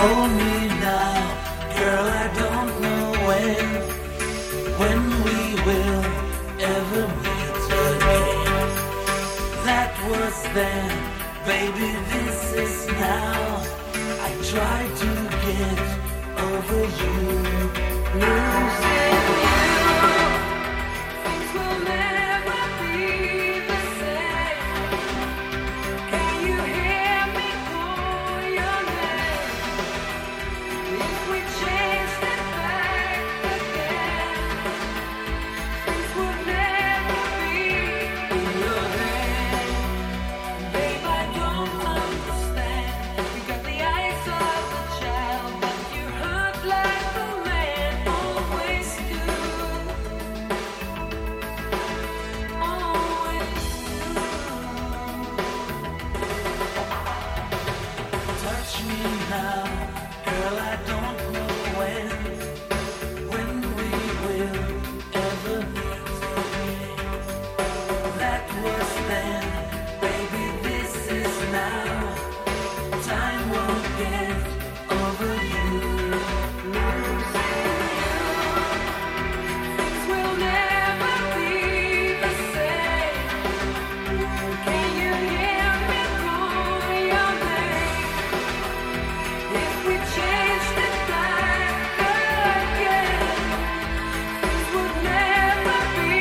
Hold me now, girl, I don't know when we will ever meet again. That was then, baby, this is now. I try to get over you, losing you. Things will never be the same. Can you hear me call your name? If we changed it back again, things would never be in your hand. Babe, I don't understand. You got the eyes of a child, but you hurt like a man always do. Always do. Touch me now, girl, I don't know when we will ever meet again. That was then, baby, this is now. Time won't get over you, losing you. Things will never be the same. Can you hear me call your name? If we changed it back again, things would never be.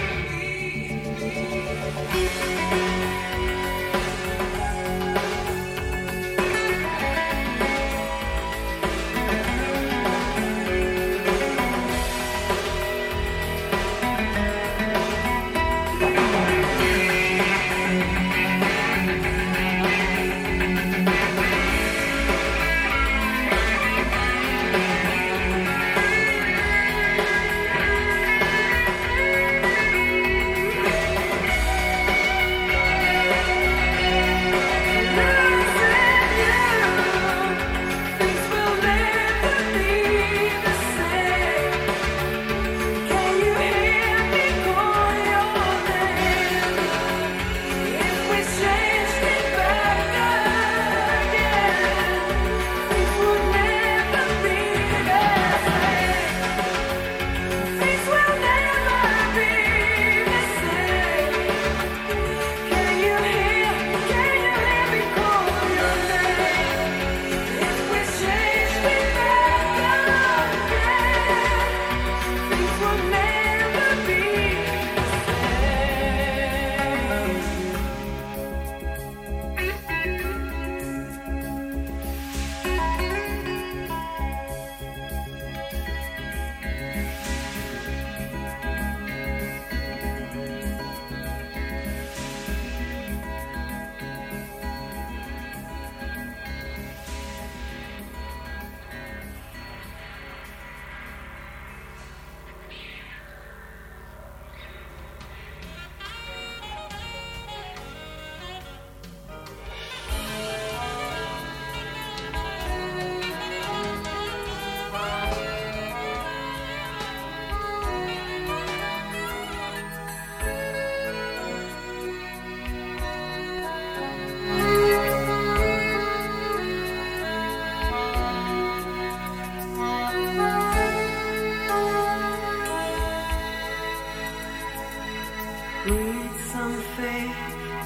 Breathe some faith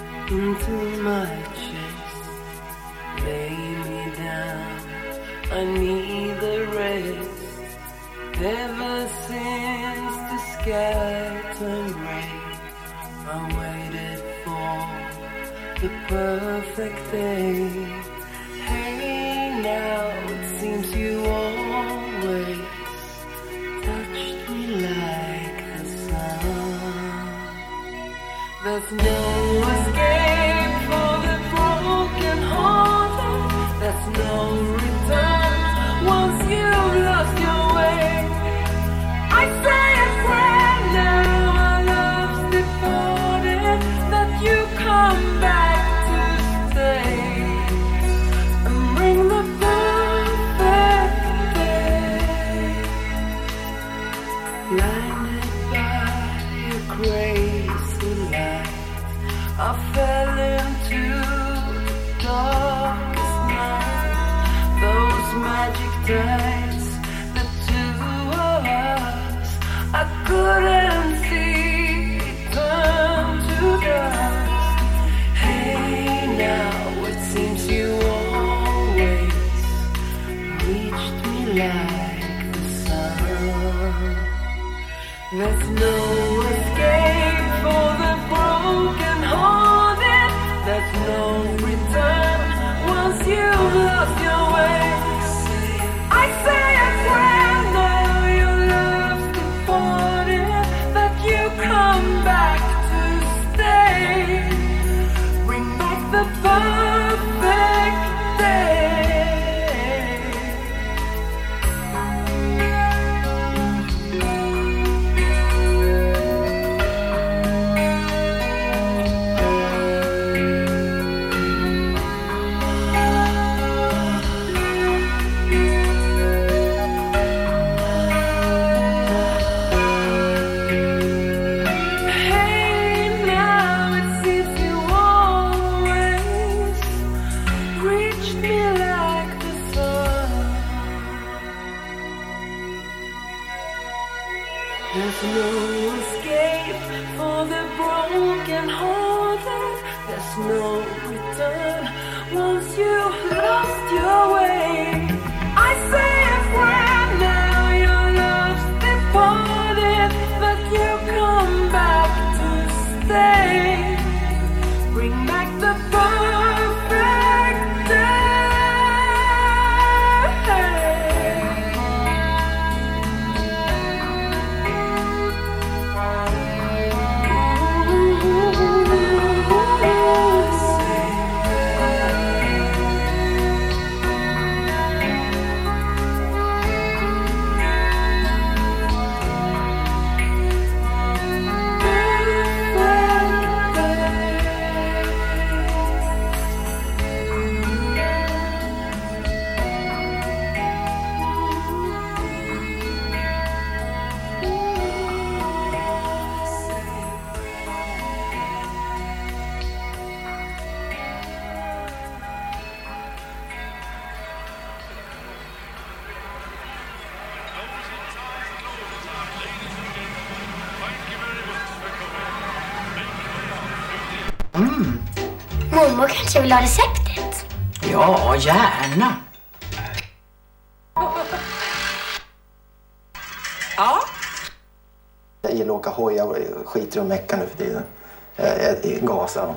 into my chest. Lay me down, I need the rest. Ever since the sky turned gray, I waited for the perfect day. Hey, now it seems you always touched me like the sun. There's no escape for the broken hearted. There's no return once you've lost your way. I say a prayer now, our love's departed, that you come back to stay and bring the perfect day. Blinded by your crazy light, I fell into the darkest night. Those hypnotized the two of us. I couldn't see it turn to dust. Hey, now it seems you always reached me like the sun. There's no escape for the broken hearted. There's no return once you've lost your way. I say a prayer now your love's departed, that you come back to stay. Bring back the perfect day. There's no escape for the broken hearted. There's no return once you've lost your way. I say a prayer now your love's departed, that you come back to stay. Bring back the perfect day. Mormor kanske vill ha receptet? Ja, gärna. Ja. Jag gillar att åka hoj, jag skiter i att mecka nu för tiden. Jag gasar.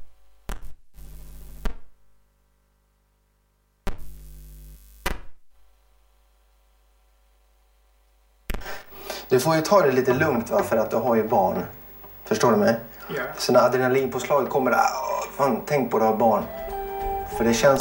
Du får ju ta det lite lugnt, va, för att du har ju barn. Förstår du mig? Ja. Så när adrenalinpåslaget kommer, fan, tänk på att ha barn. För det känns...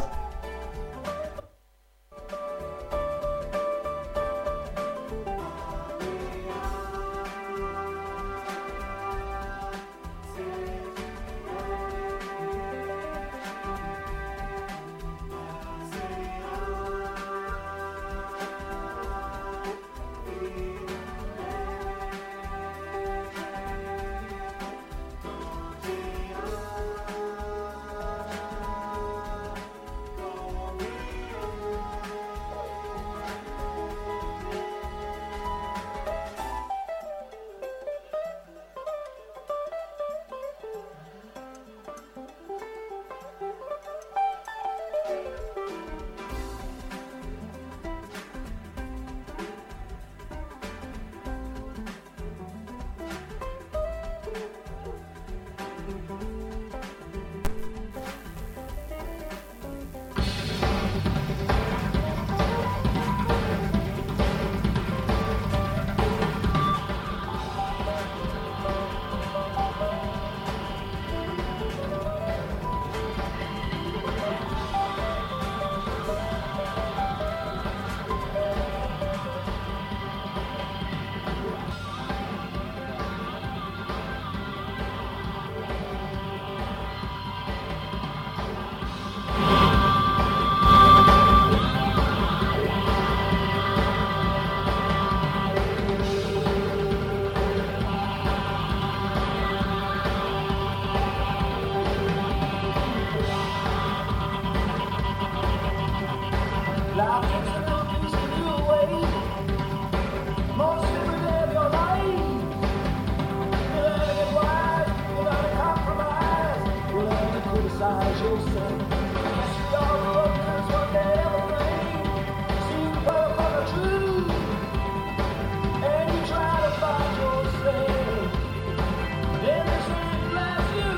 realize yourself. Yes, we are the workers, what they ever bring. See the power for the truth, and you try to find yourself. Then they say bless you.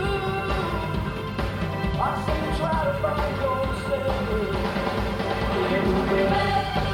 I say you try to find yourself. Everywhere.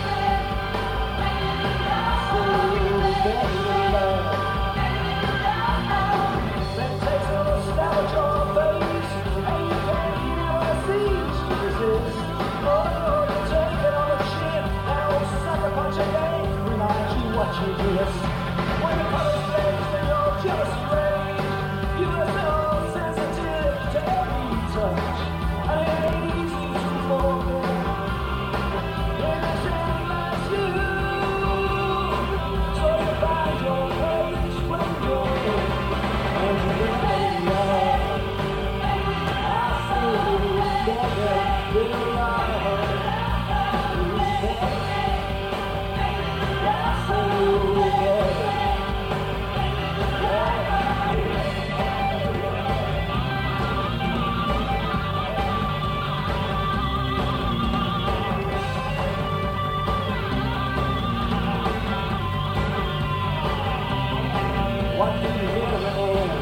What you miss when the colors fade, then you're jealous rain. You are so sensitive to every touch, and it ain't easy to forget. When the shame lies you, so you find your place when you're in, and you're young. I see you together, you are. What do you really mean?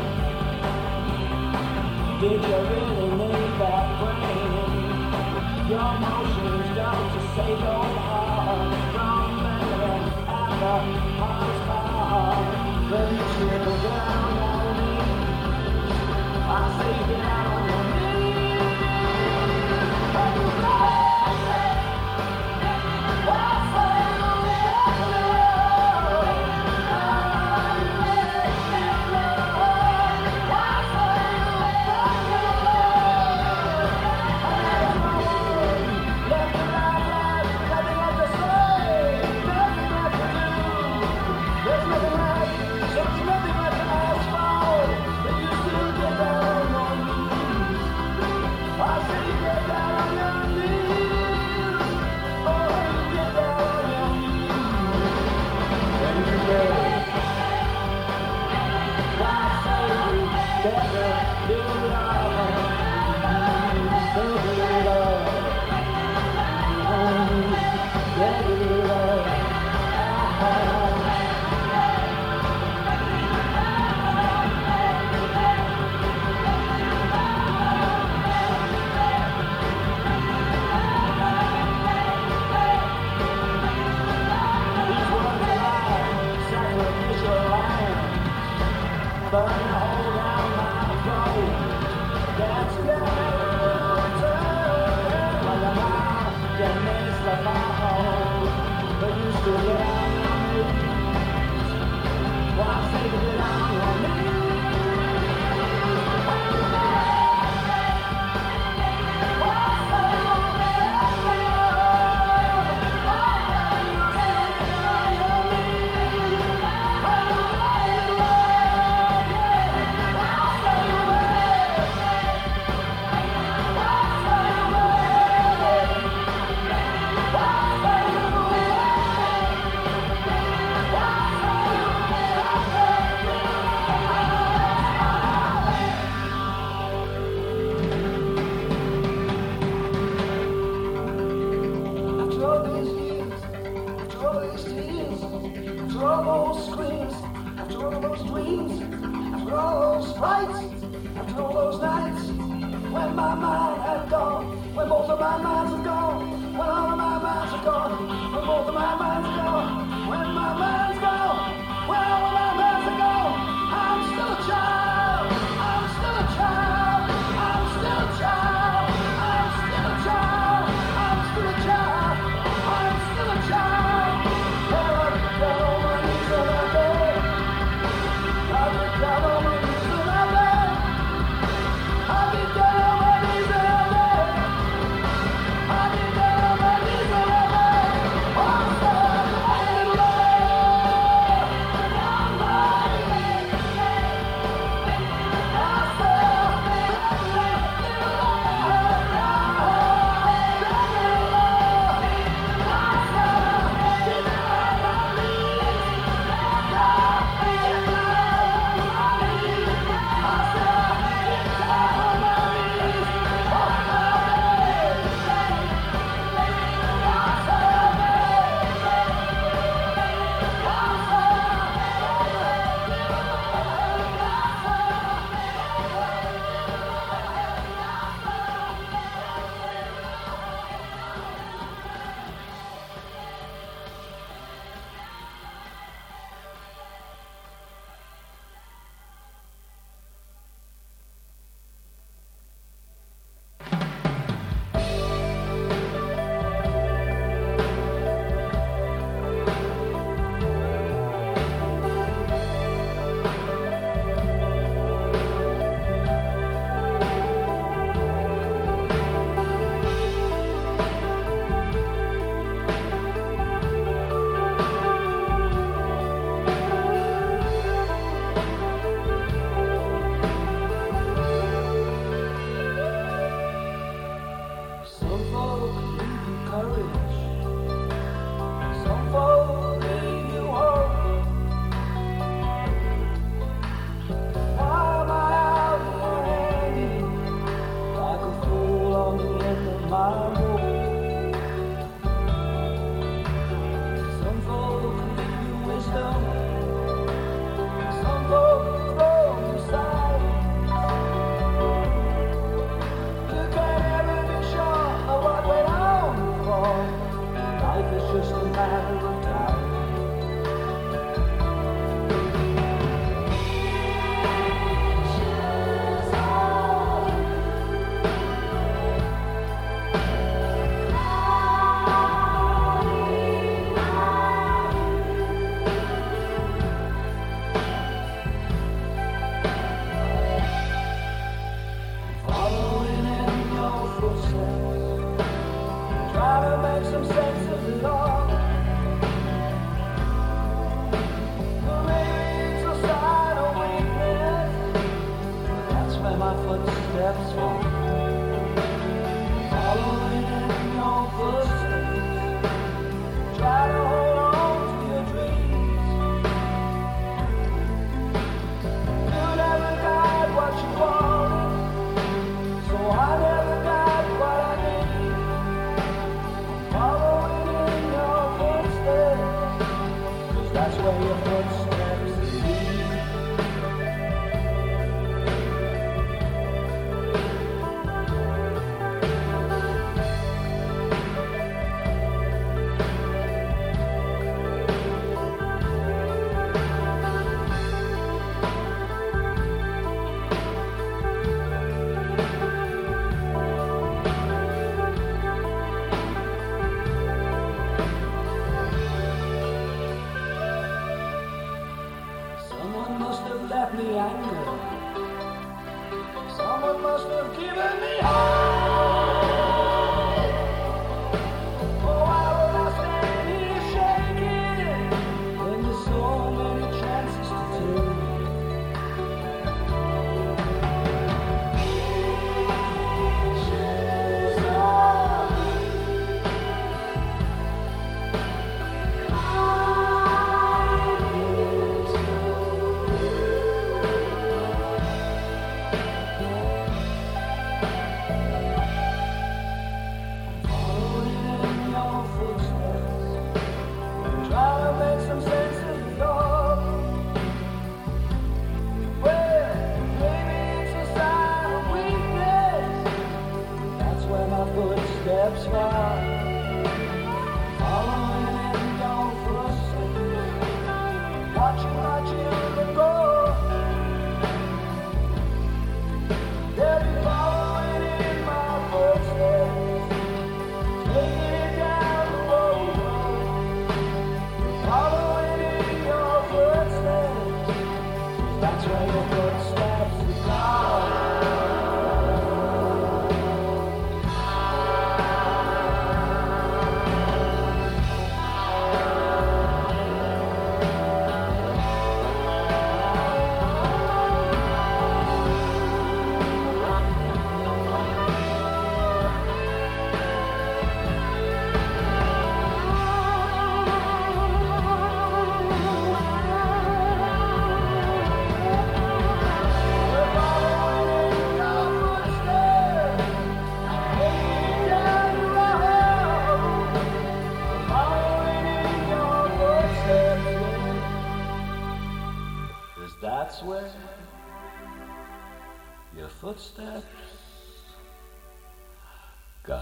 Did you really need that brain? Your emotions don't to save your heart from man at the heart's heart. Then you chill down on me. I say down on your knees. And you fly. Burn a hole down my throat. to make some sense of it all. Maybe it's a sign of weakness, but that's where my footsteps fall. Following in your footsteps, try to hold on to your dreams. You never got what you wanted, so I never got what I need. Following in your footsteps, 'cause that's where your footsteps lead. Someone must have left me anger. Someone must have given me hope. Oh, why would I stand here shaking when there's so many chances to take? Following in your footsteps, try to make some sense of it all. Well, maybe it's a sign of weakness. That's where my footsteps fall. Following in your footsteps, watching my children go. They'll be following in my footsteps, taking it down the road. Following in your footsteps, that's where your footsteps are. That's where your footsteps go.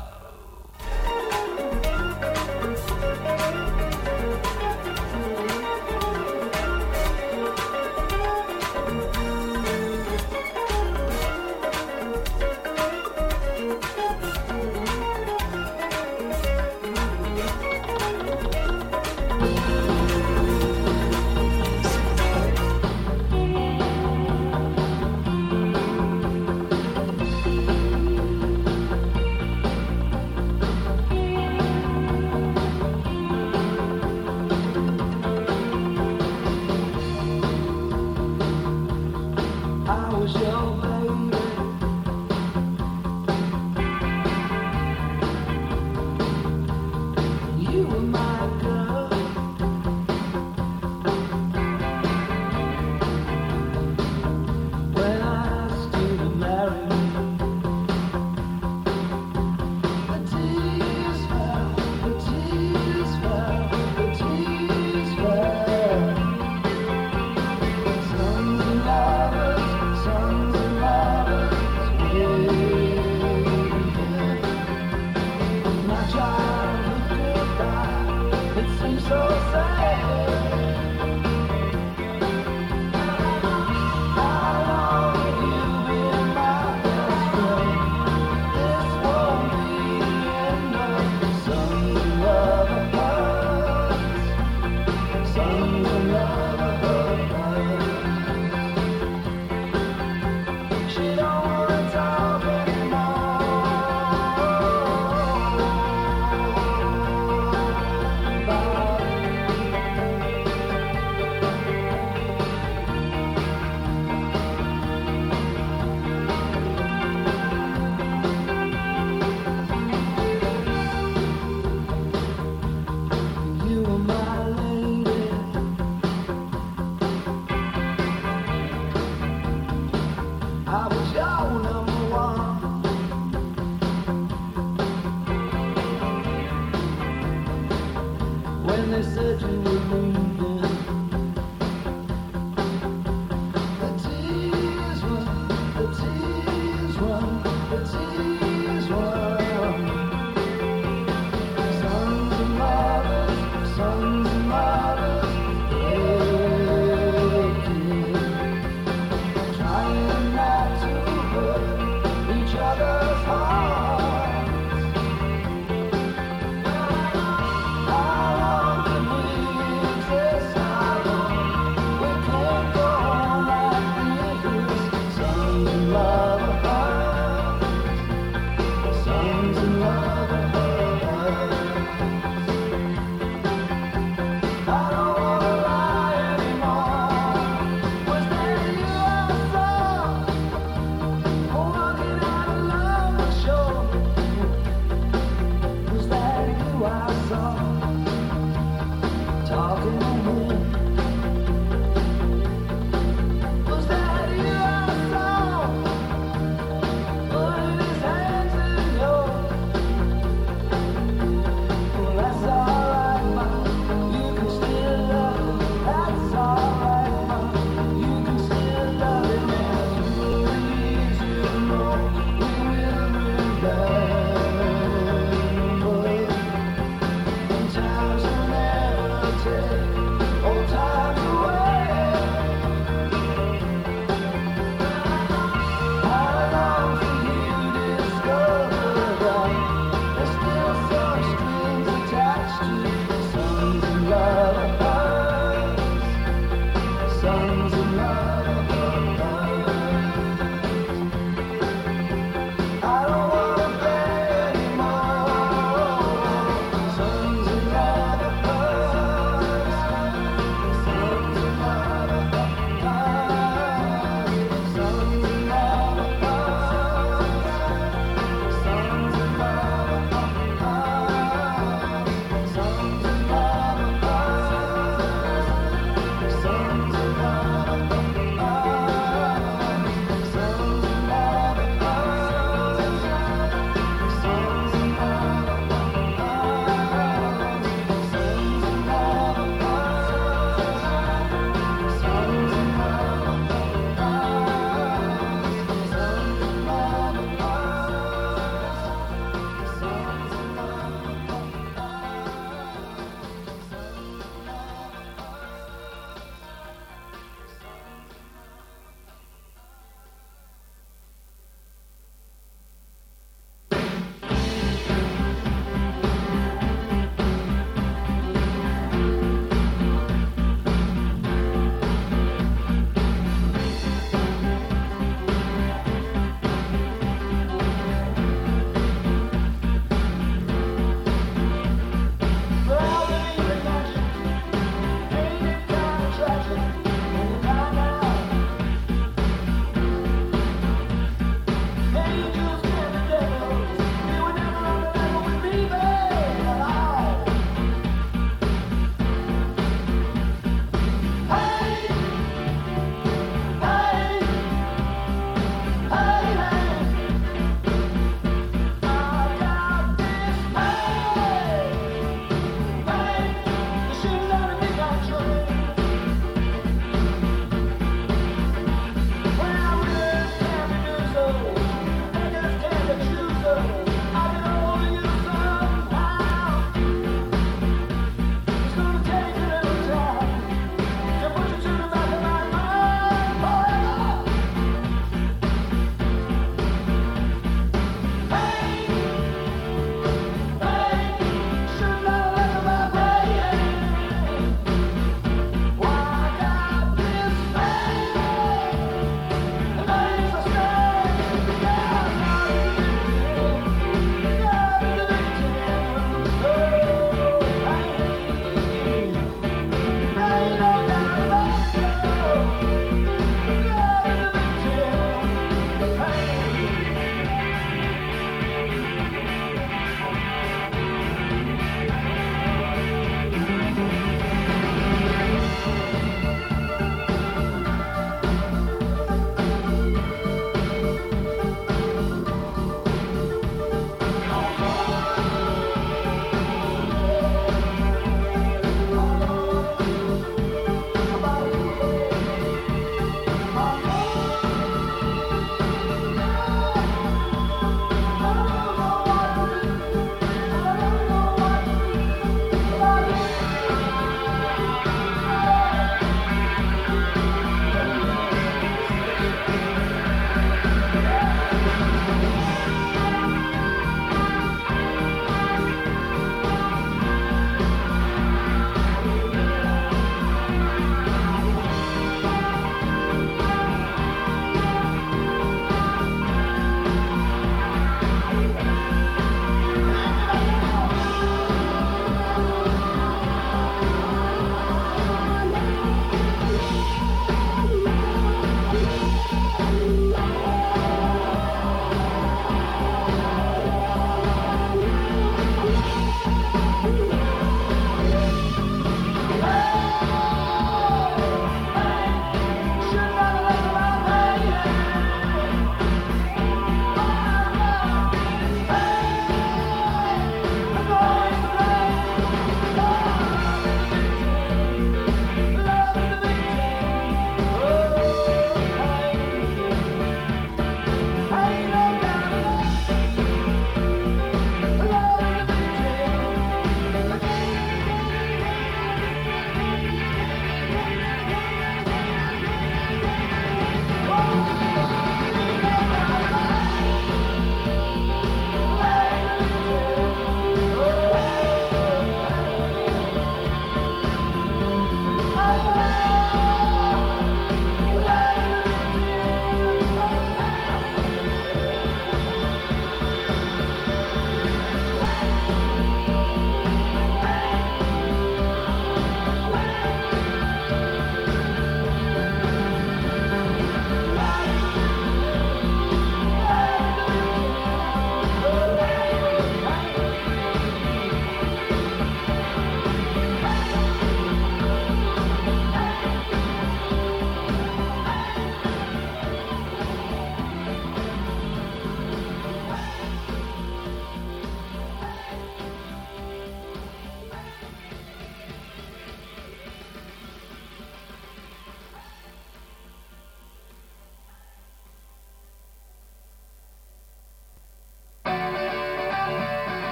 I was your baby. You were my girl. When I asked you to marry me, the tears fell, the tears fell, the tears fell. Sons and lovers, waiting. My childhood goodbye, it seems so sad. How long have you been my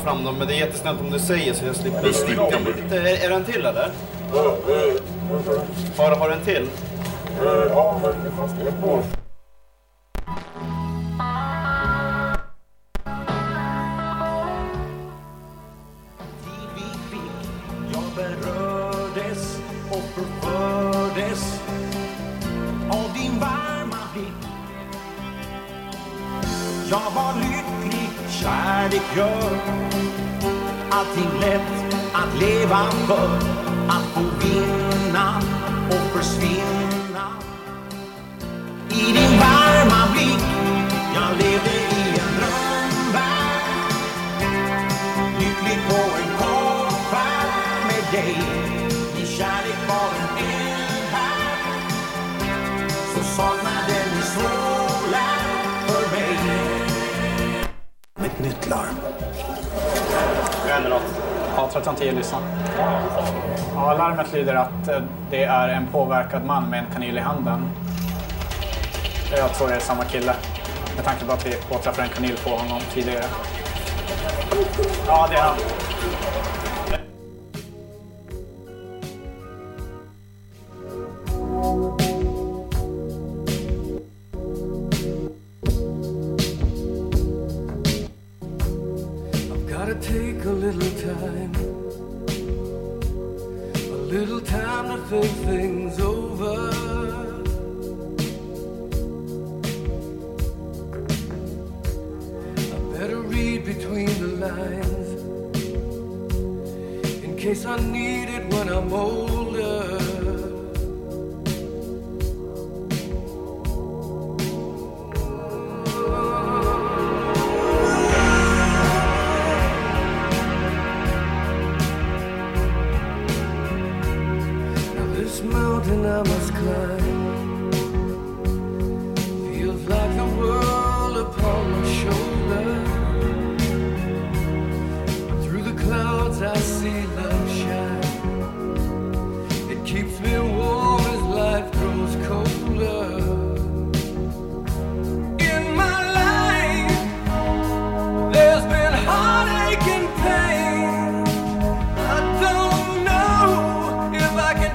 fram dem, men det är jättesnällt om du säger så jag slipper sticka. Är det en till eller? Har du en till? Ja, men det fanns det på. Jag berördes och förfördes av din varma blick. Jag var lycklig, kärlek gör allting lätt att leva för, att få vinna och försvinna. I din varma blick, jag levde i en drömvärld, lycklig på en kort färd med dig. Din kärlek var en eld här, så saknade den solen för mig. Ett nytt larm. Ja, 1310 lyssna. Ja, larmet lyder att det är en påverkad man med en kanyl i handen. Jag tror det är samma kille. Med tanke på att vi påträffade en kanyl på honom tidigare. Ja, det är han. Take a little time to think things over. I better read between the lines in case I need it when I'm older. Mountain I must climb feels like the world upon my shoulder. Through the clouds I see love shine. It keeps me warm as life grows colder. In my life there's been heartache and pain. I don't know if I can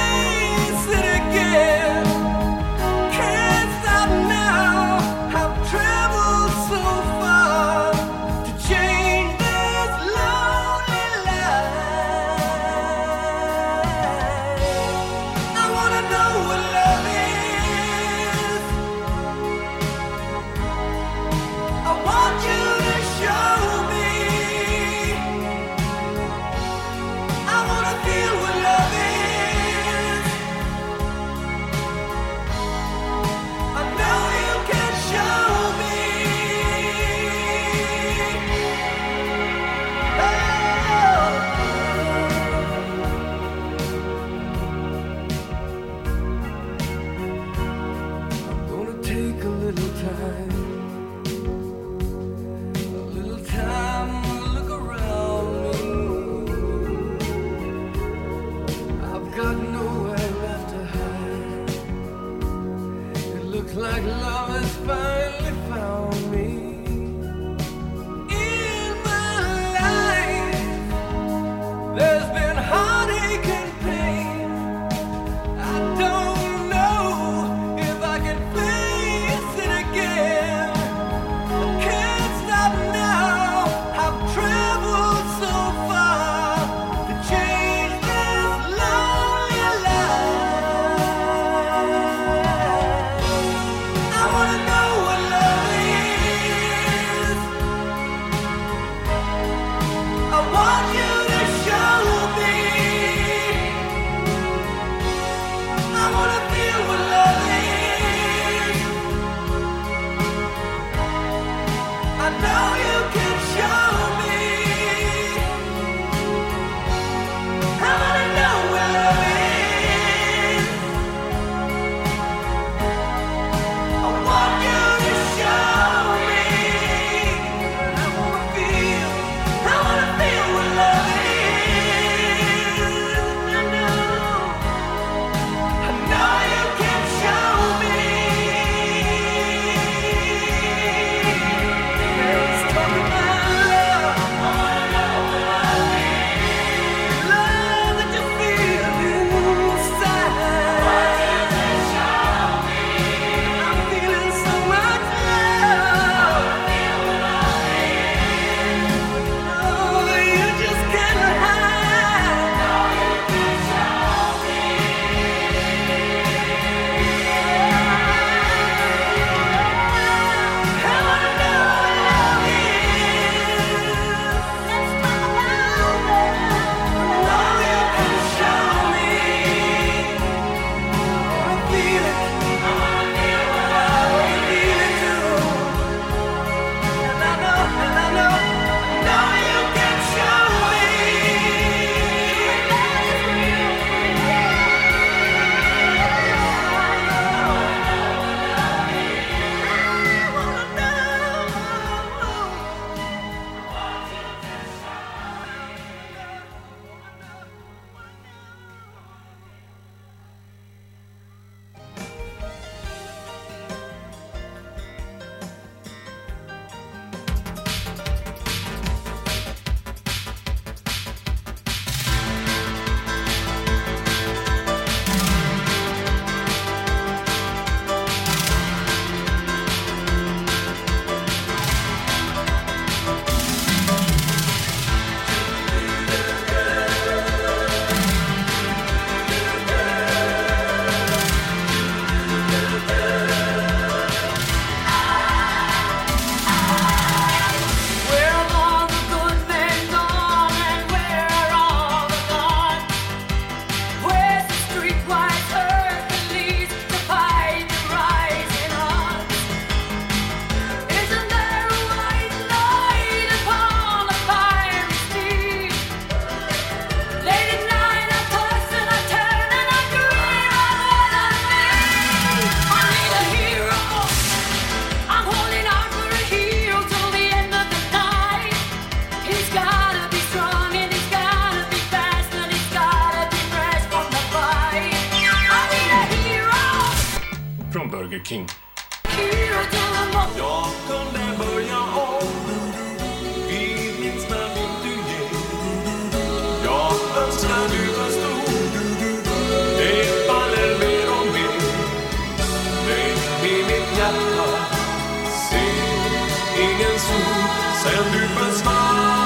can't stop now. I've traveled so far to change this lonely life. I wanna know what love is. I want you to show me. I wanna feel what love is. Like love has finally found me. In my life there's been heartache and pain. I don't know if I can face it again. I can't stop now. I've traveled so far to change this lonely life. I wanna know Burger King. Jag kunde börja om vid minsta vintergäng. Jag önskar du var stor. Det faller mer och mer. Det i mitt hjärta. Se ingen sol sen du försvann.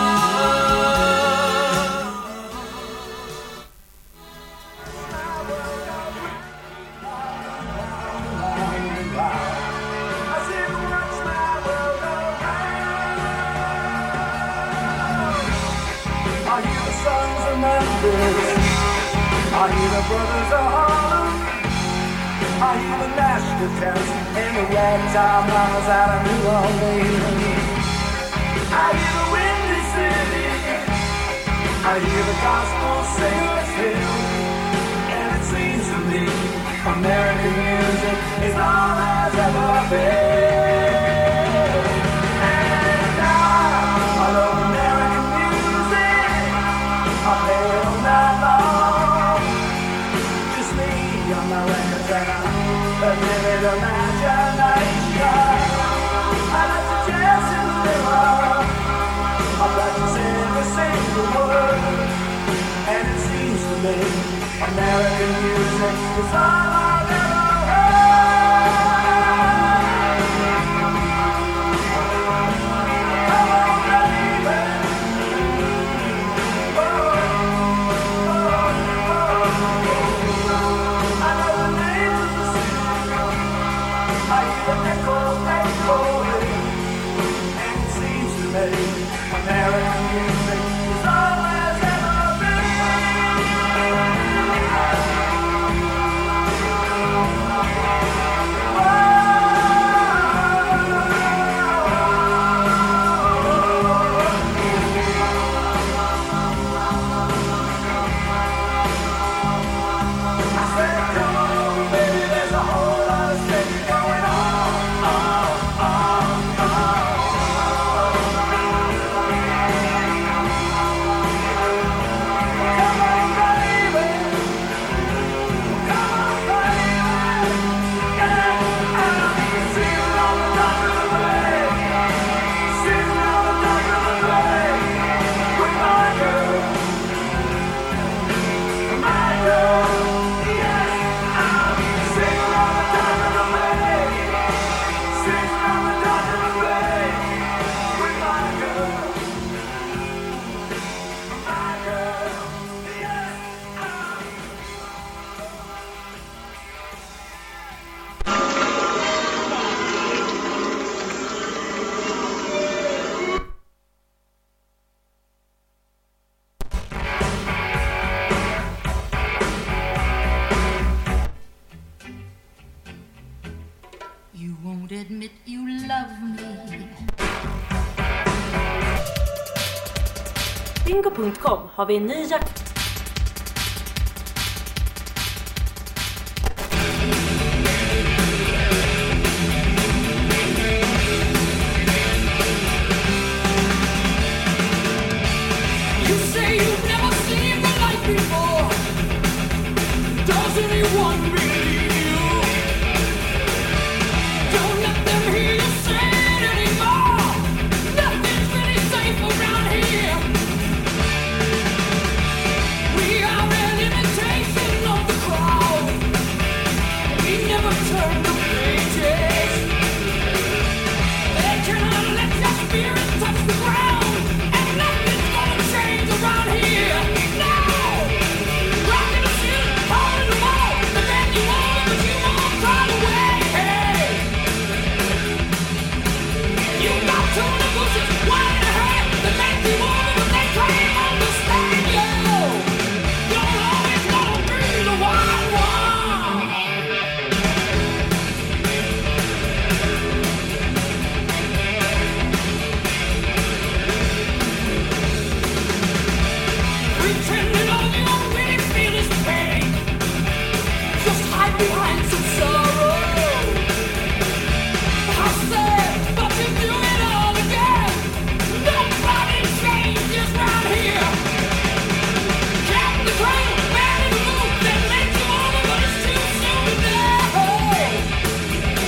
I hear the brothers of Harlem. I hear the national dance and the ragtime mamas out of New Orleans. I hear the windy city. I hear the gospel singers hymn. And it seems to me American music is all there's ever been. And I love American music. I play it all night long. Just me on my record and a vivid imagination. I like to jazz in the river. I practice every single word. And it seems to me American music is all I've ever heard. Come on, baby. I know the names of the city. I hear the echoes echoing. And it seems to me American music is all there's ever been. I said, come on, baby, there's a whole lot of things going on. Come on, baby. Come on, baby. Yeah, I'm sitting on the dock of the bay. Sitting on the dock of the bay. With my girl. My girl. Yes, I'm sitting on the dock of the bay. Sitting on the dock of the bay. With my girl. My girl. Yes, I'm. You won't admit you love me. Bingo.com har vi en ny jakt. You say you've never seen the light before. Does anyone believe you? Don't let them hear you say it anymore. Nothing's really safe around here. We are an imitation of the crowd. We never turn the pages. They cannot let your spirit touch the ground. And nothing's gonna change around here. No! Rockin' the shit, holding the wall. The man you want, but you won't try to away. Hey! You got two in the bushes, one in the head. The man you want, but they can't understand you. You're always gonna be the wild one. Pretending all you really feel is pain. Just hide behind some sorrow. I said, but you do it all again. Nobody changes round here. Captain the crane, man in the moon, that makes you over, but it's too soon now.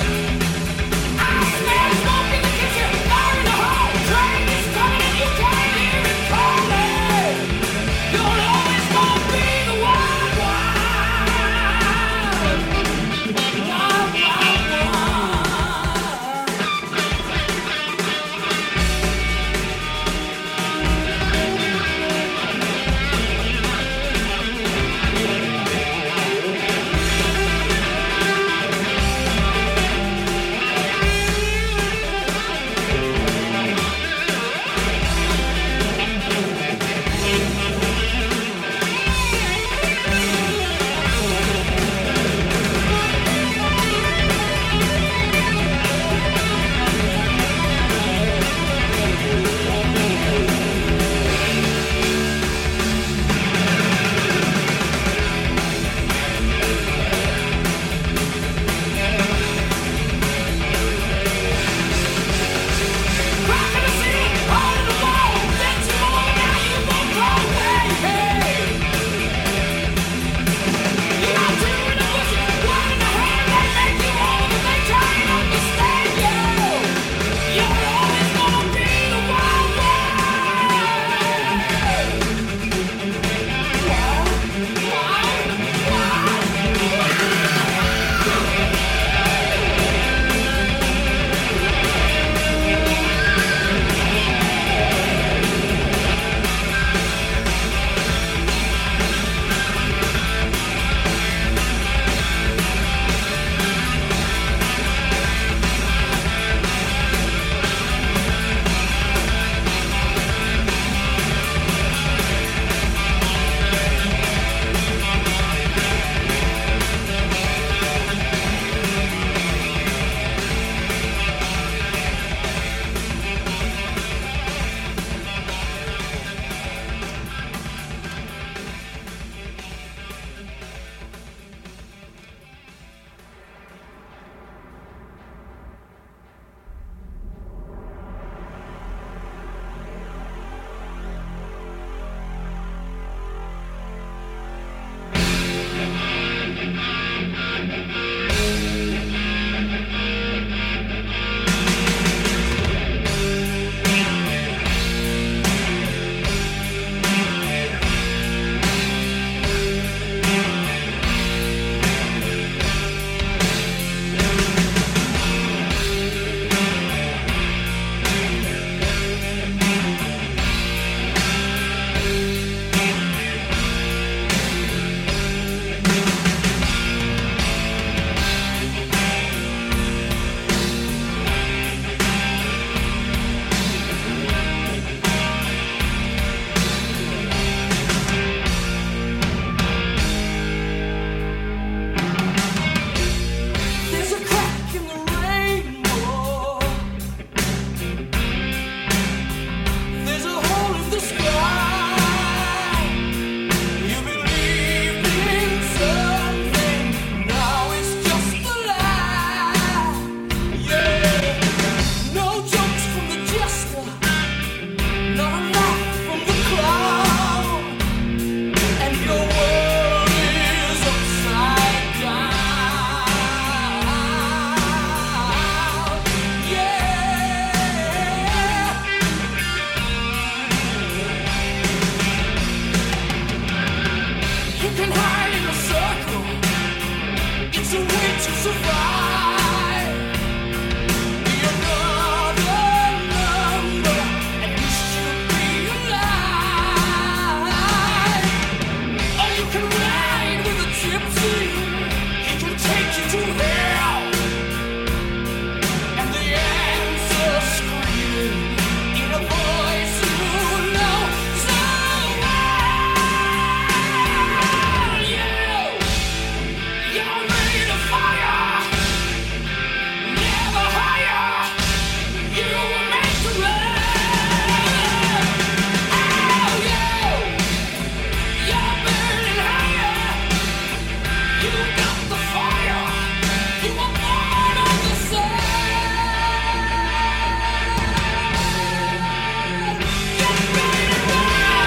It's a way to survive. Be another number, and you should be alive. Or you can ride with a gypsy. He can take you to hell. And the answer screaming in a voice you know so well. You're made of fire, never higher. You were meant to run. Oh, you're burning higher. You got the fire. You were born on the sun. Get ready to run.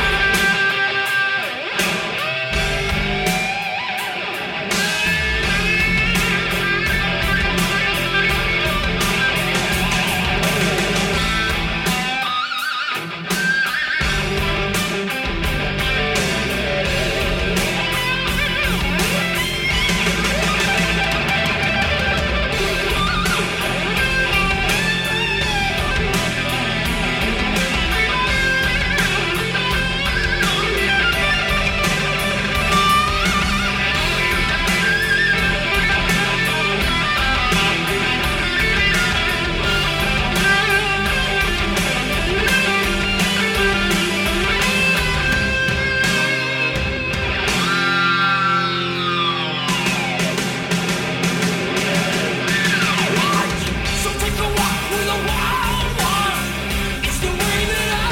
So take a walk with a wild one. It's the way that I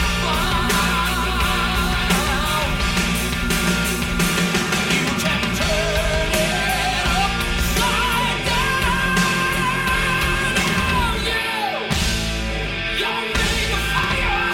found. You can turn it upside down. Oh, you're made of fire,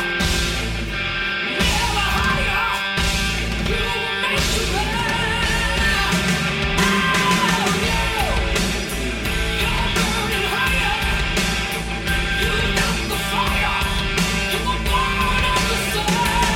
never higher. You were meant to run. Oh, you're burning higher. You got the fire. You were born on the sun.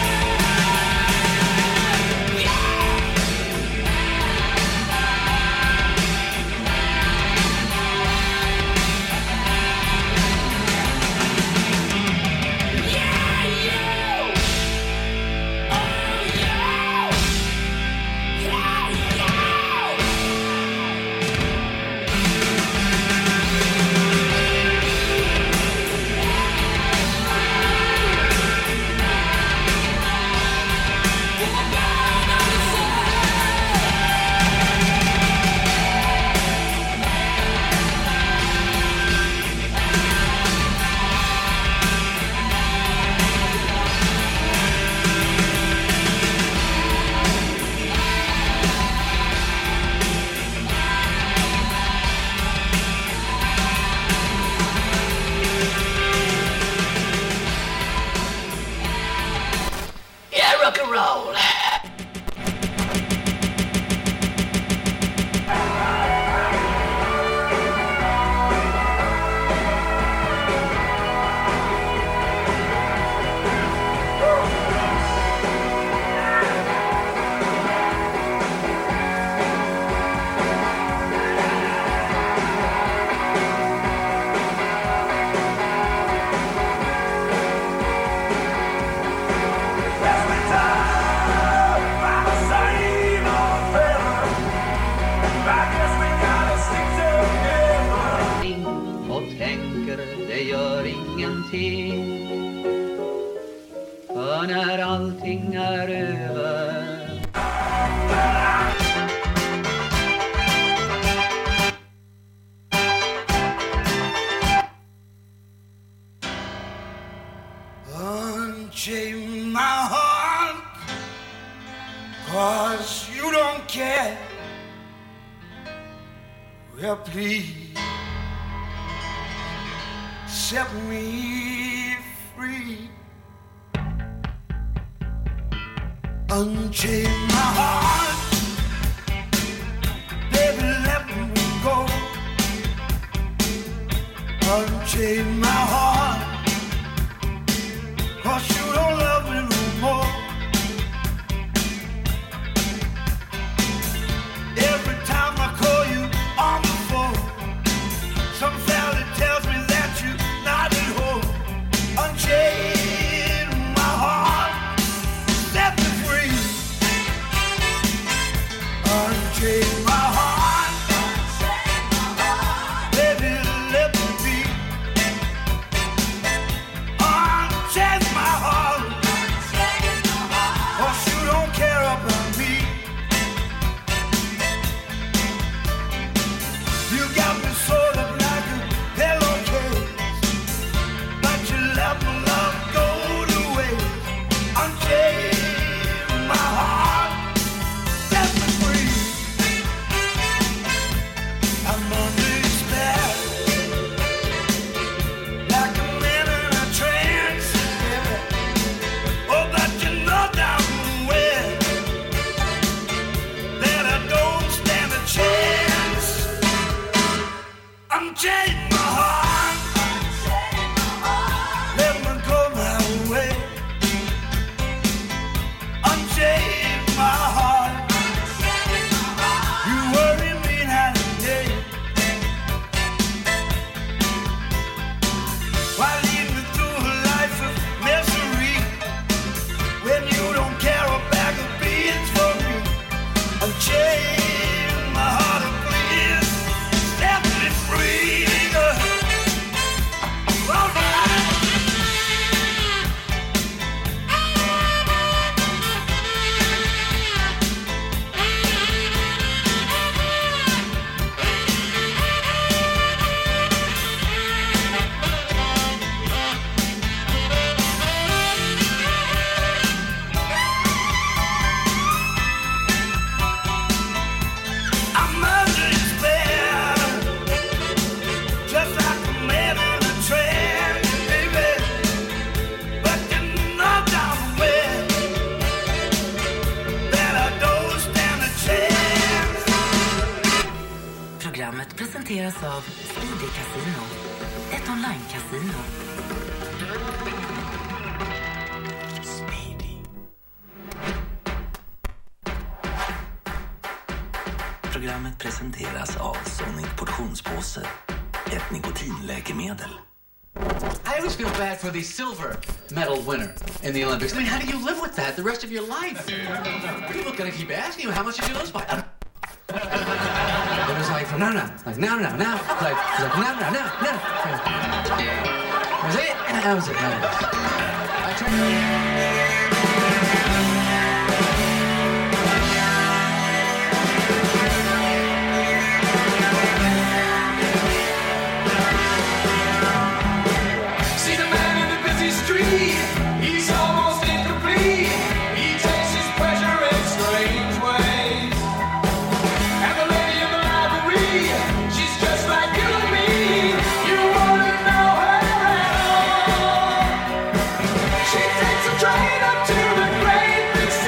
Yeah, rock and roll. Och tänker det gör ingenting. För när allting är över Unchain my heart, 'cause you don't care. Well, please set me free. Unchain my heart, baby, let me go. Unchain my heart, 'cause you don't love me no more. Every time I call you on Unchain my heart. Let me go my way. Unchain my heart. You worry me night and day. Why lead me through a life of misery when you don't care a bag of beans for me? Unchain my heart, please. Set me free. All right. I'm under despair, just like a man in a trance, baby. But you know down where that I don't stand a chance. Programmet presenteras av Speedy Casino, ett online-casino. Programmet presenteras av Sonic portionspåse, ett nikotinläkemedel. I always feel bad for the silver medal winner in the Olympics. I mean, how do you live with that the rest of your life? People gonna keep asking you, how much did you lose by? It was like, no. Like, no. Like, no. Was it? That was it. I See the man in the busy street, he's almost incomplete. He takes his pleasure in strange ways. And the lady in the library, she's just like you and me. You wouldn't know her at all. She takes a train up to the great big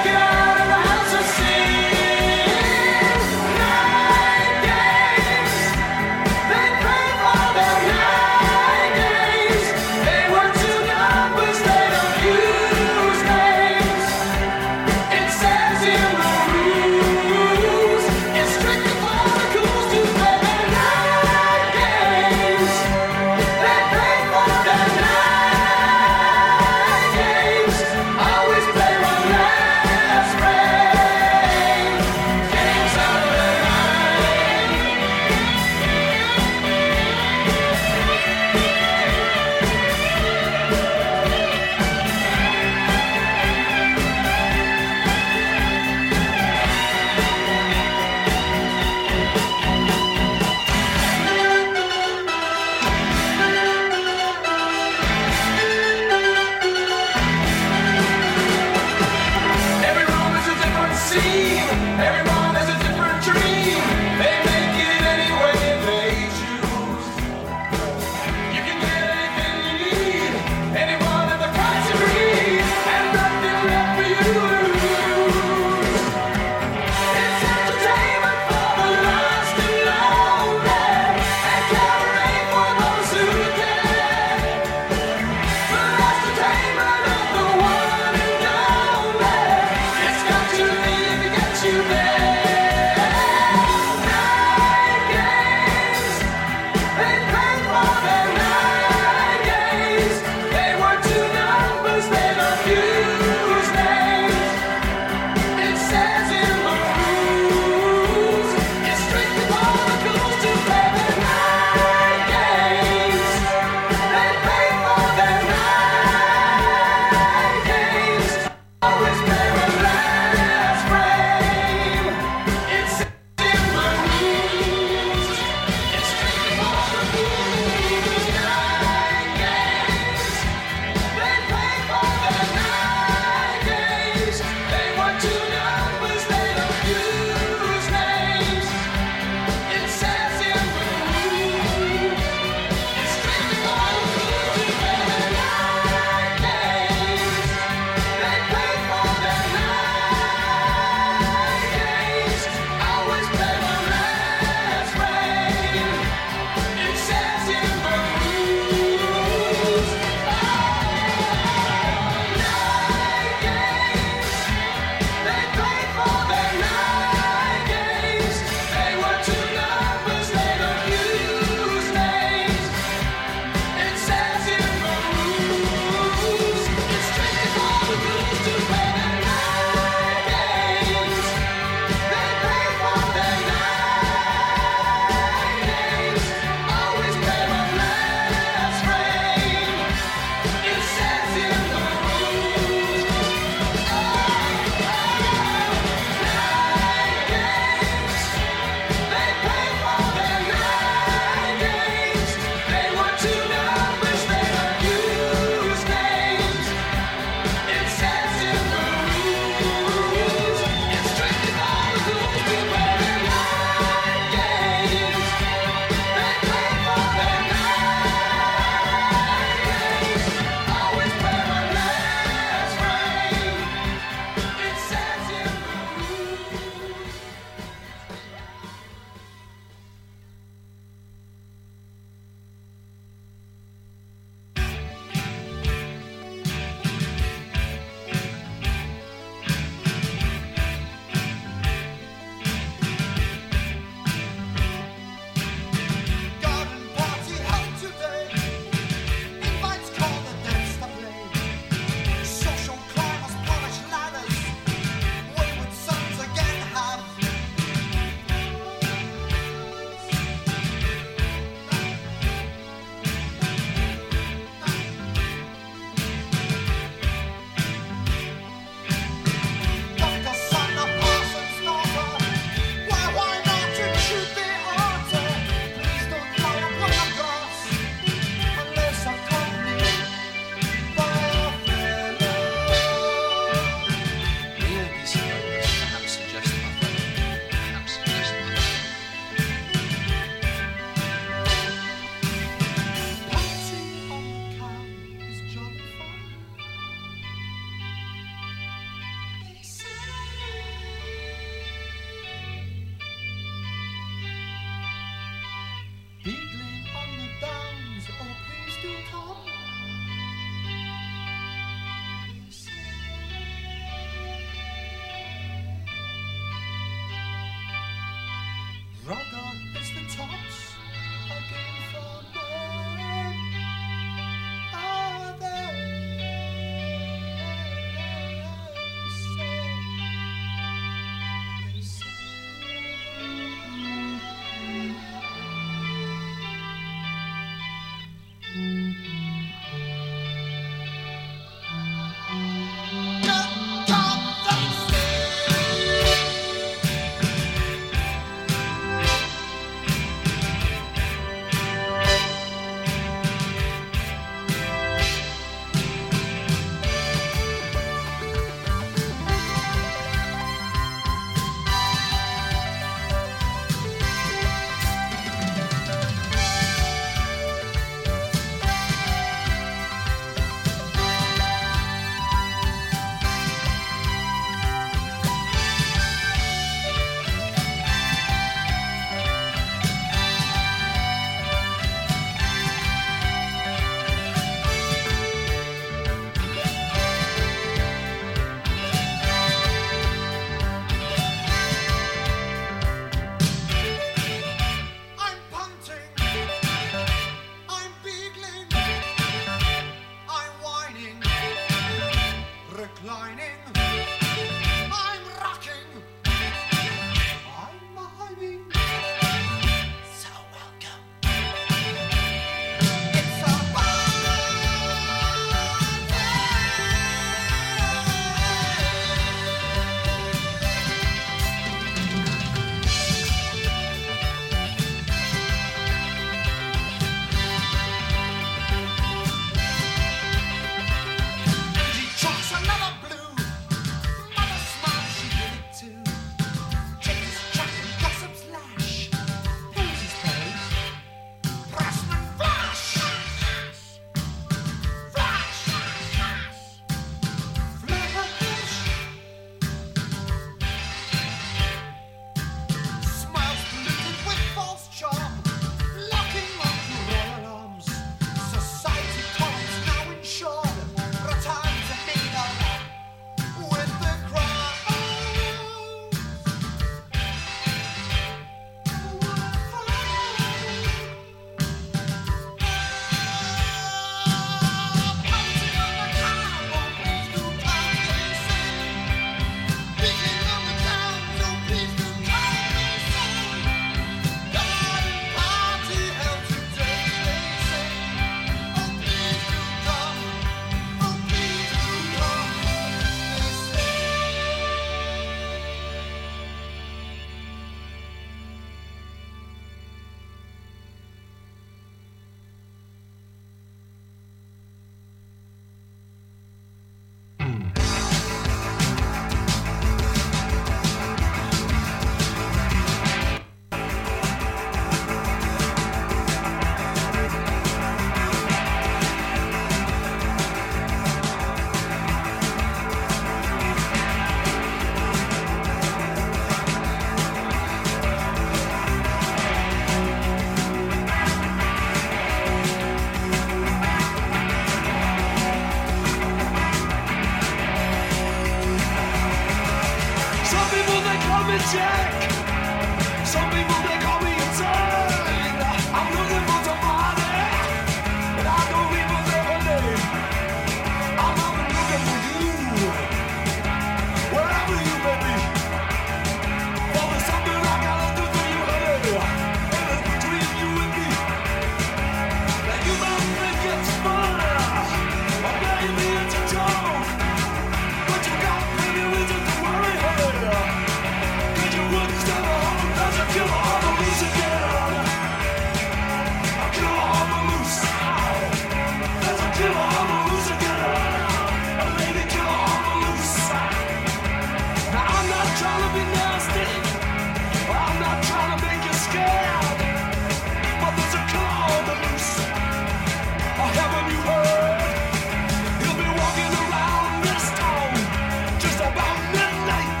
Jack. Some people they call me insane. I'm looking for somebody, and I don't even know her name. I'm looking for you, wherever you may be. For there's something I gotta do for you, honey, and it's between you and me. Now you might think it's fun, or maybe it's a joke, but you got plenty reason to worry, honey. 'Cause you wouldn't stand a home as a killer on the loose again. A killer on the loose. There's a killer on the loose again. A lady killer on the loose. Now I'm not trying to be nasty, I'm not trying to make you scared, but there's a killer on the loose. Oh, haven't you heard? He'll be walking around this town just about midnight.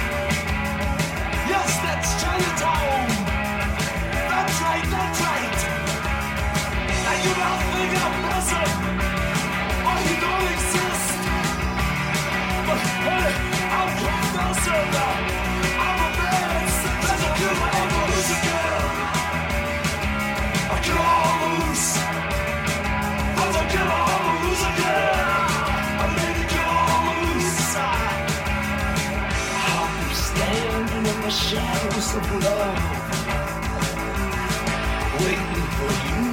Yes, that's Chinatown. That's right, that's right. Now you don't think I'm messing, or you don't exist. But hey, I'm confessing, I'm a mess. There's a killer on the loose again. A killer on the loose. There's a killer on the loose again. A lady killer on the loose. I'm standing in the shadows of love, waiting for you.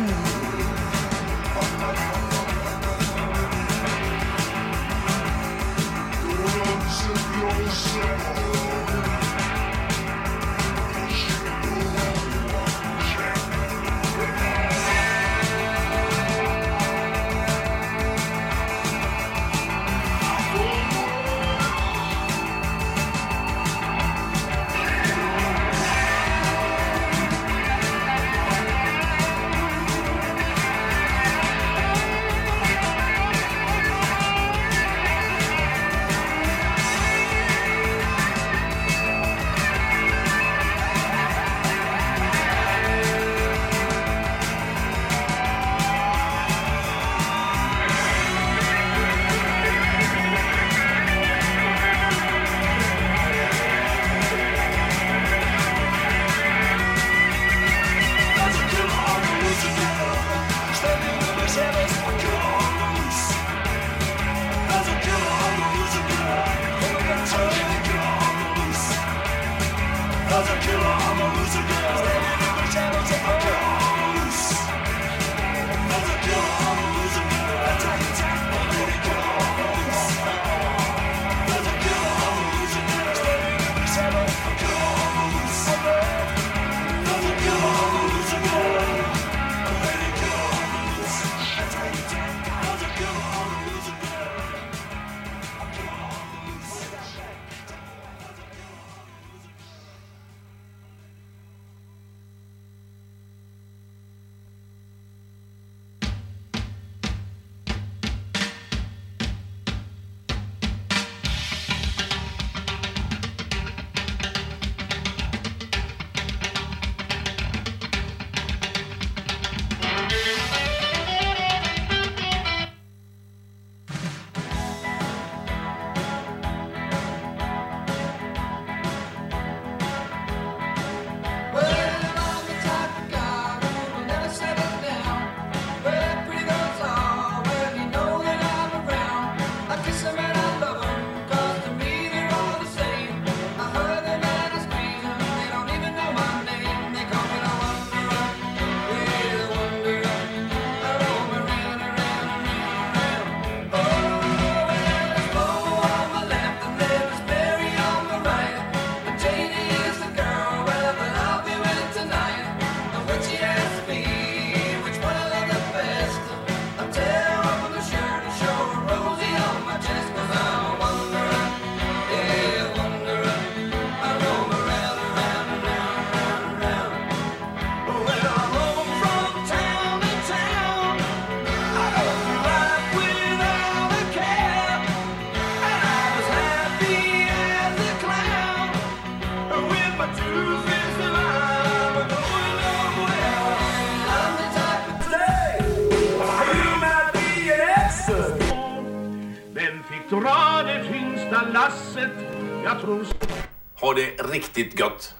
Dra det tyngsta lasset, jag tror... Ha det riktigt gött.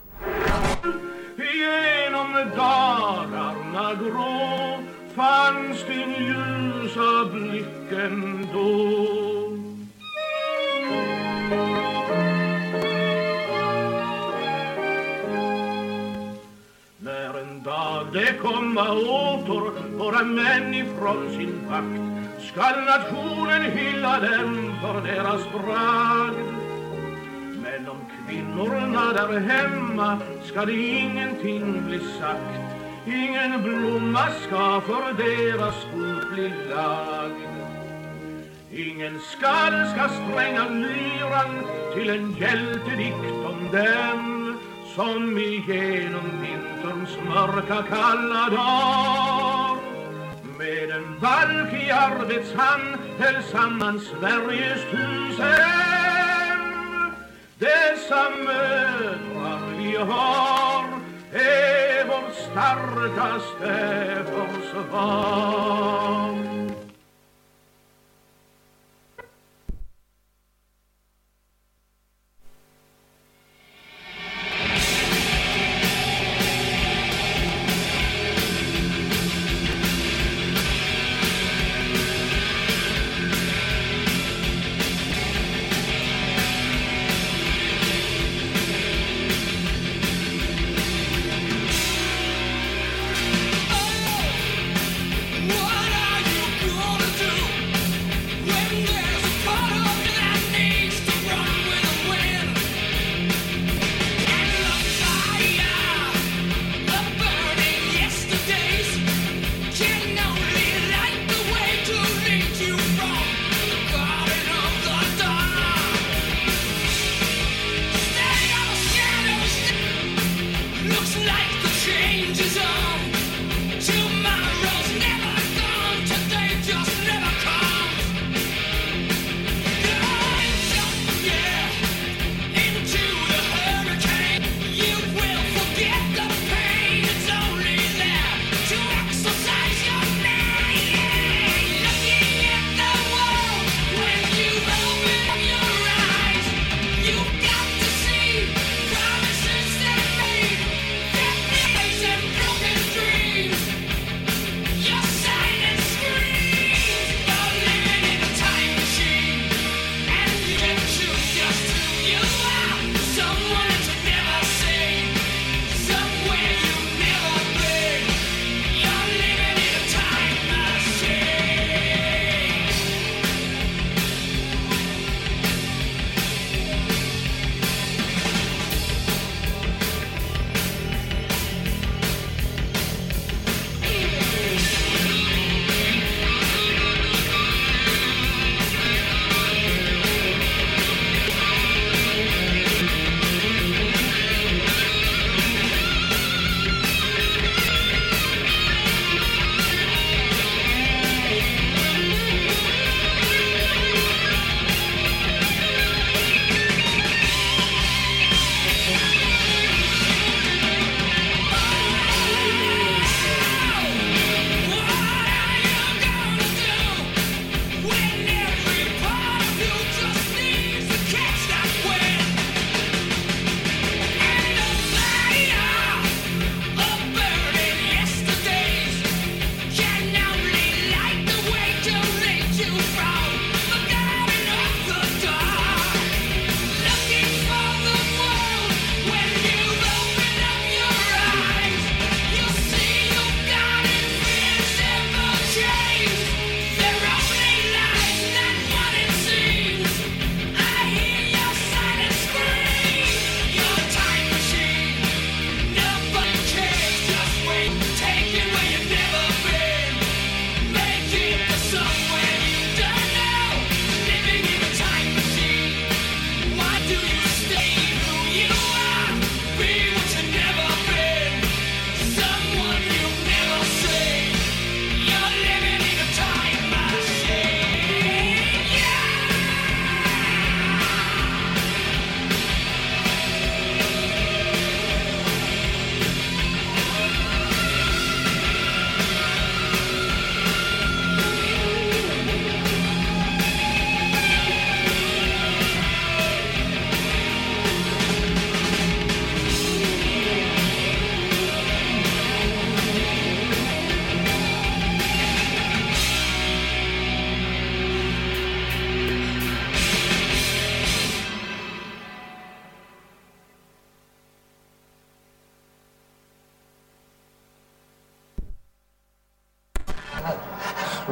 Genom dagarna grå fanns din ljusa blicken då. När en dag det komma åter våra män ifrån sin vakt, skall nationen hylla dem för deras bragd. Men om kvinnorna där hemma ska det ingenting bli sagt. Ingen blomma ska för deras fot bli lagd. Ingen skall ska stränga lyran till en hjältedikt om dem som igenom vinterns mörka kalla dag med en balk i arbetshand höll samman Sveriges husen. Dessa mödrar vi har är vårt starkaste försvar. What are you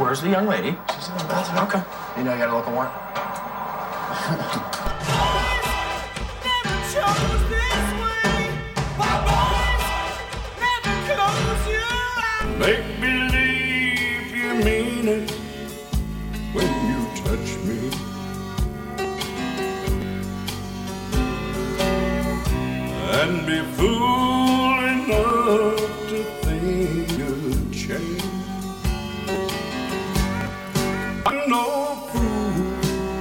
where's the young lady? She's in the bathroom. Okay. You know you got a local warrant? Make believe you mean it when you touch me. And be fool enough to think you'll change. I'm no fool,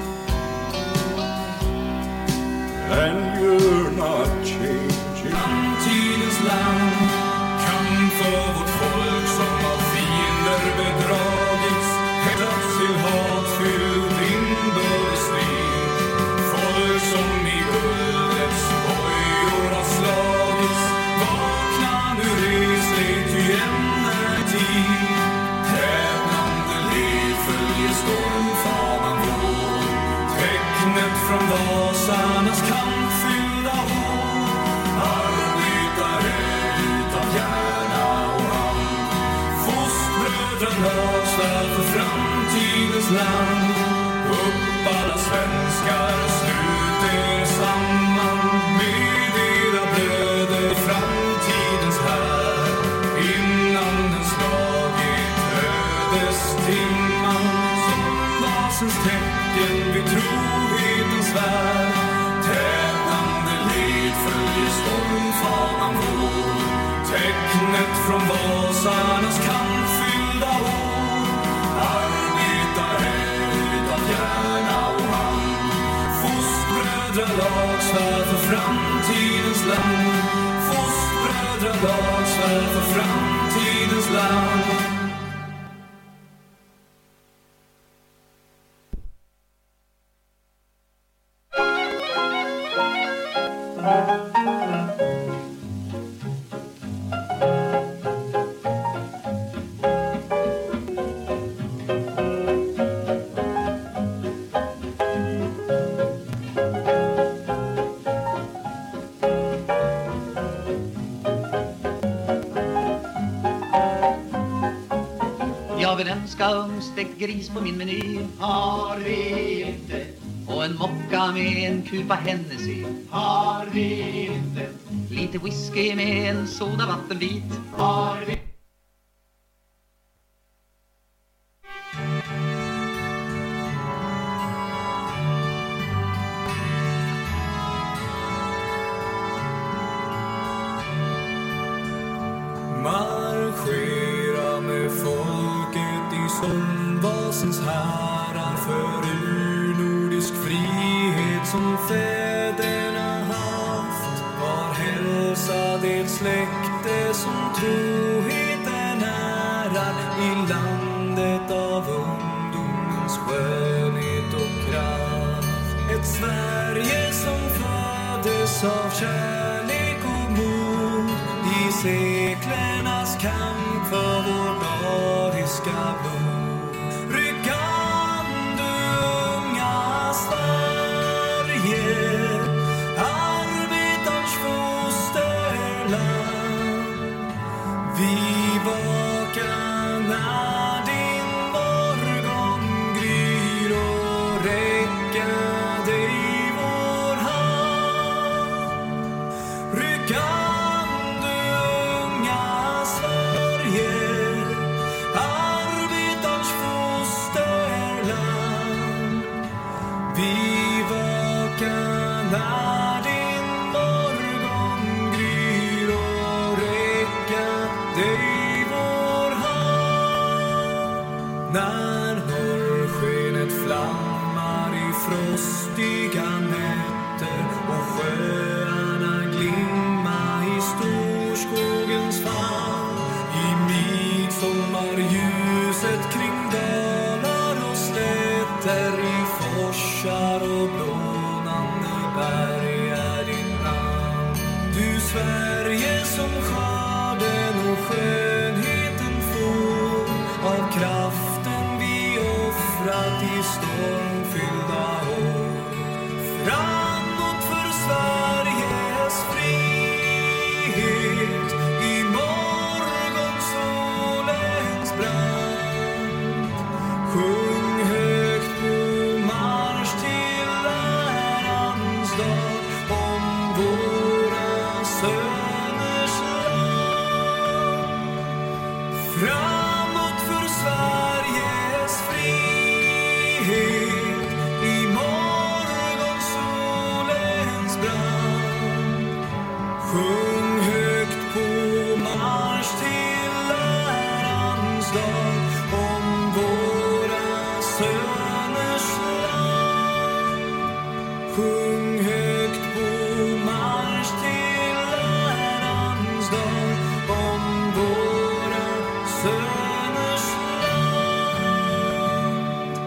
and you're not changing. Framtidens land, kamp för vårt folk som av fiender bedragits, hettats till hatfylld inbördesstrid. Folk som i guldets bojor har slagits, vakna nu, res dig, ty än är tid. Tävlande led följer stormfanan vår, tecknet från Vasarnas kampfyllda år. Arbetare utan hjärna och hand, fostbrödrarna svär för framtidens land. Upp alla svenskar, slut er samman med era bröder, framtidens här. Innan den slagit ödestimman, som vasens tecken vid trohetens värld. Tävlande led följer stormfanan vår, tecknet från Vasarnas kampfyllda år. Arbetare utan hjärna och hand, fostbrödralag svär för framtidens land. Fostbrödralag svär för framtidens land. Jag vill önska ugnsstekt gris på min meny. Har vi inte. Och en mocka med en kupa Hennessy. Har vi inte. Lite whisky med en soda vattenbit. Har vi. Marschera med folket i stormvasens härar för urnordisk frihet som fäderna haft. Var hälsa det släkte som troheten ärar i landet av ungdomens skönhet och kraft. Ett Sverige som föddes av kärlek och mod i seklernas kamp för vårt ariska blod. Ryck an, du unga Sverige, arbetarns fosterland. Vi vakar när din morgon gryr och räcka dig vår hand. Ryck an, du unga Sverige, arbetarns fosterland. Vi vakar när din morgon gryr och räcka dig vår hand. När norrskenet flammar i frostiga nätter och sjöarna glimma i storskogens famn, i midsommarljuset kring dalar och slätter, i forsar och blånande berg är din namn. Du Sverige som skörden och skönheten får av kraften vi offrat i stormfyllda år. Framåt för Sveriges frihet i morgonsolens brand. sjung högt på marsch till ärans dag om våra söners land.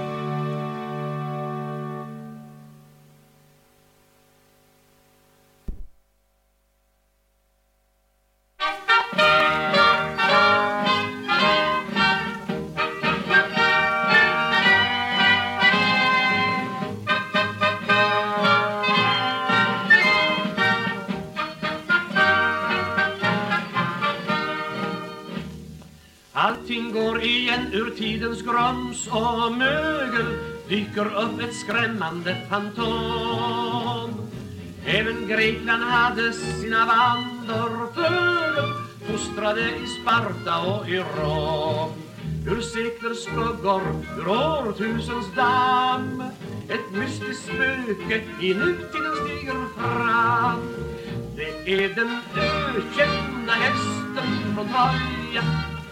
Allting går igen ur tidens grums och mögel, dyker upp ett skrämmande fantom. Även Grekland hade sina vandreflöden, fostrade i Sparta och i Rom. Ur seklers skuggor, ur årtusens damm, ett mystiskt spöke i nutiden stiger fram. Det är den ökända hästen från Troja,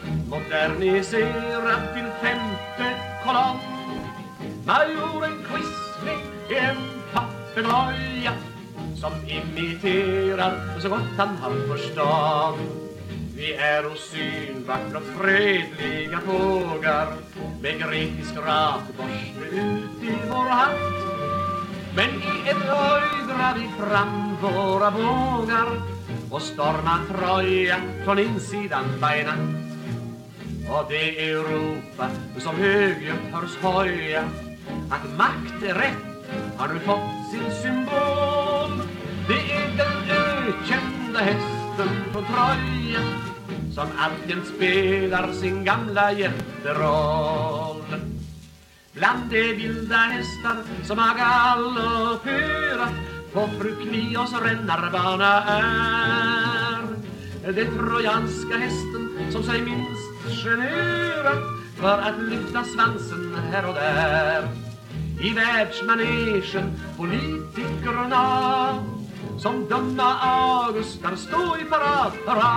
moderniserad till 5:e kolonn. Majoren Quisling, en papegoja som imiterar så gott han har förstånd. Vi är osynvackra och fredliga fågar med grekisk rakborste ut i vår hatt. Men i ett höj drar vi fram våra bågar och stormar Troja från insidan by natt. Och det är Europa som högljutt hörs hoja att makt är rätt har nu fått sin symbol. Det är den ökända hästen på Troja som alltjämt spelar sin gamla hjälteroll. Bland de vilda hästar som har galopperat på fru Kleos rännarbana är det trojanska hästen som sig minst generat för att lyfta svansen här och där. I världsmanegen politikerna som döma Augustar stå i parad.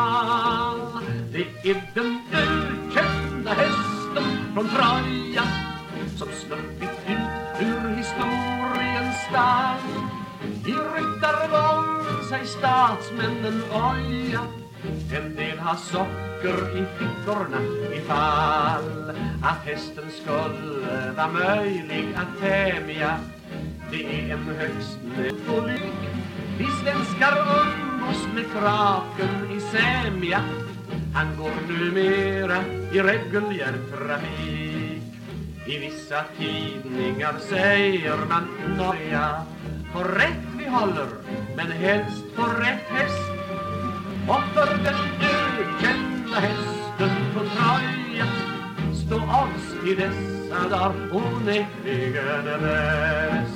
Det är den ökända hästen från Troja som sluppit ut ur historiens stall. I ryttarvagn sig statsmännen oja, en del har socker i fickorna ifall att hästen skulle vara möjlig att tämja. Det är en högst nödvändig. Vi svenskar umgås med kraken i sämja. Han går numera i reguljär trafik. I vissa tidningar säger man noja. På rätt vi håller, men helst på rätt häst. Och för den ökända hästen på Troja stå oss i dessa dagar onekligen bäst.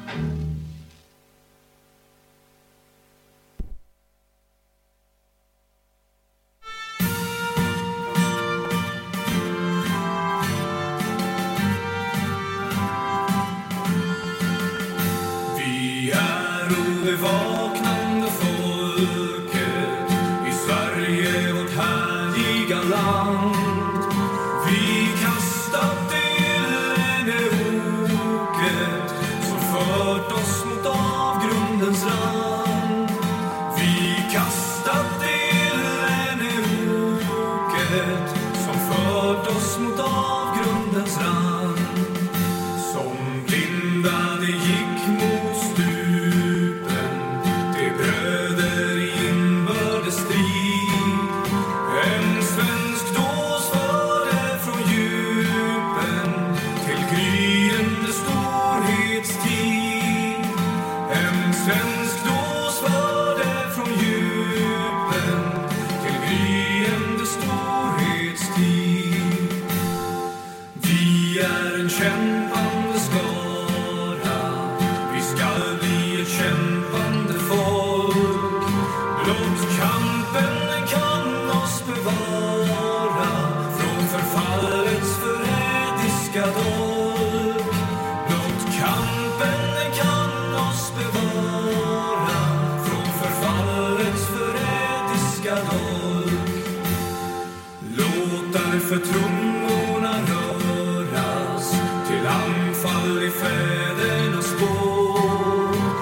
Vi är ovaknande folket i Sverige, vårt härliga land. Vi kastat eld i oket som fört oss mot avgrundens rand. Vi kastat eld i oket som fört oss mot avgrundens rand. Som blindade gick mot stupen, de bröder i inbördes strid. En svensk dås förde från djupen till gryende storhetstid. En svensk dås förde från djupen till gryende storhetstid. Vi är en kämpande skara, vi skall bli ett kämpande folk. Blott kampen den kan oss bevara från förfallets förrädiska dolk. Blott kampen den kan oss bevara från förfallets förrädiska dolk. Låt därför trummorna röras till anfall i fädernas spår.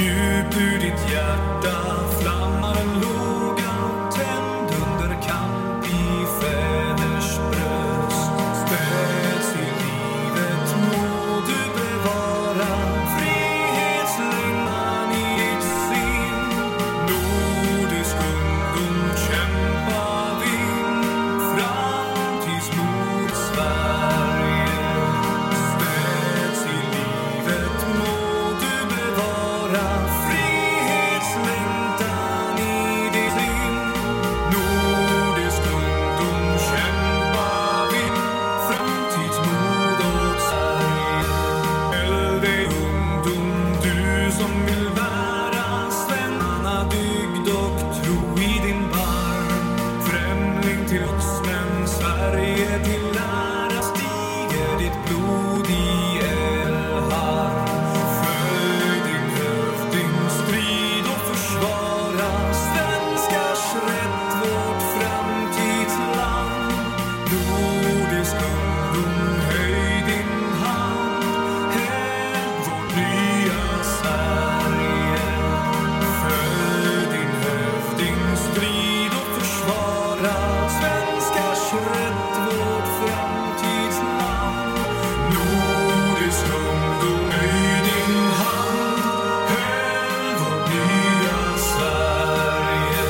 Djupt ur ditt hjärta flammar en låga, tänd under kamp i fäders bröst. Stöds i livet må du bevara, frihetslängtan i ditt sinn. Nordisk ungdom kämpa vinn, framtidsmod Sverige. Stöds i livet må du bevara, frihetslängtan i ditt sinn. Nordisk ungdom kämpa vinn, framtidsmod åt Sverige. Häll dig ungdom, du som vill bära svennarna dygd och tro i din barm. Främling till oss men Sverige till ära, stiger ditt blod i eldharm. Följ din hövding, strid och försvara svenskars rätt, vårt framtidsland. Nordisk ungdom, höj din hand, hävd vårt nya Sverige. Följ din hövding, strid och försvara svenskars rätt, vårt framtidsland. Nordisk ungdom, höj din hand, hävd vårt nya Sverige.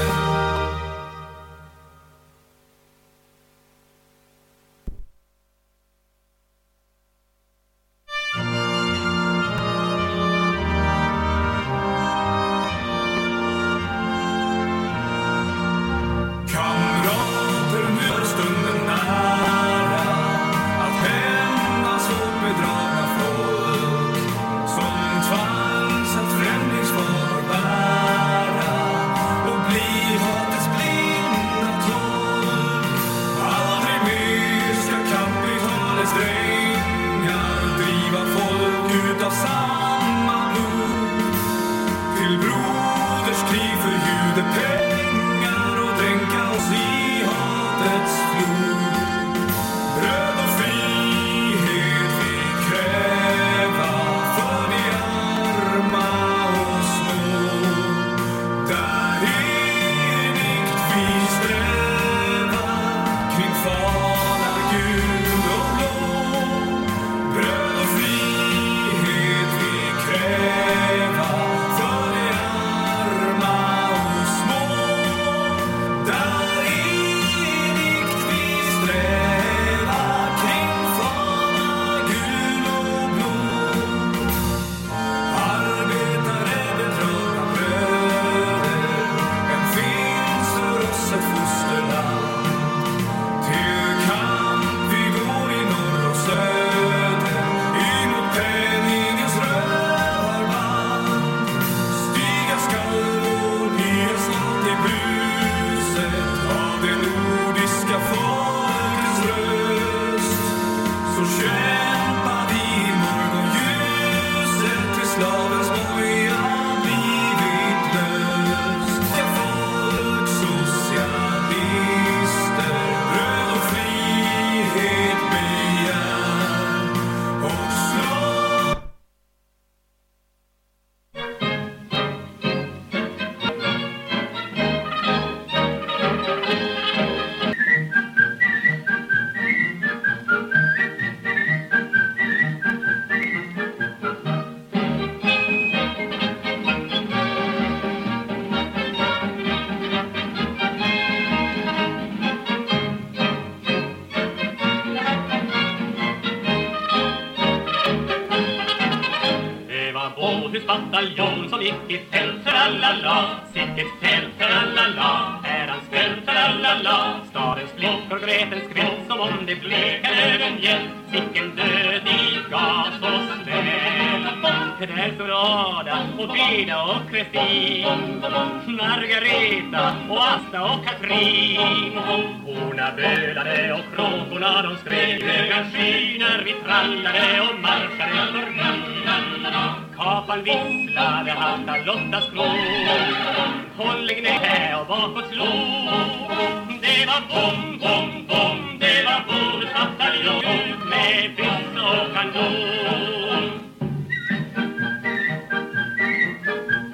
Kamrater, nu är stunden nära att hämnas åt bedragna folk som tvangs att främlingsfaror bära och bli hatets blinda tolk. Aldrig mer ska kapitalets drängar driva folk utav samma blod till broderskrig för judepengar och dränka oss i hatets flod. Bröd och frihet vi kräva för de arma och små. Där enigt vi sträva kring fana gul och blå. Bröd och frihet vi kräva för de arma och små. Där enigt vi sträva kring fana gul och blå. Arbetare, bedragna bröder, en finns för oss ett fosterland. Till kamp vi går i norr och söder, emot penningens rövarband. Stiga skall vår nyhetsnatt i bruset av det nordiska folkets röst. Så kämpa vi i morgonljuset till slavens boja blivit löst. Ja, folk, socialister, bröd och frihet begär och slag. Det var båthusbataljon som gick i fält, tralala. Sicket fält, tralala. Ärans fält, tralala. Stadens flickor grät en skvätt som om det blekade en hjälp. Sicken död i gas och sväll. Där står Ada och Beda och Kristin, Margareta och Asta och Katrin. Korna bölade och kråkorna de skrek. Höga skiner vi trallade och marschade förbi. Kapan visslade, hatta Lottas klor. Hålling ner och bakåt slog. Det var bom, bom, bom. Det var båthusbataljon ut med byss och kanon.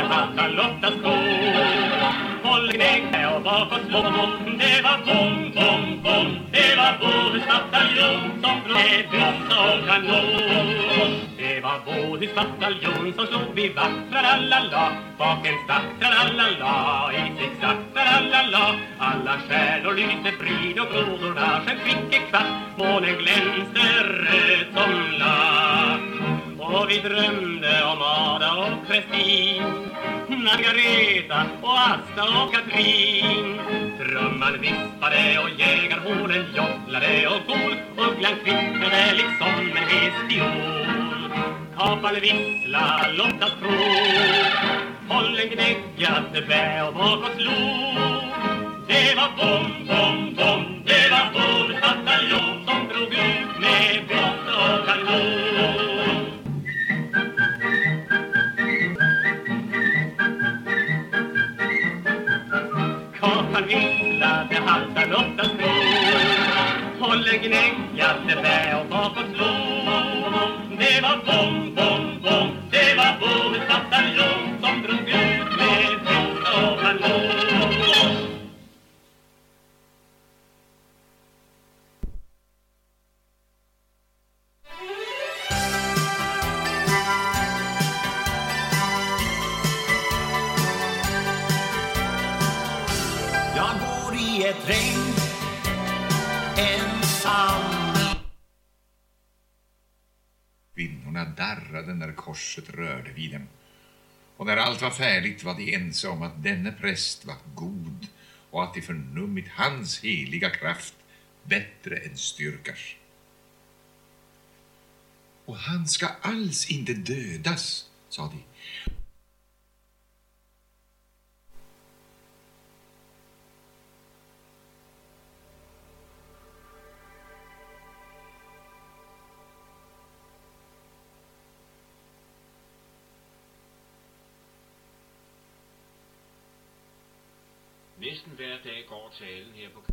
satt Lottas ko. Håll gnägg och bakåt små. Det var bom, bom, bom. Det var Bohusbataljon som blev byssa och kanon. Det var Bohusbataljon som slog vid vakt, tralala. Bak en stack, tralala. I zigzag, tralala. Alla stjärnor lyste frid och grodorna sjönk kvick kvart. Månen glänste röd som lack. Och vi drömde om Ada och Kristin, Margareta och Asta och Katrin. Trumman vispade och jägarhornen jottlade och gol. Ugglan kvittrade liksom en hestiol. Kapal vissla, Lottas tro. Hållen gnäggade bä och bakåt slog. Det var bom, bom, bom. Det var Bohusbataljon som drog ut med byssa och kanon. Kapan visslade halta Lottas tro. Hållen gnäggade bä och bakåt slog. Det var bom, bom, bom. Det var Bohusbataljon som drog ut med byssa och kanon. Jag går i ett regn ensam. Kvinnorna darrade när korset rörde vid dem. Och när allt var färdigt var de ense om att denne präst var god och att de förnummit hans heliga kraft bättre än styrkars. Och han ska alls inte dödas, sa de. Næsten hver dag går talen her på...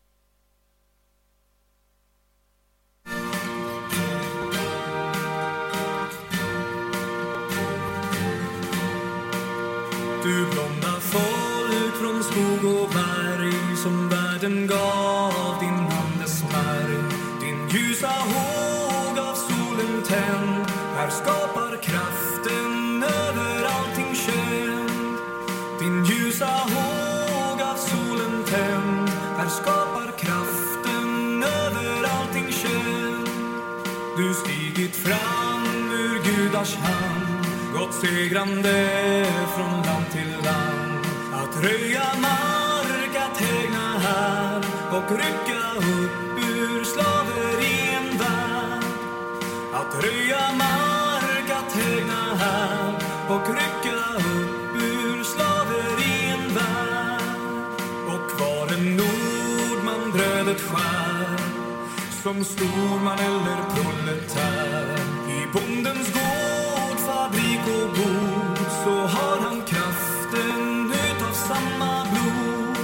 Du blomma folk från skog och berg som världen gav din andesmärg. Din ljusa håg av solen tänd, här skapar kraften över allting känd. Din ljusa håg av solen tänd, här skapar kraften över allting känd. Du stigit fram ur gudars hand, gått segrande från land till land. Att röja mark, att hägna här och rycka upp ur slaverien värld. Att röja mark, att hägna här och rycka upp ur slaverien värld. Och kvar en nordman brödet skär, som storman eller proletär. I bondens gård, fabrik och bod, så har han kraften utav samma blod.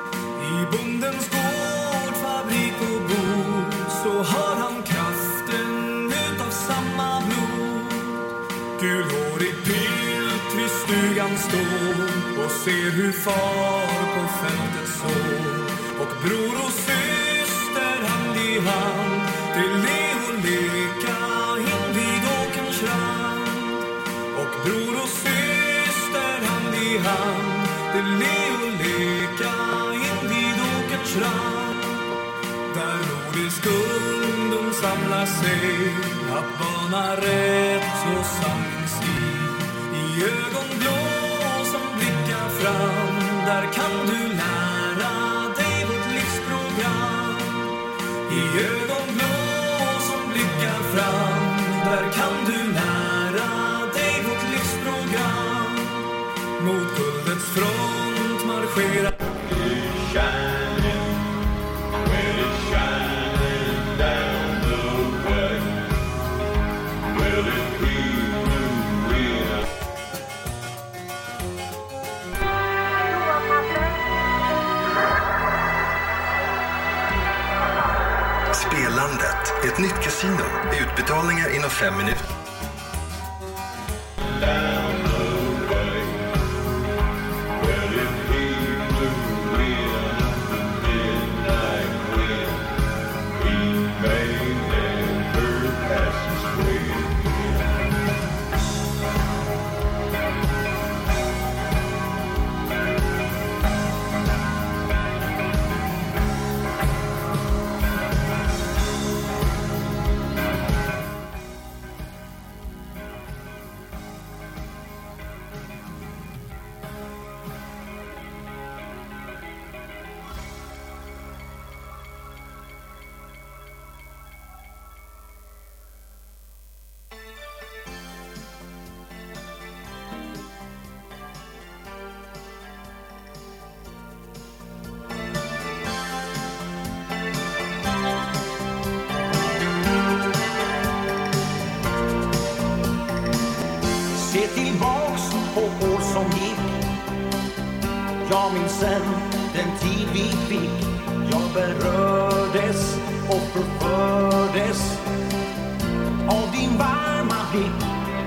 I bondens gård, fabrik och bod, så har han kraften utav samma blod. Gulhårig pilt vid stugan står och ser hur far på fältet sår. Och bror och syster hand i hand till le och leka in vid åkerns rand. Och bror och syster hand i hand till le och leka in vid åkerns rand. Där nordisk ungdom samlar sig att bana rätt och sanningsstig. I ögonblå som blickar fram, där kan du lära dig vårt livsprogram. I ögonblå som blickar fram, där kan du lära dig vårt livsprogram. Mot guldets front marscherar Spelandet, ett nytt kasino. Utbetalningar inom 5 minuter. på år som gick. Jag minns den tid vi fick. Jag berördes och förfördes av din varma blick.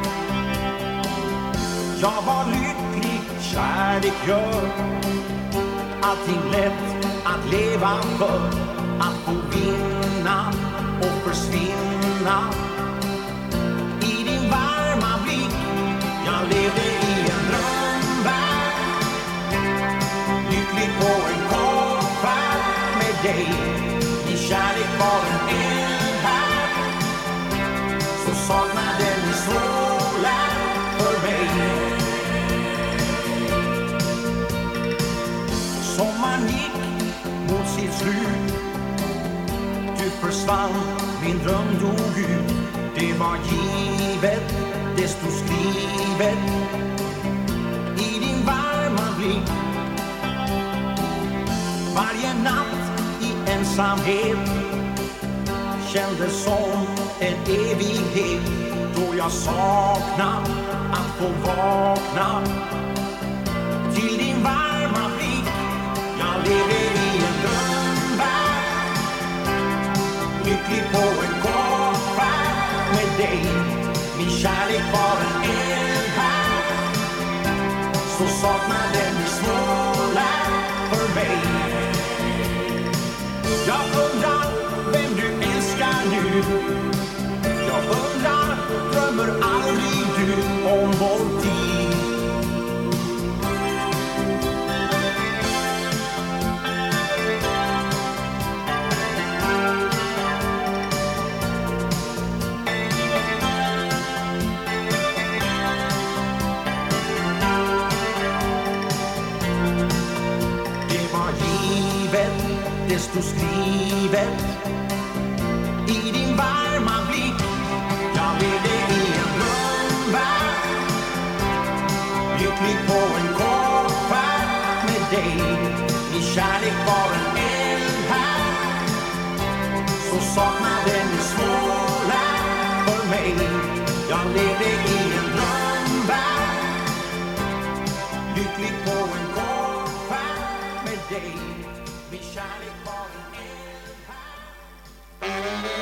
Jag var lycklig, kärlek gör allting lätt att leva för. Att få vinna och försvinna i din varma blick. Jag levde i en drömvärld, lycklig på en kort färd med dig. Din kärlek var en eld här, så saknaden är svårlärd för mig. Sommaren gick mot sitt slut, du försvann, min dröm dog ut. Det var givet, det stod skrivet i din varma blick. Varje natt i ensamhet kändes som en evighet, då jag saknar att få vakna till din varma blick. Jag lever i en drömvärld, lycklig på en kort färd med dig. Min kärlek var en eld här, så saknaden är svårlärd för mig. Jag undrar vem du älskar nu. Jag undrar, drömmer aldrig du om vår tid? Det stod skrivet i din varma blick. Jag levde i en drömvärld, lycklig på en kort färd med dig. Min kärlek var en eld här, så saknaden är svårlärd för mig. Jag levde i en drömvärld, lycklig på en kort färd med dig. Min kärlek var en eld här.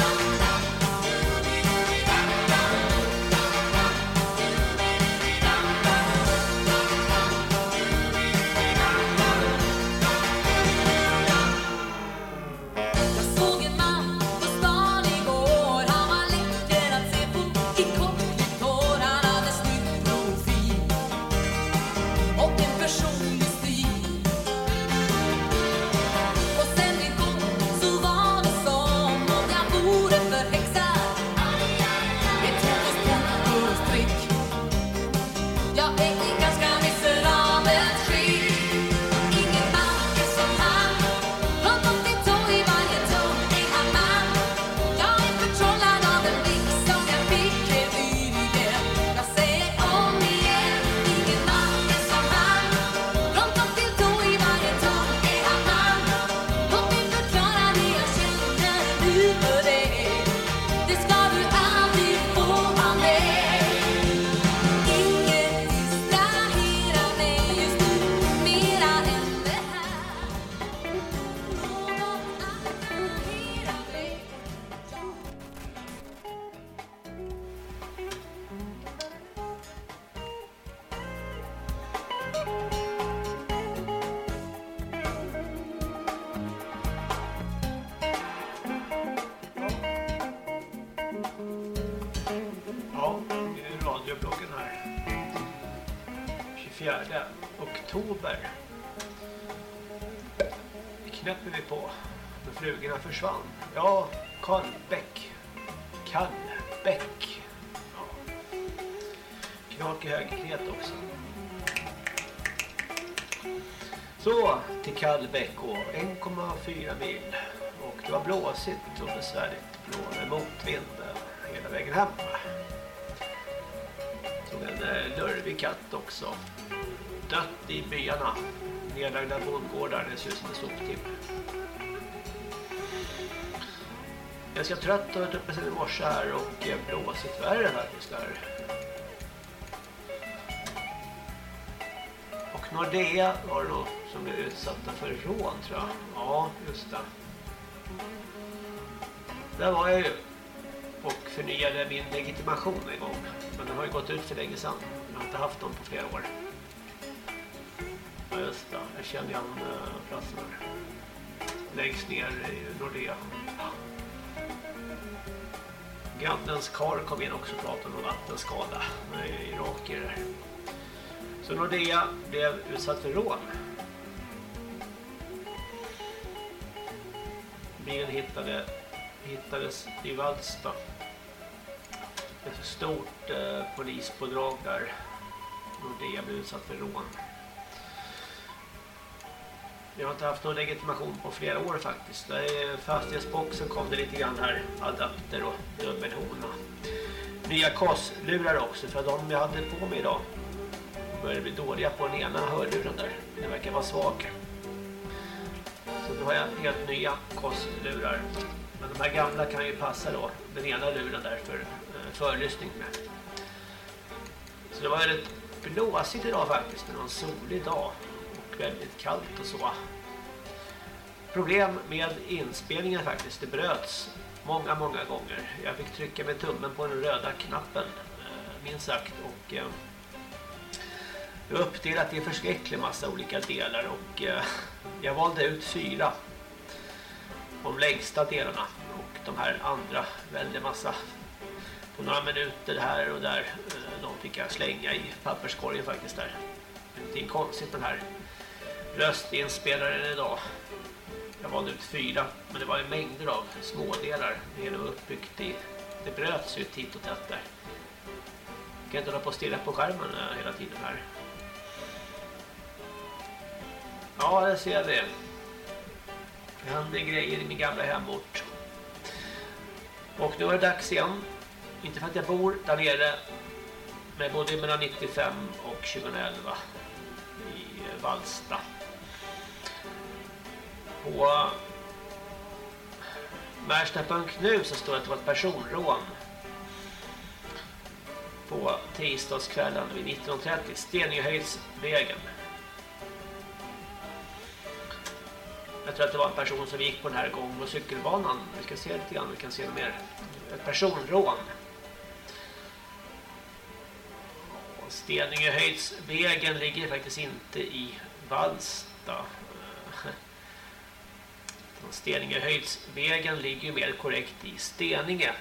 Jag såg en man på stan igår. Han var läcker att se på. I kortligt hår, han hade snygg profil och en personlig stil. Ja, det är radiobloggen här. 24 oktober. Knäpper vi på när flugorna försvann. Ja, Carl Bäck. Ja. Knak i högerknät också. Så till Kallbäck och 1,4 mil. Och det var blåsigt och besvärligt. Blåade motvind hela vägen hem. Så en lurvig katt också. Dött i byarna. Nedlagda bondgårdar, det ser ut som en soptipp. Jag ska trött och varit uppe sen i morse här och blåsigt värre faktiskt där. Nordea var det då som blev utsatta för rån, tror jag. Ja, just det. Där var jag ju och förnyade min legitimation en gång. Men den har ju gått ut för länge sedan. Jag har inte haft den på flera år. Ja, just det. Jag känner igen platsen här. Längst ner i Nordea. Grannens karl kom in också och pratade om vattenskada i Iraker där. Så Nordea blev utsatt för rån. Bilen hittades i Vallsta. Ett stort polispådrag där Nordea blev utsatt för rån. Jag har inte haft någon legitimation på flera år faktiskt. Där i fastighetsboxen kom det lite grann här adapter och dubbelhona. Nya korslurar också, för de jag hade på mig idag började bli dåliga på den ena hörluren där. Det verkar vara svag. Så då har jag helt nya korslurar. Men de här gamla kan ju passa då. Den ena luren där för förlyssning med. Så det var väldigt blåsigt idag faktiskt. Det var en solig dag. Väldigt kallt och så. Problem med inspelningen faktiskt. Det bröts många gånger. Jag fick trycka med tummen på den röda knappen, minst sagt. Och jag var uppdelat i en förskräcklig massa olika delar. Och jag valde ut 4. De längsta delarna. Och de här andra väldigt massa. På några minuter här och där. De fick jag slänga i papperskorgen faktiskt där. Det är konstigt den här röstinspelaren idag. Jag valde ut 4, men det var ju mängder av smådelar. Det hela var uppbyggt i. Det bröts ju titt och tätt där. Jag kan inte hålla på att stirra på skärmen hela tiden här. Ja, det ser vi. Det händer grejer i min gamla hemort. Och nu är det dags igen. Inte för att jag bor där nere, men både mellan 95 och 2011 i Vallsta. På Märsta.nu så står det att det var ett personrån på tisdagskvällen vid 19:30, Steningehöjdsvägen. Jag tror att det var en person som gick på den här gång- och cykelbanan. Vi ska se lite grann, vi kan se mer. Ett personrån. Steningehöjdsvägen ligger faktiskt inte i Vallsta. Steningehöjdsvägen ligger ju mer korrekt i Steninge.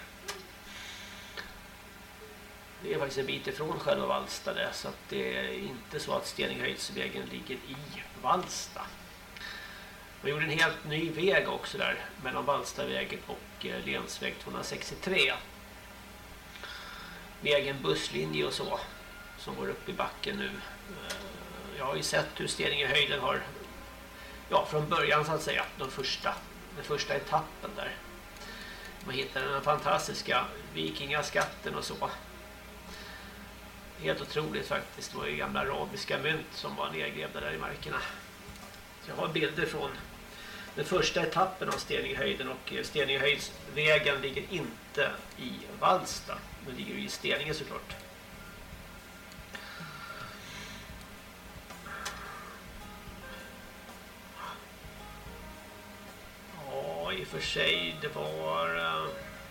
Det är faktiskt en bit ifrån själva Vallsta där, så att det är inte så att Steningehöjdsvägen ligger i Vallsta. Man gjorde en helt ny väg också där mellan Vallstavägen och länsväg 263. Med egen busslinje och så som går upp i backen nu. Jag har ju sett hur Steningehöjden har, ja, från början så att säga, den första etappen där. Man hittar den fantastiska vikingaskatten och så. Helt otroligt faktiskt. Det var ju gamla arabiska mynt som var nedgrävda där i markerna. Så jag har bilder från den första etappen av Steningehöjden, och Steningehöjdsvägen ligger inte i Vallsta. Den ligger i Steninge såklart. Ja, i och för sig det var...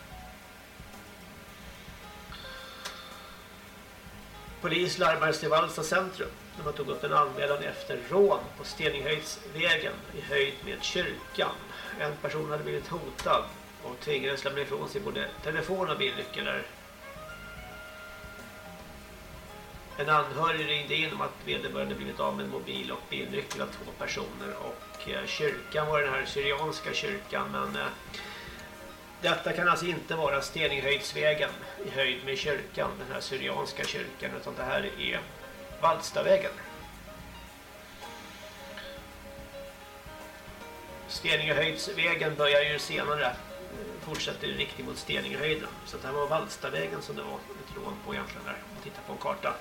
Polis larmades till Vallsta centrum när man tog upp en anmälan efter rån på Steningehöjdsvägen i höjd med kyrkan. En person hade blivit hotad och tvingades lämna ifrån sig både telefon och bilnycklar. En anhörig ringde in om att vederbörande blivit av med en mobil och bilnyckel av 2 personer, och kyrkan var den här syrianska kyrkan, men detta kan alltså inte vara Steningehöjdsvägen i höjd med kyrkan, den här syrianska kyrkan, utan det här är Vallstavägen. Steningehöjdsvägen börjar ju senare, fortsätter i riktning mot Steningehöjden, så det här var Vallstavägen som det var ett rån på egentligen där, om man tittar på en karta.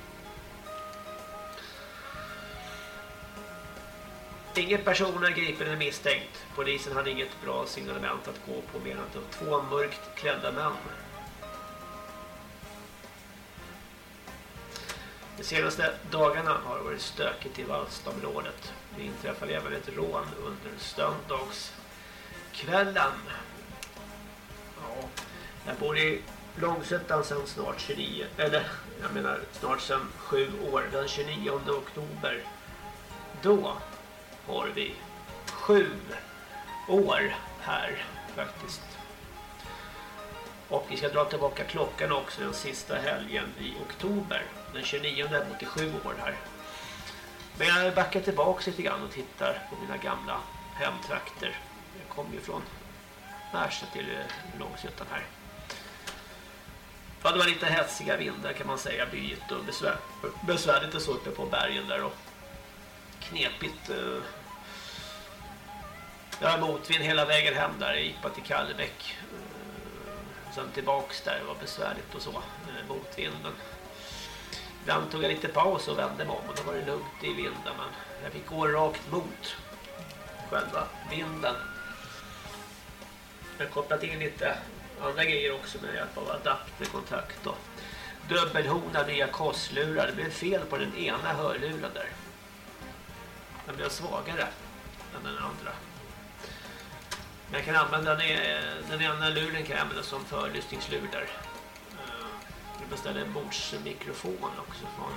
Ingen person är gripen eller misstänkt. Polisen hade inget bra signalement att gå på, mer än att 2 mörkt klädda män. De senaste dagarna har det varit stökigt i Vallstaområdet. Det inträffade även ett rån under söndagskvällen. Ja, jag bor i Långsötan sedan snart 29, eller jag menar snart sedan 7 år, den 29 oktober. Då har vi 7 år här faktiskt. Och vi ska dra tillbaka klockan också den sista helgen i oktober. Den 29 är 87 år här. Men jag backar tillbaka lite grann och tittar på mina gamla hemtrakter. Jag kommer ju från Märsta till Långsötan här. Ja, det var lite hetsiga vindar kan man säga. Byt och besvärligt och så uppe på bergen där. Och knepigt. Jag har motvind hela vägen hem där. Jag gick på till Kallebäck. Sen tillbaks där, det var besvärligt och så, motvinden. Ibland tog jag lite paus och vände mig om och då var det lugnt i vinden, men jag fick gå rakt mot själva vinden. Jag har kopplat in lite andra grejer också med hjälp av adapterkontakt och dubbelhona nya korslurar. Det blev fel på den ena hörluren där. Den blev svagare än den andra. Men jag kan använda den ena luren kan jag använda som förlyssningslur där. Jag beställde en bordsmikrofon också från...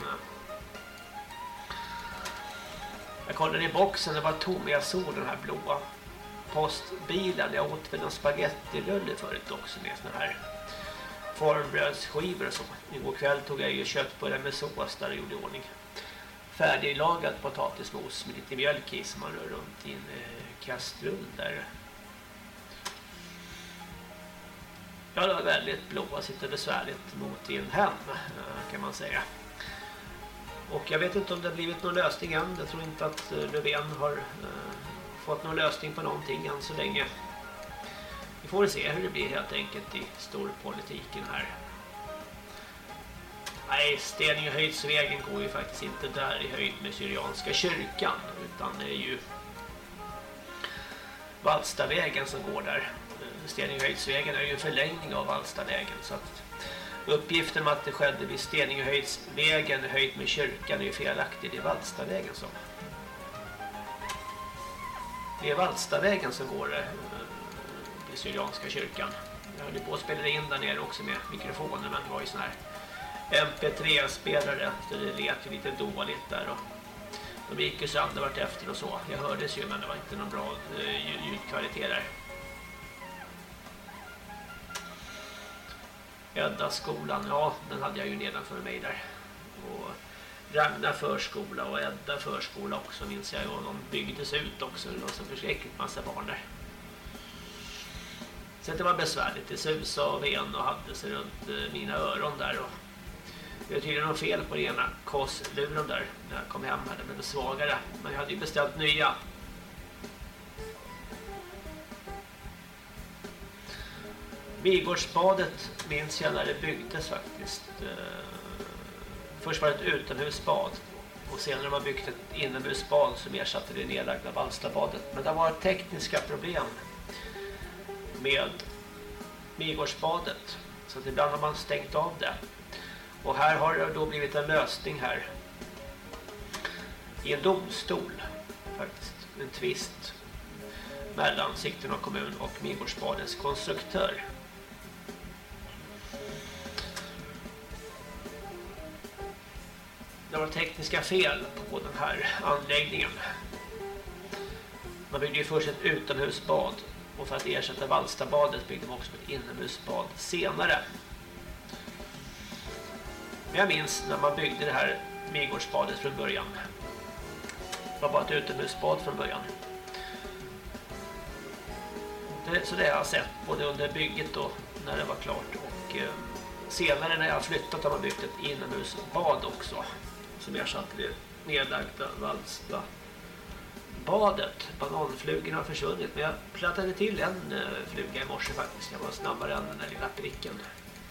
Jag kollade i boxen, det var tom. Jag såg den här blåa postbilen. Jag åt väl en spagettirulle förut också med såna här formbrödsskivor och så. Igår kväll tog jag ju köttbullar med sås där och gjorde i ordning. Färdiglagad potatismos med lite mjölk i som man rör runt i en kastrull där. Ja, det var väldigt blåsigt och besvärligt mot in hem kan man säga. Och jag vet inte om det har blivit någon lösning än. Jag tror inte att Löfven har fått någon lösning på någonting än så länge. Vi får se hur det blir helt enkelt i storpolitiken här. Nej, Stening- och Höjdsvägen går ju faktiskt inte där i höjd med Syrianska kyrkan, utan det är ju Vallstavägen som går där. Stening- och Höjdsvägen är ju en förlängning av Vallstavägen, så att uppgiften om att det skedde vid Stening- och Höjdsvägen höjt med kyrkan är ju felaktig. Det är Vallstavägen som... Det är Vallstavägen som går i Syrianska kyrkan. Jag höll på att spela in där nere också med mikrofonen, men det var ju sån här MP3-spelare, så det lät ju lite dåligt där och de gick ju sönder vart efter och så. Jag hördes ju, men det var inte någon bra ljudkvalitet där. Edda skolan, ja, den hade jag ju nedanför mig där. Och Ragnar förskola och Edda förskola också minns jag, och de byggdes ut också. Det var så förskräckligt massa barn där. Så det var besvärligt. Det susade av en och hade sig runt mina öron där. Och det var tydligen något fel på den ena korsluren där när jag kom hem här. Det blev svagare. Men jag hade ju beställt nya. Vigårdsbadet minns jag när det byggdes faktiskt. Först var det ett utomhusbad. Och senare har man byggt ett inomhusbad som ersatte det nedlagda Vallstabadet. Men det var tekniska problem med Vigårdsbadet. Så att ibland har man stängt av det. Och här har det då blivit en lösning här. I en domstol faktiskt. En tvist mellan Sigtuna kommun och Midgårdsbadens konstruktör. Det var tekniska fel på den här anläggningen. Man byggde ju först ett utomhusbad, och för att ersätta Vallstabadet byggde man också ett inomhusbad senare. Men jag minns när man byggde det här Midgårdsbadet från början. Det var bara ett utomhusbad från början. Så det har jag sett både under bygget och när det var klart. Och senare när jag flyttat har man byggt ett inomhusbad också. Som ersatte det nedlagda Vallstabadet. Bananflugen har försvunnit, men jag plattade till en fluga i morse faktiskt. Jag var snabbare än den där lilla pricken.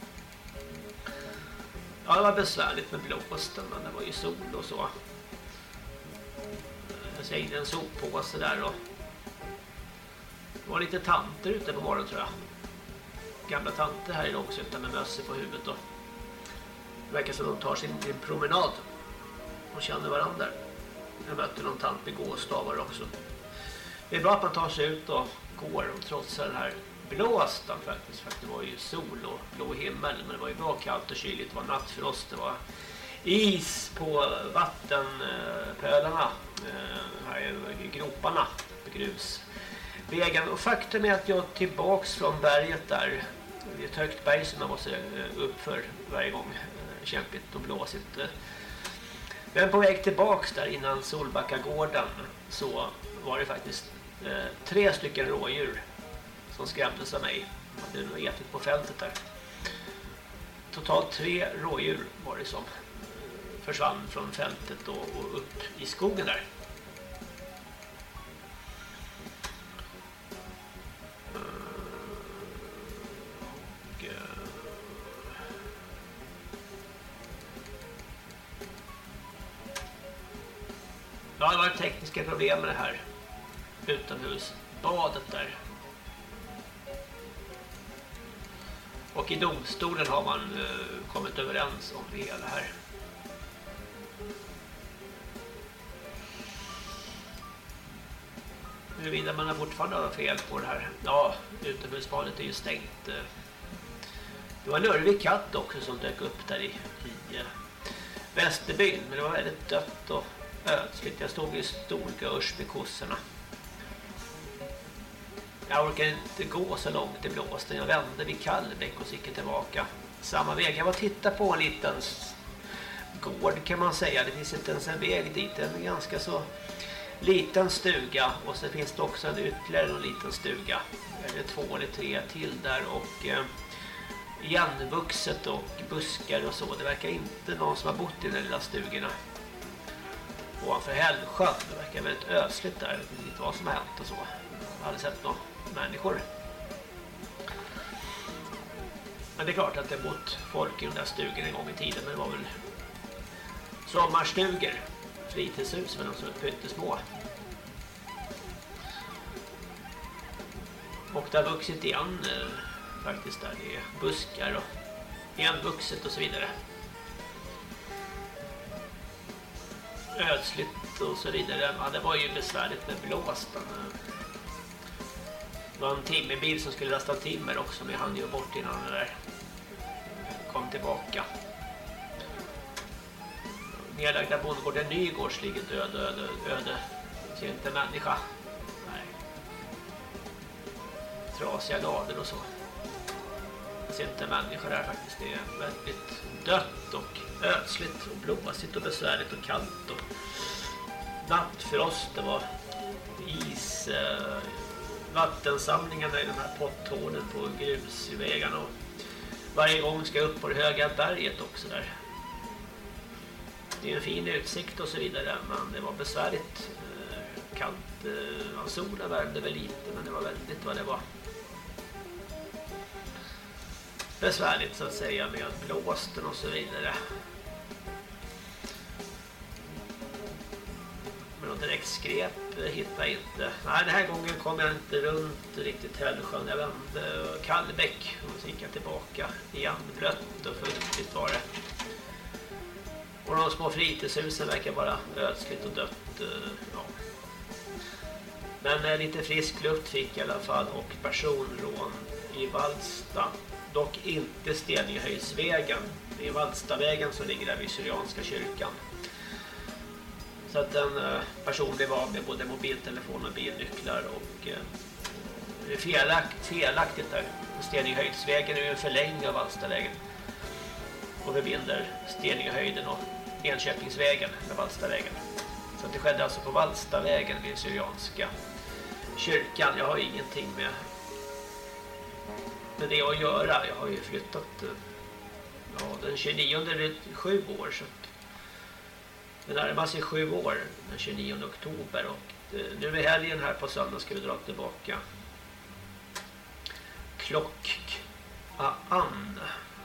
Ja, det var besvärligt med blåsten, men det var ju sol och så. Jag slängde en soppåse där och det var lite tanter ute på morgonen tror jag. Gamla tanter här i Långsötan med mössor på huvudet och det verkar som de tar sin promenad och känner varandra. Jag mötte någon tant med gåstavar också. Det är bra att man tar sig ut och går och trotsar den här blåsten faktiskt. För att det var ju sol och blå himmel, men det var ju bra kallt och kyligt. Det var nattfrost, det var is på vattenpölarna, här i groparna på grusvägen. Och faktum är att jag tillbaks från berget där, det är ett högt berg som man måste upp för varje gång, kämpigt och blåsigt. Men på väg tillbaks där innan Solbackagården så var det faktiskt 3 stycken rådjur som skrämdes av mig. Jag hade ätit på fältet där. Totalt 3 rådjur var det som försvann från fältet och upp i skogen där. Ja, det var tekniska problem med det här utomhusbadet där. Och i domstolen har man kommit överens om det hela här. Huruvida man har fortfarande fel på det här. Ja, utomhusbadet är ju stängt. Det var en lurvig katt också som dök upp där i Västerbyn. Men det var väldigt dött och ödsligt. Jag stod i storgörs med kossorna. Jag orkade inte gå så långt i blåsten. Jag vände vid Kallbäck och gick tillbaka samma väg. Jag var titta på en liten gård kan man säga. Det finns inte ens en väg dit. En ganska så liten stuga. Och så finns det också en ytterligare en liten stuga. Eller 2 eller 3 till där. Och igenvuxet och buskar och så. Det verkar inte någon som har bott i de lilla stugorna. Ovanför Hällsjön. Det verkar väldigt ödsligt där. Det vet inte vad som har hänt och så. Jag hade sett några människor. Men det är klart att det bott folk i de där stugorna en gång i tiden. Men det var väl sommarstugor. Fritidshus men de så pyttesmå. Och det har vuxit igen faktiskt där. Det är buskar och igenvuxet och så vidare. Ödsligt och så vidare. Ja, det var ju besvärligt med blåsten. Det var en timmerbil som skulle lasta timmer också, men han ju bort innan det där kom tillbaka. Nedlagda bondgården Nygårds ligger öde. Det är inte människa. Nej. Trasiga lador och så. Det ser inte människa där faktiskt. Det är väldigt dött och ödsligt och blåsigt och besvärligt och kallt och nattfrost. Det var is, vattensamlingarna i de här potthålen på grusvägarna och varje gång ska jag upp på det höga berget också där. Det är en fin utsikt och så vidare, men det var besvärligt kallt. Solen värmde väl lite, men det var väldigt vad det var. Besvärligt så att säga med blåsten och så vidare. Men något direkt skräp hittar jag inte. Nej, den här gången kom jag inte runt riktigt Hällsjön. Jag vände Kallbäck och så gick jag tillbaka igen. Blött och fuktigt var det. Och de små fritidshusen verkar bara ödsligt och dött. Ja. Men lite frisk luft fick jag i alla fall och personrån i Vallsta. Dock inte Steningehöjdsvägen. Det är Vallstavägen som ligger där vid Syrianska kyrkan. Så att en person blev av med både mobiltelefon och bilnycklar och det är felaktigt där. Steningehöjdsvägen är ju en förlängning av Vallstavägen och förbinder Steningehöjden och Enköpingsvägen med Vallstavägen. Så att det skedde alltså på Vallstavägen vid Syrianska kyrkan. Jag har ju ingenting med det att göra. Jag har ju flyttat den 29 är 7 år så det närmar sig 7 år den 29 oktober och nu är helgen här på söndag ska vi dra tillbaka klockan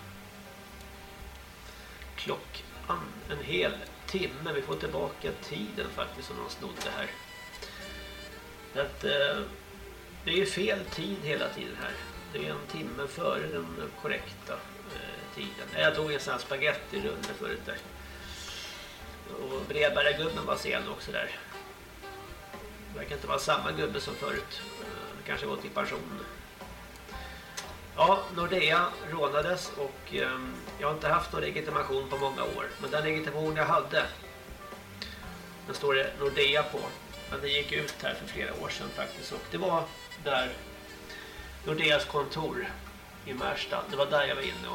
en hel timme. Vi får tillbaka tiden faktiskt som de snodde här. Att, det är ju fel tid hela tiden här. Det är en timme före den korrekta tiden. Jag tog en sån här spagettirulle förut där. Och brevbärargubben var sen också där. Det verkar inte vara samma gubbe som förut. Det kanske gått i pension. Ja, Nordea rånades och jag har inte haft någon legitimation på många år. Men den legitimation jag hade, den står det Nordea på. Men det gick ut här för flera år sedan faktiskt. Och det var där Nordeas kontor i Märsta. Det var där jag var inne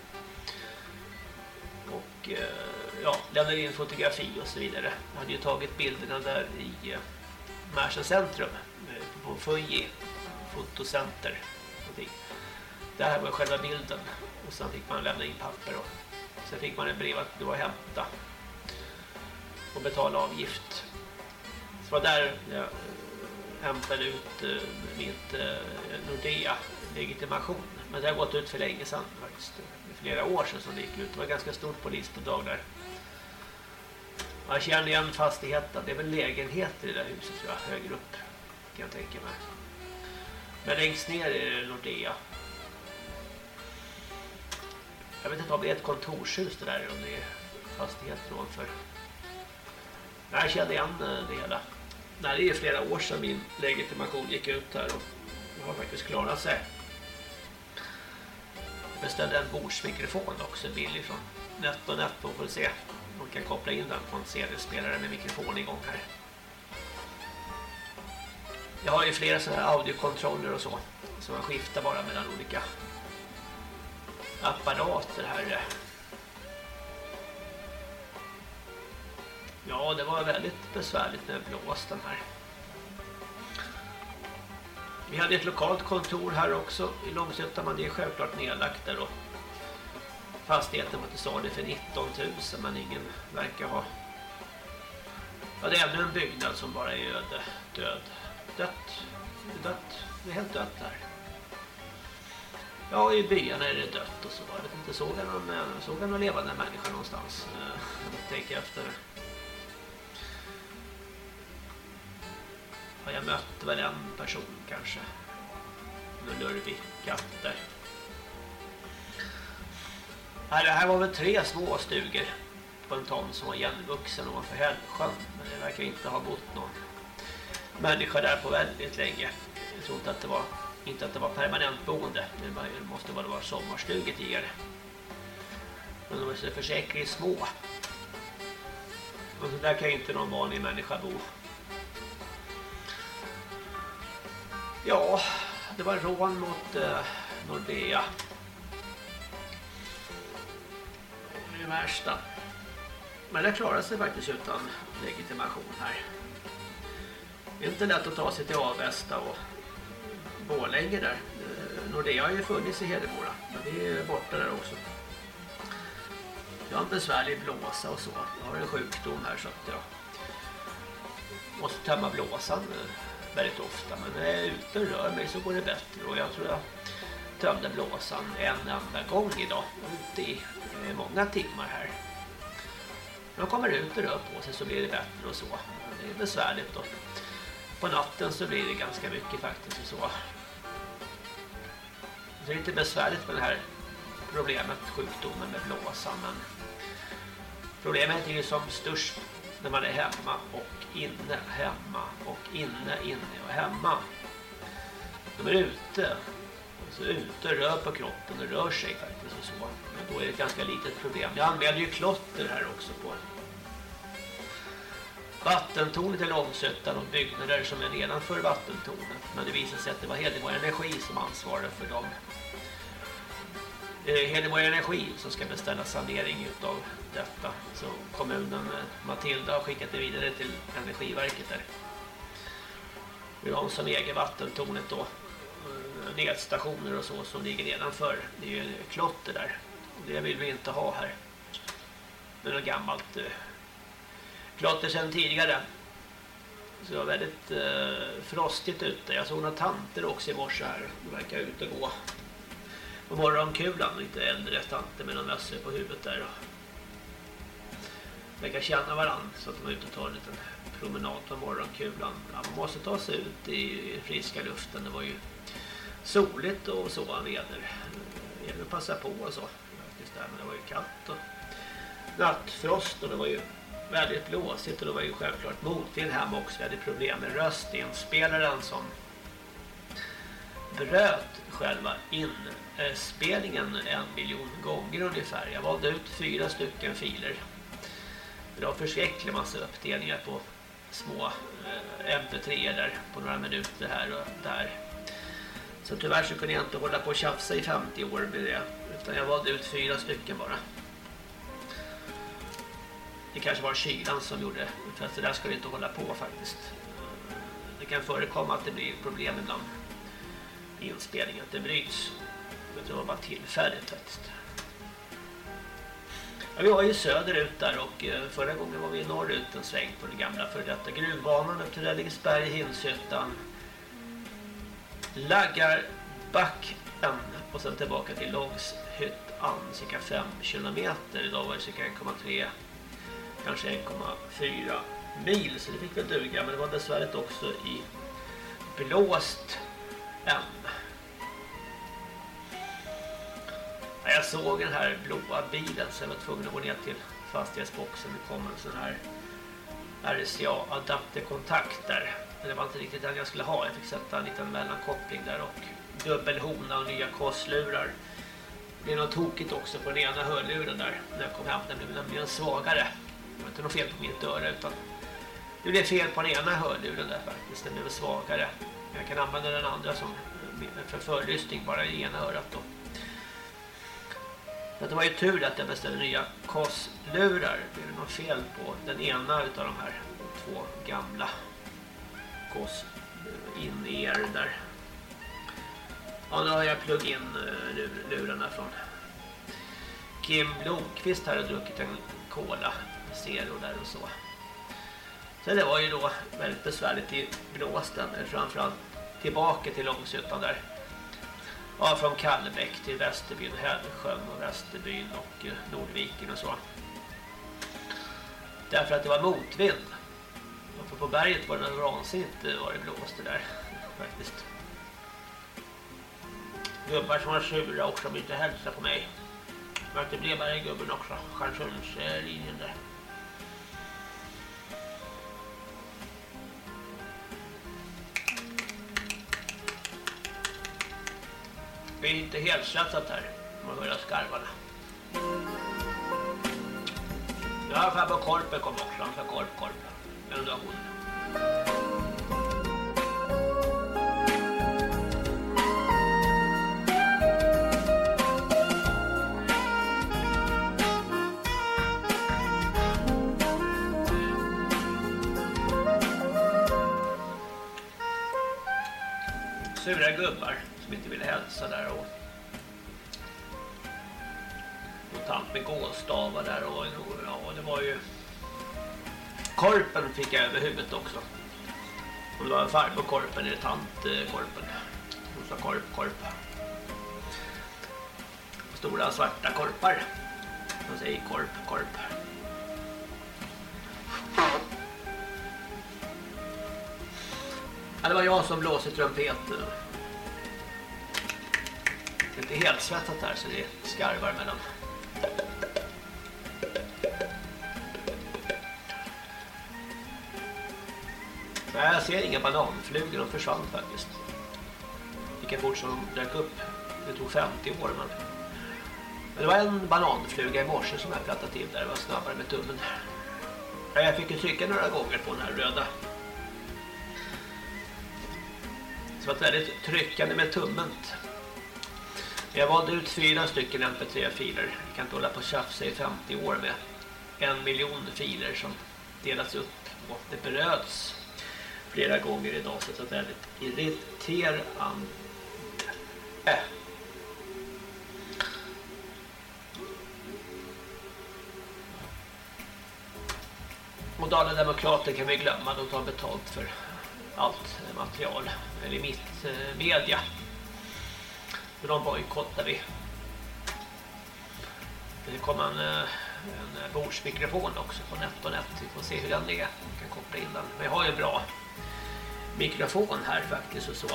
och ja, lämnade in fotografi och så vidare. Jag hade ju tagit bilderna där i Märsta centrum på Fuji fotocenter. Det här var själva bilden och sen fick man lämna in papper och sen fick man ett brev att det var hämta och betala avgift. Så var där jag hämtade ut mitt Nordea legitimation. Men det har gått ut för länge sedan faktiskt. Flera år sedan som det gick ut. Det var ganska stort polispådrag där. Jag känner igen fastigheten. Det är väl lägenheter i det där huset tror jag. Högre upp kan jag tänka mig. Men längst ner är det Nordea. Jag vet inte om det är ett kontorshus det där. Om det är fastighet då för. Nej, jag kände igen det hela. Nej, det är flera år sedan min legitimation gick ut här. Och jag har faktiskt klarat sig. Jag beställde en bordsmikrofon också billig från NetOnNet och får se. Man kan koppla in den på en CD-spelare med mikrofon igång här. Jag har ju flera sådana här audiokontroller och så. Så man skiftar bara mellan olika apparater här. Ja, det var väldigt besvärligt med blåsten här. Vi hade ett lokalt kontor här också i Långshyttan, men det är självklart nedlagt där och fastigheten var till salu för 19 000 men ingen verkar ha. Ja, det är ännu en byggnad som bara är dött. Det är helt dött där. Ja, i byarna är det dött och så. Jag vet inte, såg jag någon levande människa någonstans? Jag tänker efter. Ja, jag mötte väl en person kanske. En lurvig katt där. Det här var väl 3 små stugor på en tomt som var igenvuxen ovanför Hällsjön. Men det verkar inte ha bott någon människa där på väldigt länge. Jag tror inte att det var permanent boende. Det måste vara sommarstugor tidigare. Men de är så försäkringen små. Och så där kan inte någon vanlig människa bo. Ja, det var rån mot Nordea. Det är värsta. Men det klarar sig faktiskt utan legitimation här. Det är inte lätt att ta sig till Avesta och Borlänge där. Nordea har ju funnits i Hedemora, men det är borta där också. Jag har en besvärlig blåsa och så. Jag har en sjukdom här så att jag måste tömma blåsan väldigt ofta. Men när jag är ute och rör mig så går det bättre. Och jag tror jag tömde blåsan en enda gång idag. Ute i många timmar här. När jag kommer ut och rör på sig så blir det bättre och så. Det är besvärligt då. På natten så blir det ganska mycket faktiskt och så. Det är lite besvärligt med det här problemet, sjukdomen med blåsan. Men problemet är ju som störst när man är hemma och inne, hemma och inne och hemma. När man är ute, så ute rör på kroppen och rör sig faktiskt och så. Men då är det ett ganska litet problem. Jag använder ju klotter här också på vattentornet i Långshyttan och byggnader som är nedanför vattentornet. Men det visar sig att det var Hedemora Energi som ansvarade för dem. Hedemora Energi som ska beställa sanering utav detta. Så kommunen Matilda har skickat det vidare till Energiverket där. Det är de som äger vattentornet då. Nätstationer och så som ligger nedanför. Det är ju klotter där. Det vill vi inte ha här. Det är något gammalt klotter sedan tidigare. Så det var väldigt frostigt ute. Jag såg några tanter också i morse här. De verkar ut och gå på morgonkulan. Lite äldre tanter med någon mössor på huvudet där. De verkar känna varandra så att de är ute och tar en liten promenad på morgonkulan. Ja, man måste ta sig ut i friska luften. Det var ju soligt och så väder. Jag vill passa på och så. Men det var ju kallt och nattfrost och det var ju väldigt blåsigt och det var ju självklart motvind hemma också. Vi hade problem med röstinspelaren som bröt själva inspelningen 1 miljon gånger ungefär. Jag valde ut 4 stycken filer. Det var förskräcklig massa uppdelningar på små MP3 där på några minuter här och där. Så tyvärr så kunde jag inte hålla på och tjafsa i 50 år med det. Utan jag valde ut 4 stycken bara. Det kanske var kylan som gjorde. För att det där ska det inte hålla på faktiskt. Det kan förekomma att det blir problem ibland. Inspelningen, att det bryts. Det var bara tillfälligt faktiskt. Ja, vi var ju söderut där och förra gången var vi norrut en sväng på den gamla för detta gruvbanan upp till Rällingsberg, Hinshyttan, Laggarbacken och sen tillbaka till Långshyttan, cirka 5 kilometer. Idag var det cirka 1,3, kanske 1,4 mil, så det fick väl duga, men det var dessvärre också i blåst än. Jag såg den här blåa bilen så jag var tvungen att gå ner till fastighetsboxen. Det kom en sån här RCA-adapterkontakt där. Men det var inte riktigt den jag skulle ha. Jag fick sätta en liten mellankoppling där och dubbelhona och nya korslurar. Det blev något tokigt också på den ena hörluren där. När jag kom hem, den blev nämligen svagare. Det var inte något fel på mitt öra utan det blev fel på den ena hörluren där faktiskt. Den blev svagare. Jag kan använda den andra som för förlyssning bara i ena örat då. Det var ju tur att jag beställde nya korslurar. Det är något fel på den ena utav de här 2 gamla in-ear där. Ja, nu har jag pluggat in lurarna från Kim Blomqvist här och druckit en cola zero där och så. Så det var ju då väldigt besvärligt i blåsten, framförallt tillbaka till Långshyttan där. Ja, från Kallebäck till Västerbyn, Hällsjön och Västerbyn och Nordviken och så. Därför att det var motvind. Och på berget var det vansinnigt var det blåste där faktiskt. Gubbar som var sura också som inte hälsa på mig. Men det blev bara gubben också. Stjärnsundslinjen där. Det är inte helt satsat här. Man hör skarvarna. Ja, farbror Korpen kom också. Han sa korp. Men då hon. Sura gubbar som inte ville hälsa där och tant med gåstavar där och ja, det var ju korpen fick jag över huvudet också. Och det var farbror korpen eller tant korpen. Hon sa korp. Stora svarta korpar. De säger korp. Ja, det var jag som blåser trumpet. Det är inte helt svettat här så det skarvar mellan. Nej, jag ser inga bananflugor, de försvann faktiskt. Lika fort som de dök upp. Det tog 50 år men det var en bananfluga i morse som jag plattade till där. Det var snabbare med tummen. Jag fick ju trycka några gånger på den här röda. Så det var väldigt tryckande med tummen. Jag valde ut 4 stycken MP3-filer. Jag kan inte hålla på och tjafsa i 50 år med 1 miljon filer som delats upp och det beröts flera gånger idag så det är väldigt irriterande. Och Dala-demokrater kan vi glömma, de tar betalt för allt material eller mitt media. För de bojkottar vi. Det kommer en bordsmikrofon också på NetOnNet. Vi får se hur den är. Vi kan koppla in den. Men jag har ju en bra mikrofon här faktiskt och så.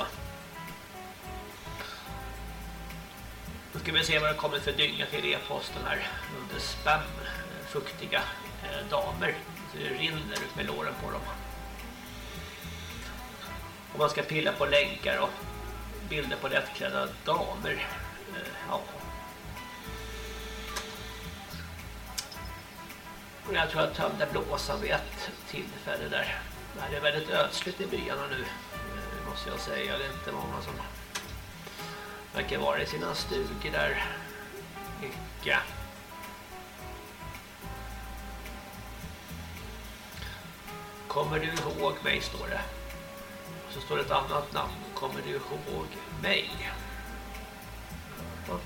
Nu ska vi se vad det kommer för dynga till e-posten här. Under spam, fuktiga damer Så det rinner ut med låren på dem. Och man ska pilla på länkar och bilder på lättklädda damer. Ja. Och jag tror att tömde blåsan vid ett tillfälle där. Det är väldigt ödsligt i byarna nu, måste jag säga. Det är inte många som verkar vara i sina stugor där. Mycket. Kommer du ihåg mig, står det. Och så står det ett annat namn. Kommer du ihåg mig? Ja.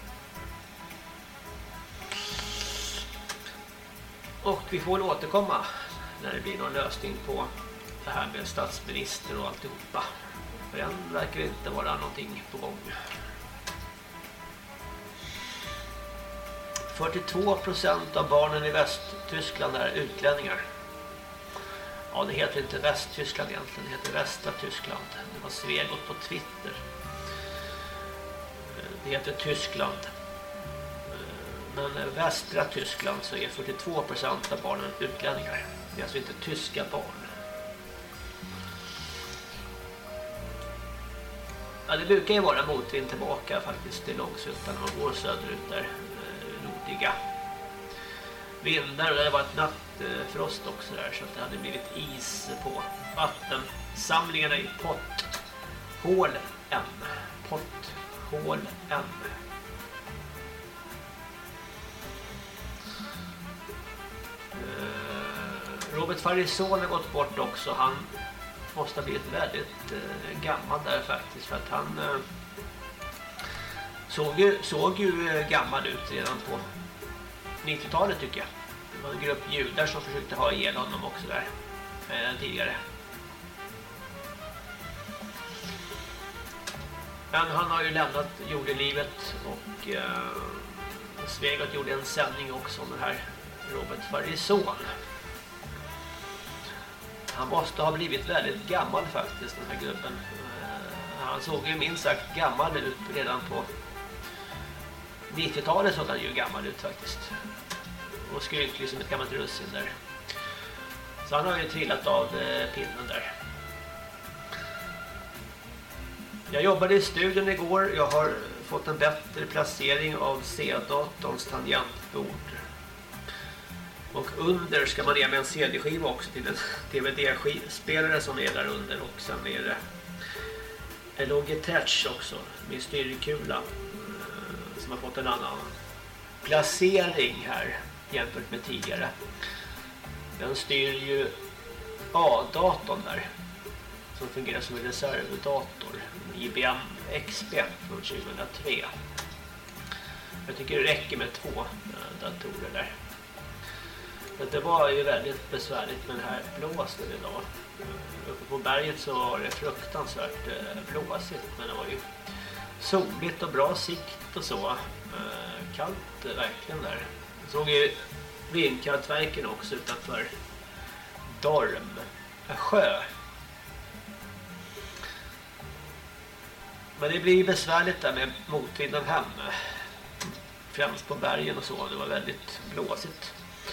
Och vi får återkomma när det blir någon lösning på det här med statsminister och alltihopa. För än verkar det inte vara någonting på gång. 42% av barnen i Västtyskland är utlänningar. Ja, det heter inte Västtyskland egentligen, det heter Västra Tyskland. Det var Svegot på Twitter. Det heter Tyskland. Men Västra Tyskland så är 42% av barnen utlänningar. Det är alltså inte tyska barn. Ja, det brukar ju vara motvind tillbaka faktiskt till Långshyttan när man går söderut där. Nordliga vindar och det var ett nattfrost också där så att det hade blivit is på vattensamlingarna i Potthålen. Potthålen. Robert Farison har gått bort också. Han måste ha blivit väldigt gammal där faktiskt för att han såg ju gammal ut redan på 90-talet tycker jag. Det var en grupp judar som försökte ha ihjäl honom också där tidigare. Men han har ju lämnat jordelivet och Svegot gjorde en sändning också om den här Robert Farison. Han måste ha blivit väldigt gammal faktiskt, den här gubben. Han såg ju minst sagt gammal ut redan på 90-talet såg han ju gammal ut faktiskt. Och skrynklig som ett gammalt russin där. Så han har ju trillat av pinnen där. Jag jobbade i studion igår. Jag har fått en bättre placering av C-datorns tangentbord. Och under ska man ner med en CD-skiva också till en DVD-spelare som är där under. Och sen är det en Logitech också med styrkula som har fått en annan placering här jämfört med tidigare. Den styr ju A-datorn där som fungerar som en reservdator, IBM XP från 2003. Jag tycker det räcker med 2 datorer där. Men det var ju väldigt besvärligt med den här blåsten idag. Uppe på berget så var det fruktansvärt blåsigt, men det var ju soligt och bra sikt och så. Kallt verkligen där. Jag såg ju vindkraftverken också utanför Dorm sjö. Men det blir besvärligt där med motvinden hem. Främst på bergen och så. Det var väldigt blåsigt.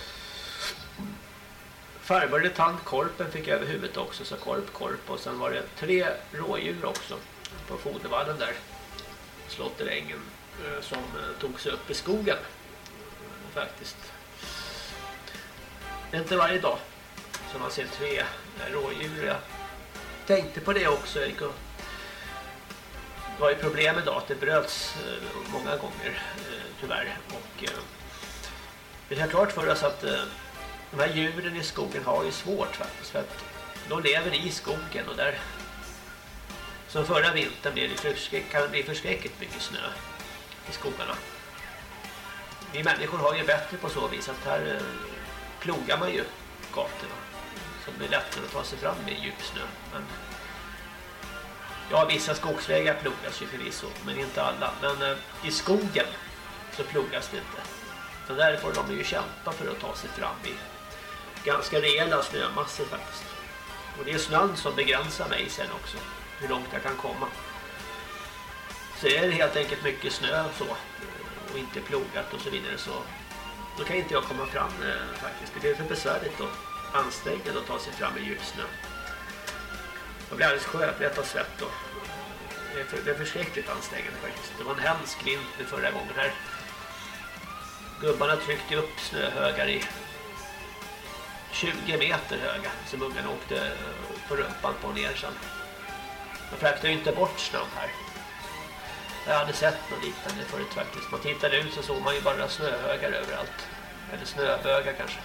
Farbror tandkorpen fick över huvudet också, så korp. Och sen var det 3 rådjur också på fodervallen där. Slotterängen som tog sig upp i skogen faktiskt. Det är inte varje dag som man ser 3 rådjur. Jag tänkte på det också, Erik. Det var ju problem idag att det bröts många gånger tyvärr. Och det är klart för oss att de här djuren i skogen har ju svårt faktiskt, för att de lever i skogen och där som förra vintern kan det bli förskräckligt mycket snö i skogarna. Vi människor har ju bättre på så vis att här plogar man ju gatorna så det blir lättare att ta sig fram med djup snö. Men ja, vissa skogsvägar plogas ju förvisso, men inte alla. Men i skogen så plogas det inte. Så där får de ju kämpa för att ta sig fram i ganska rejäla snömassor faktiskt. Och det är snön som begränsar mig sen också, hur långt jag kan komma. Så är det helt enkelt mycket snö så, och inte plogat och så vidare, så då kan inte jag komma fram faktiskt. Det blir för besvärligt då. ansträngande att ta sig fram i djupsnö. Jag blir alldeles sjöblöt av svett då. Det är förskräckligt ansträngande faktiskt. Det var en hemsk vinter förra gången här. Gubbarna tryckte upp snöhögar i 20 meter höga som ungarna åkte på rumpan på ner sen. Man fraktade ju inte bort snön här. Jag hade sett något liknande förut faktiskt. Man tittade ut så såg man ju bara snöhögar överallt. Eller snöbögar kanske.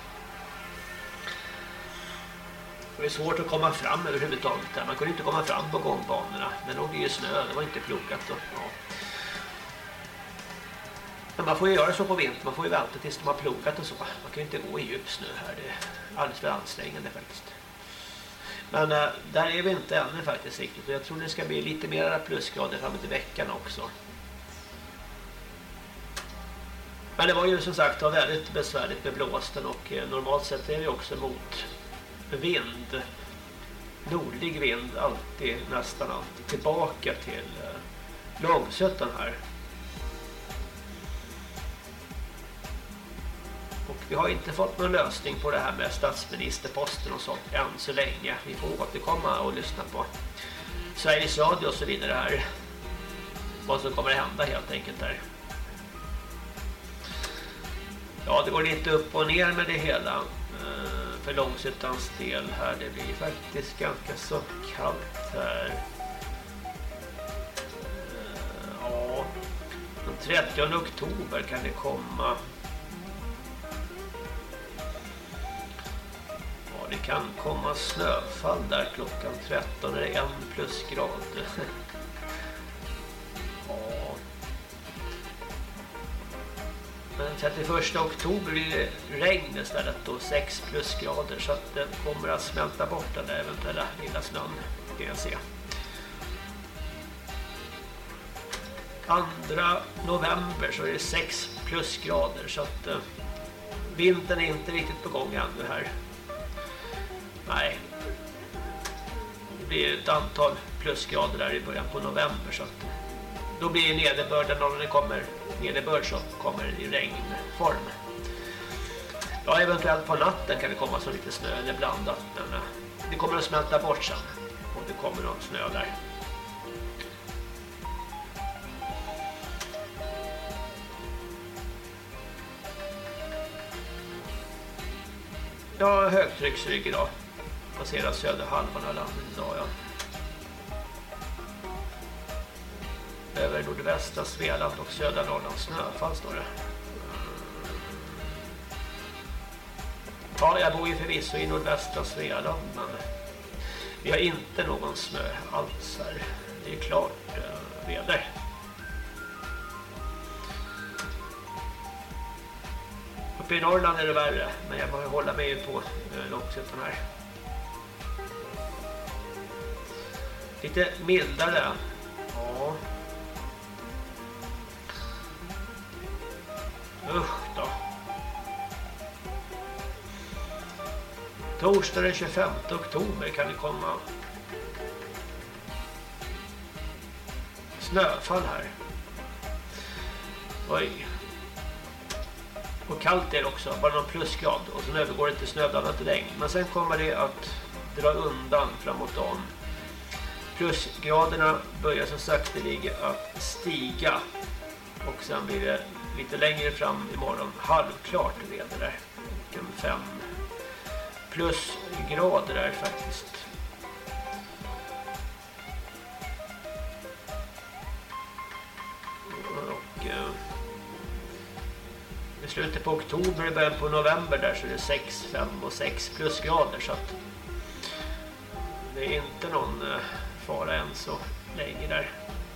Det var svårt att komma fram överhuvudtaget där. Man kunde inte komma fram på gångbanorna. Det låg ju snö, det var inte plogat då. Ja. Men man får ju göra så på vintern. Man får ju vänta tills de har plogat och så. Man kan ju inte gå i djup snö här. Det är alldeles för ansträngande faktiskt. Men där är vi inte ännu faktiskt riktigt. Och jag tror det ska bli lite mer plusgrader framåt i veckan också. Men det var ju som sagt väldigt besvärligt med blåsten. Och normalt sett är det också mot vind. Nordlig vind alltid, nästan alltid. Tillbaka till Långsötan här. Och vi har inte fått någon lösning på det här med statsministerposten och sånt än så länge. Vi får återkomma och lyssna på Sveriges Radio och så vidare här. Vad som kommer att hända helt enkelt där. Ja, det går lite upp och ner med det hela. För Långsötans del här. Det blir faktiskt ganska så kallt här. Ja, den 30 oktober kan det komma. Ja, det kan komma snöfall där klockan 13 när det är 1 plusgrad. Ja. Men 31 oktober blir det regn istället och 6 plusgrader så att den kommer att smälta bort den där eventuella lilla snön kan jag se. 2 november så är det 6 plusgrader så att vintern är inte riktigt på gång ännu här. Nej. Det blir ett antal plusgrader där i början på november så att då blir nederbörden när det kommer nederbörd så kommer i regnform. Ja, eventuellt på natten kan det komma så lite snö eller blandat men det kommer att smälta bort sen om det kommer någon snö där. Ja, högtrycksrygg idag. Passerar södra halvan av landet idag, ja. Över nordvästra Svealand och södra Norrland snöfall står det. Ja, jag bor ju förvisso i nordvästra Svealand men vi har inte någon snö alls här. Det är klart väder. Uppe i Norrland är det värre, men jag måste hålla mig på Långsötan här. Lite mildare. Ja. Usch då. Torsdag den 25 oktober kan det komma snöfall här. Oj. Och kallt är det också, bara någon plusgrad. Och sen övergår det till snöblandat regn. Men sen kommer det att dra undan framåt dagen. Plusgraderna börjar så sakteliga att stiga. Och sen blir det lite längre fram imorgon halvklart väder där. 5 plusgrader där faktiskt. Och i slutet på oktober och början på november där så är det 6, 5 och 6 plusgrader så att det är inte någon fara än så länge där.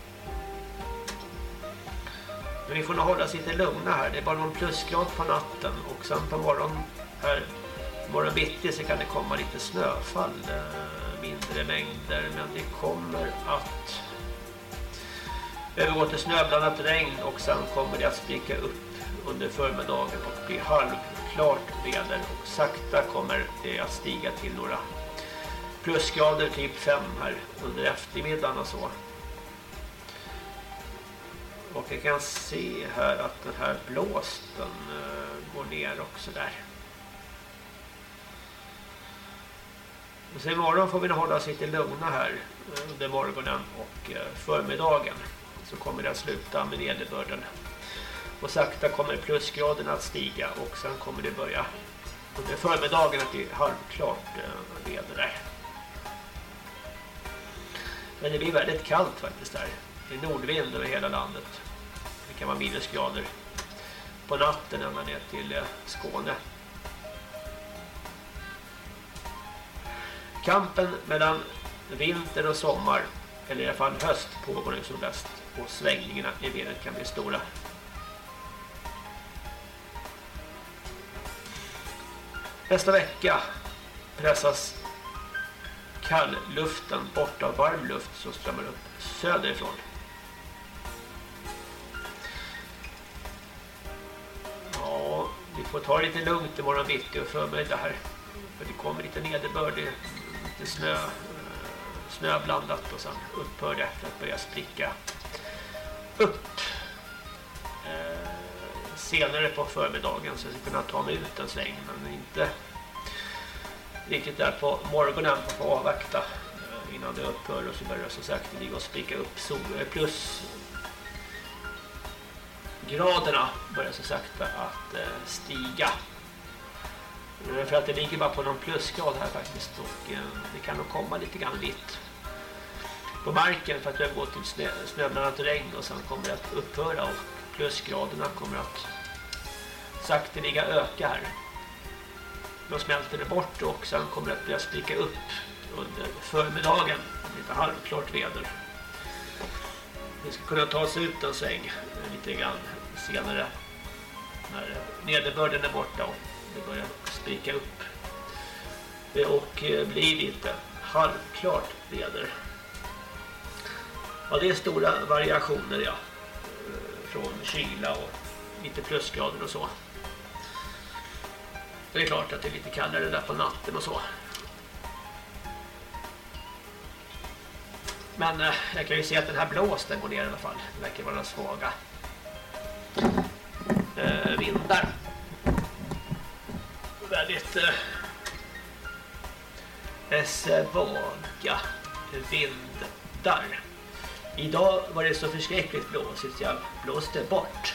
Men vi får nog hålla sig lite lugna här. Det är bara någon plusgrad på natten och sen på morgon här morgon bitti så kan det komma lite snöfall, mindre mängder, men det kommer att övergå till snöblandat regn och sen kommer det att spricka upp under förmiddagen och bli halvklart väder och sakta kommer det att stiga till några plusgrader typ 5 här under eftermiddagen och så. Och jag kan se här att den här blåsten går ner också där. Och sen imorgon får vi hålla oss lite lugna här under morgonen och förmiddagen. Så kommer det att sluta med nederbörden. Och sakta kommer plusgraderna att stiga och sen kommer det börja under förmiddagen att det är halvklart väder där. Men det blir väldigt kallt faktiskt där. Det är nordvind över hela landet. Det kan vara minusgrader på natten ända ner till Skåne. Kampen mellan vinter och sommar, eller i alla fall höst, pågår nu som bäst. Och svängningarna i vädret kan bli stora. Nästa vecka pressas kallluften bort av varm luft som strömmar upp söderifrån. Ja, vi får ta det lite lugnt imorgon bitti och förmiddag här. För det kommer lite nederbörd, lite snö blandat och sen upphör det för att börja spricka upp. Senare på förmiddagen så jag ska kunna ta mig ut en sväng, men inte riktigt där på morgonen för att avvakta innan det upphör och så börjar det så sakteliga och spricka upp plus graderna börjar så sakta att stiga. För att det ligger bara på någon plusgrad här faktiskt och det kan nog komma lite grann vitt på marken för att övergå till snöblandat regn och sen kommer det att upphöra och plusgraderna kommer att sakteliga öka här. Då smälter det bort och sen kommer det att börja spricka upp under förmiddagen. Lite halvklart väder. Vi ska kunna ta oss ut en sväng lite grann senare när nederbörden är borta och det börjar spricka upp. Och blir lite halvklart väder. Ja, det är stora variationer, ja. Från kyla och lite plusgrader och så. Det är klart att det är lite kallare där på natten och så. Men jag kan ju se att den här blåsten går ner i alla fall. Det verkar vara svaga vindar. Väldigt svaga vindar. Idag var det så förskräckligt blåsigt så jag blåste bort.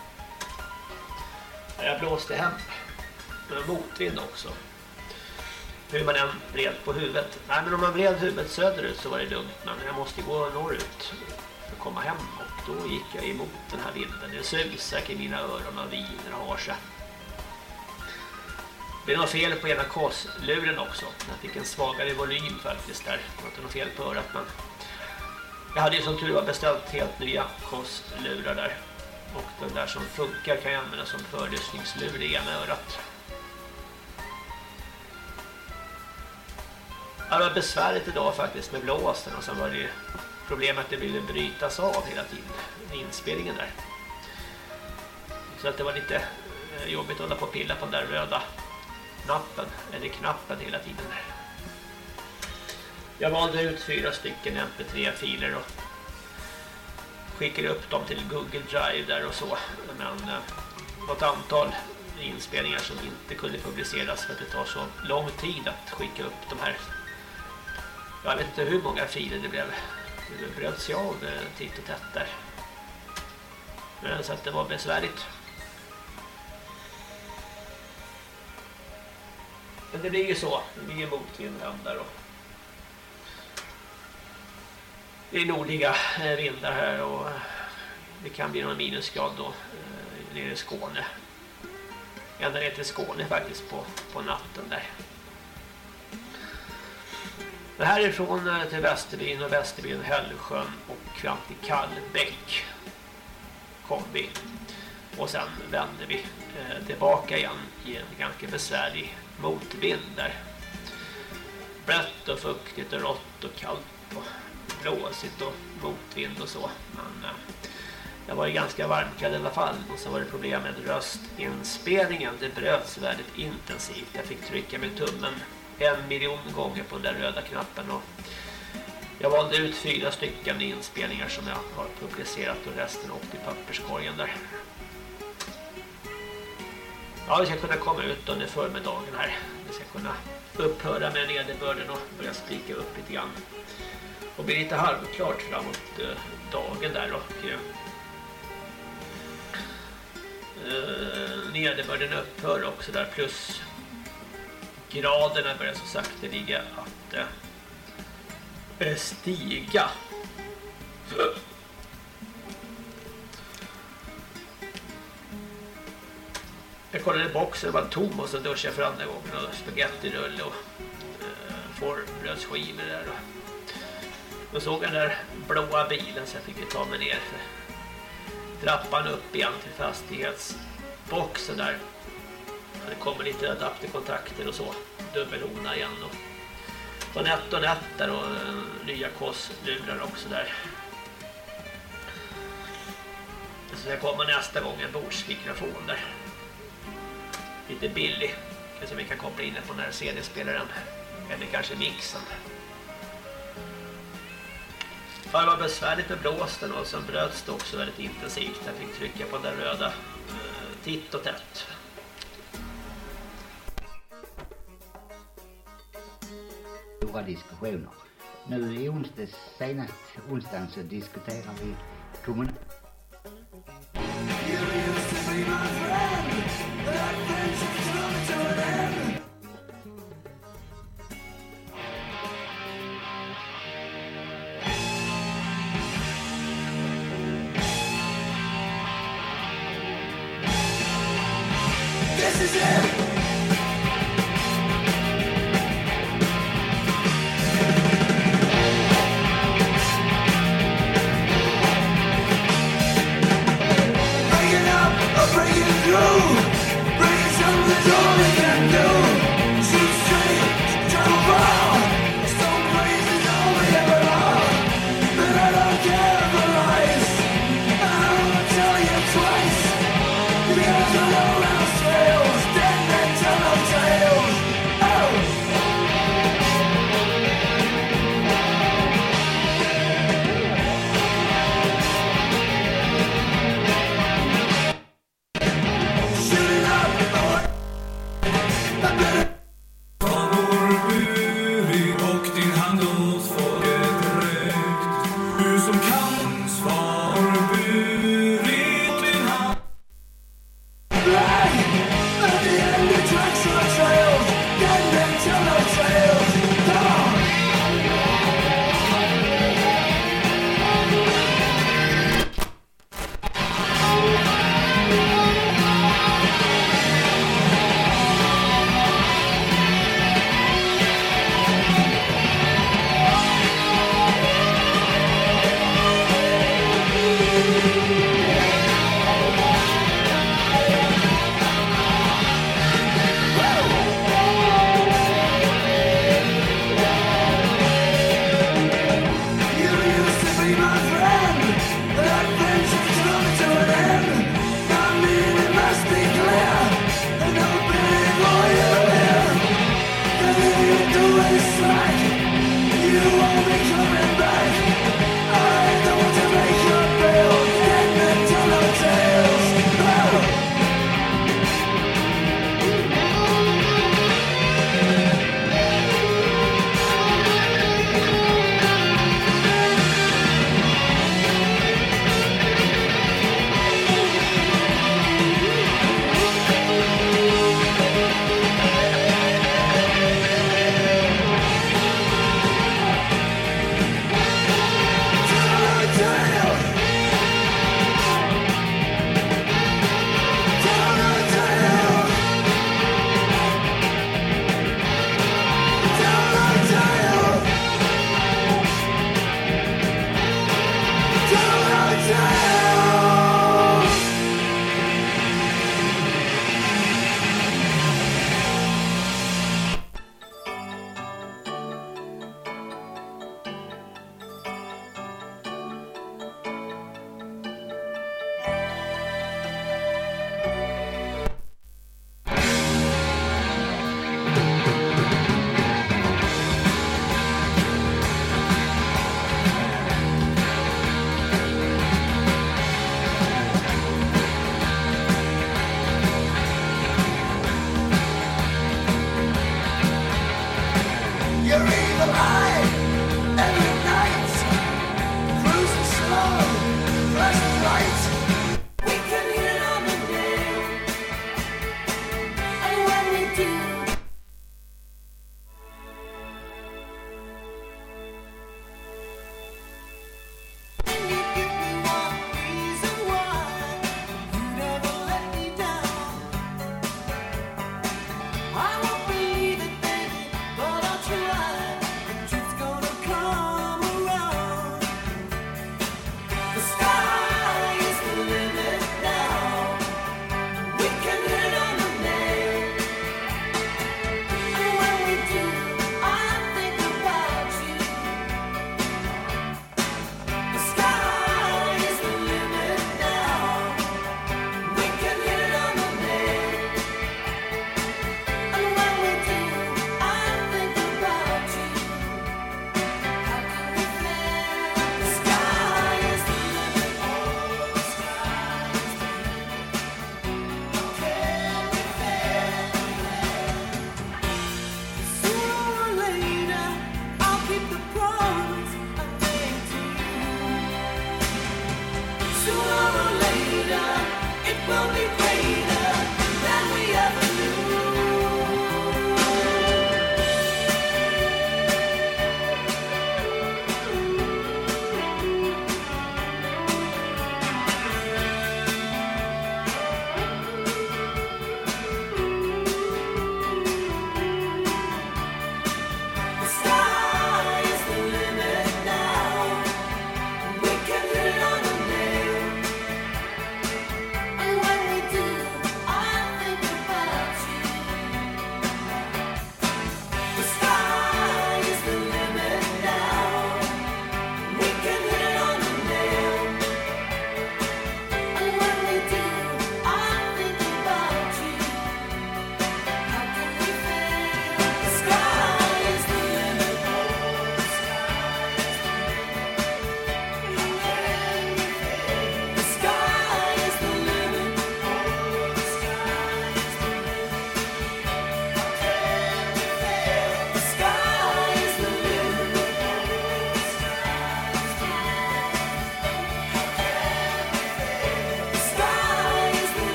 Jag blåste hem. Med motvind också. Hur man än vred på huvudet. Nej, men om man vred huvudet söderut så var det lugnt. Men jag måste gå norrut för att komma hem. Och då gick jag emot den här vinden. Det susar i mina öron och viner och har sig. Det är något fel på ena korsluren också. Jag fick en svagare volym faktiskt där. Det var inte något fel på örat, men jag hade ju som tur var beställt helt nya korslurar där. Och den där som funkar kan jag använda som förlyssningslur i ena örat. Det var besvärligt idag faktiskt med blåsten och sen var det problemet att det ville brytas av hela tiden i inspelningen där. Så att det var lite jobbigt att hålla på och pilla på den där röda knappen hela tiden. Jag valde ut 4 stycken MP3-filer och skickade upp dem till Google Drive där och så. Men något antal inspelningar som inte kunde publiceras för att det tar så lång tid att skicka upp de här. Jag vet inte hur många filer det blev. Det bröts jag av titt och tätt där. Så att det var besvärligt. Men det blir ju så. Det blir ju motvind där och det är nordliga vindar här och det kan bli någon minusgrad då nere i Skåne. Ända ner till Skåne faktiskt på natten där. Det här är från till Västerbyn och Västerbyn, Hällsjön och fram till Kallbäck kom vi. Och sen vände vi tillbaka igen i en ganska besvärlig motvind där. Blött och fuktigt och rått och kallt och blåsigt och motvind och så. Men jag var ju ganska varmklädd i alla fall. Och så var det problem med röstinspelningen. Det bröts väldigt intensivt. Jag fick trycka med tummen 1 miljon gånger på den där röda knappen. Och jag valde ut 4 stycken inspelningar som jag har publicerat och resten åkte i papperskorgen där. Ja, vi ska kunna komma ut under förmiddagen här. Vi ska kunna upphöra med nederbörden och börja sprika upp lite grann. Och bli lite halvklart framåt dagen där och nederbörden upphör också där, plus graderna börjar så sakteliga att stiga. Jag kollade i boxen, det var tom och så duschade jag för andra gången och spagettirulle och fårbrödsskivor där. Och såg den där blåa bilen så jag fick ta mig ner för trappan upp igen till fastighetsboxen där. Det kommer lite adapterkontakter och så, dubbelhona igen och nät där och nya kosslurar också där. Så jag kommer nästa gång en bordsmikrofon där. Lite billig. Kanske vi kan koppla in det på den här CD-spelaren. Eller kanske mixen. Ja, det var besvärligt med blåsten och sen bröts det också väldigt intensivt. Jag fick trycka på den röda titt och tätt. Stora diskussioner. Nu i senast onsdagen så diskuterar vi kommunen. This is it! Breaking up or breaking through, breaking something all we can do. Shoot straight, travel far, stone crazy is all we ever are. But I don't care for lies, I don't want to tell you twice. Because I know how trails, dead men The sky is the limit now. We can hit it on the nail.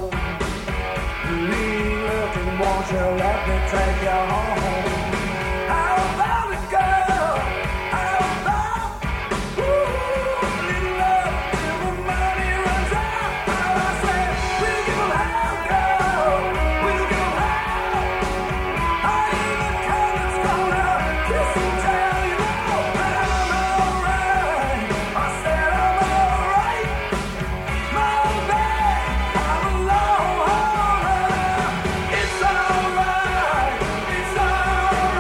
Leave looking, won't you let me take you home? How about it, girl? How about little love till the money runs out? I said, we'll give 'em hell, girl. We'll give 'em hell. I need the kind that's gonna kiss and tell you know that I'm alright. I said I'm alright. My bad, I'm alone. It's alright. It's alright.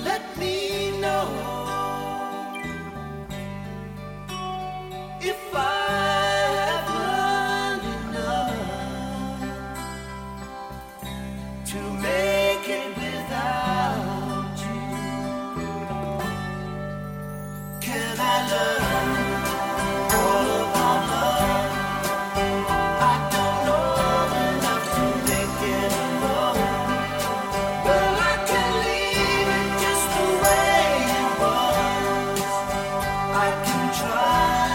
let me know if I have learned enough to make it without you. Can I learn all about love? I don't know enough to make it alone. Well, I can leave it just the way it was. I can try.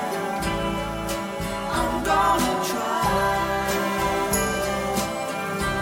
I'm gonna try.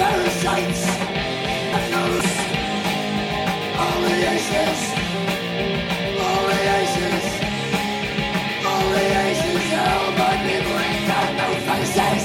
parasites. I notice all the aces, all the aces, all the aces. All my people ain't got no faces.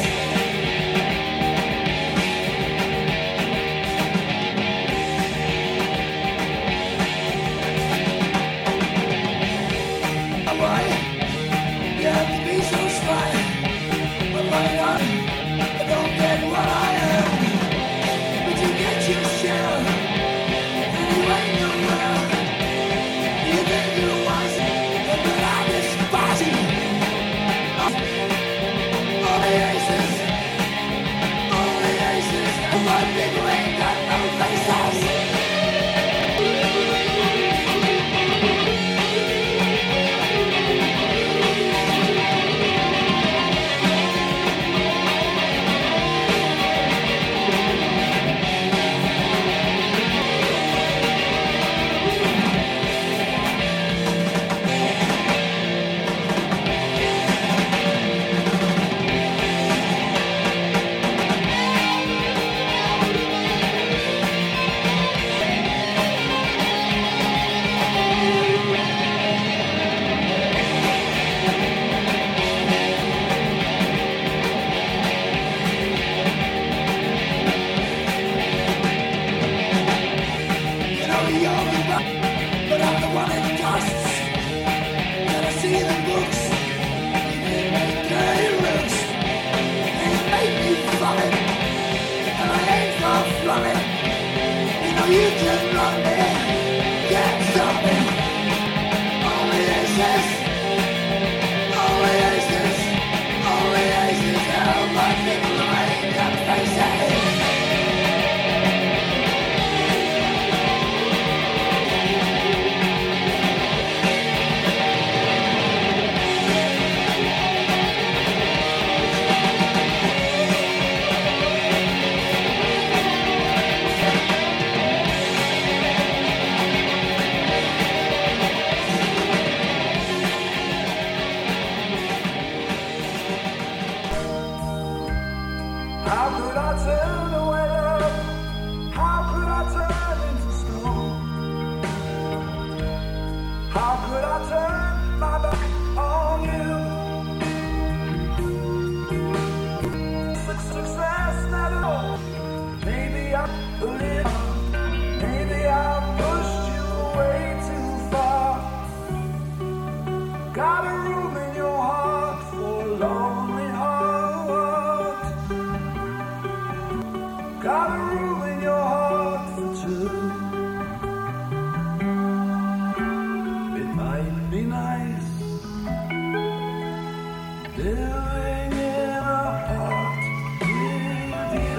Why you have to be so spy? But why not? I don't get what I am, but you get your share, and you ain't nowhere. You think you're wise, but I despise you. All the aces, and my people ain't got no faces. But I'm the one that costs. And I see the books, dirty looks, and you make me vomit, and I ain't far from it. You know you can run me, can't stop me. All the aces, all the aces, all the aces. All my people ain't got faces. How could I turn away love? How could I turn into stone? How could I turn my back on you? Success not at all. Maybe I believe, maybe I pushed you way too far. Got a room in your heart for a lonely heart. Got a room in your heart for two. It might be nice living in a heart with you.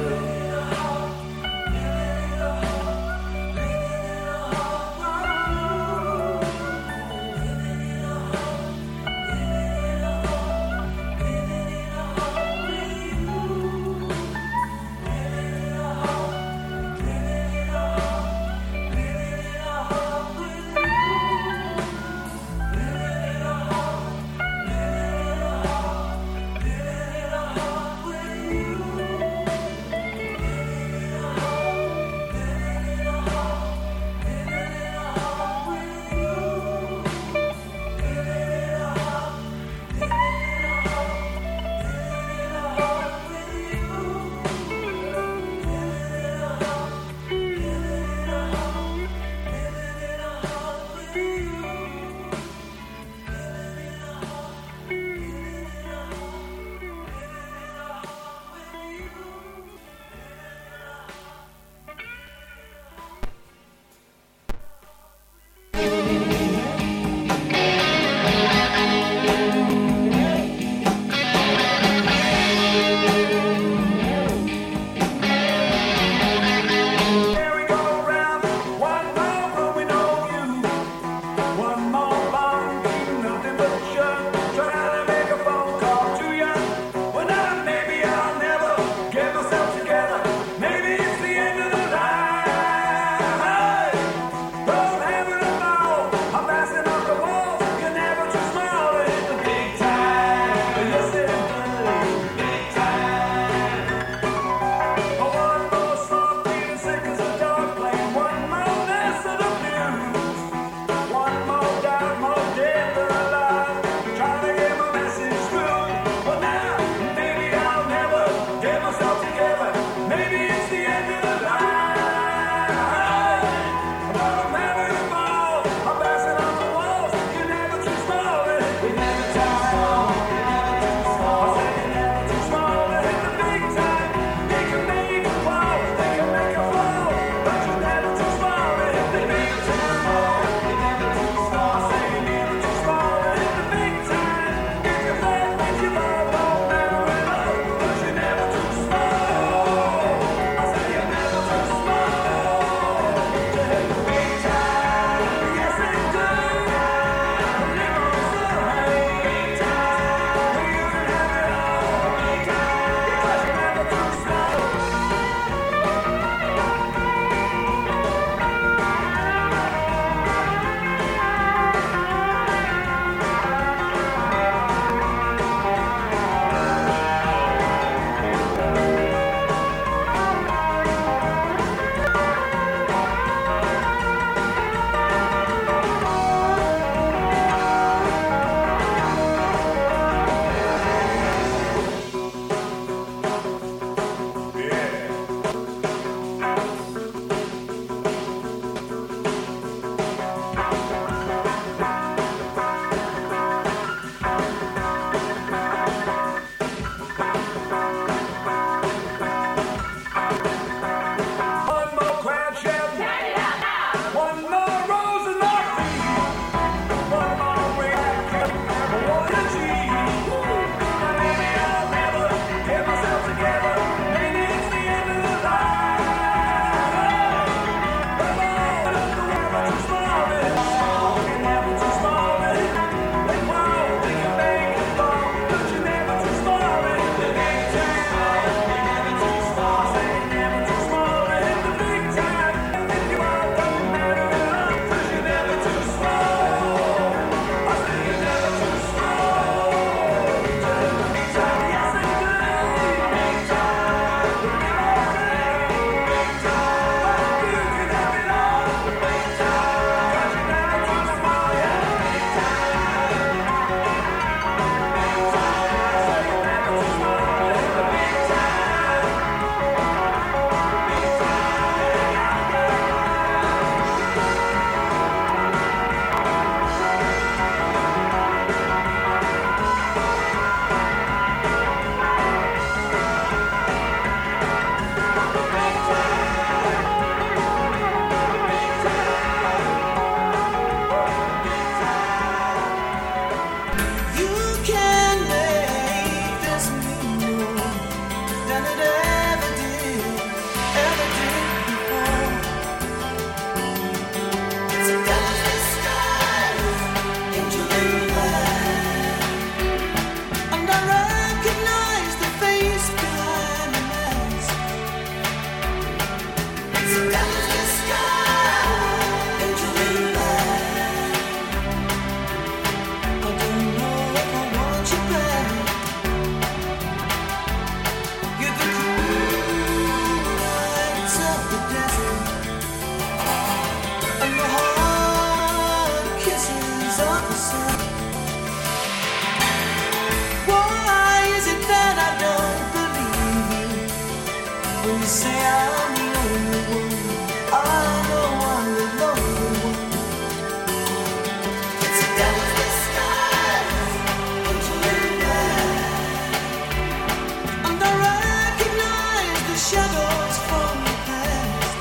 when you say I'm the only one. I know I'm the lonely one. It's a devil's disguise, angel in black. And I recognize the shadows from the past.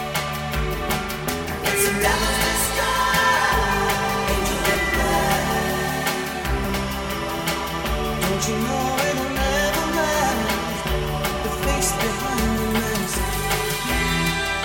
It's a devil's disguise, angel in black. Don't you know it'll never last? The face behind the mask.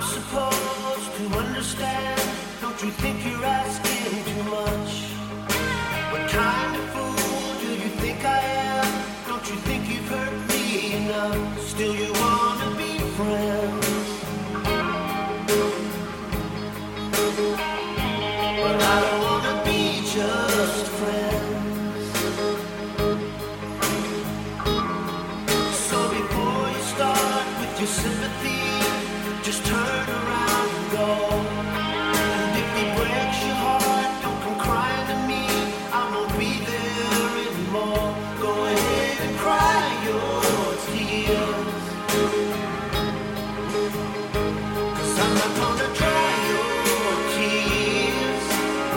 supposed to understand. Don't you think you're asking too much? What kind of fool do you think I am? Don't you think you've hurt me enough? Still you wanna be friends? But I don't wanna be just friends. So before you start with your sympathy, just turn around and go. And if he breaks your heart, don't come crying to me. I won't be there anymore. Go ahead and cry your tears. 'Cause I'm not gonna dry your tears.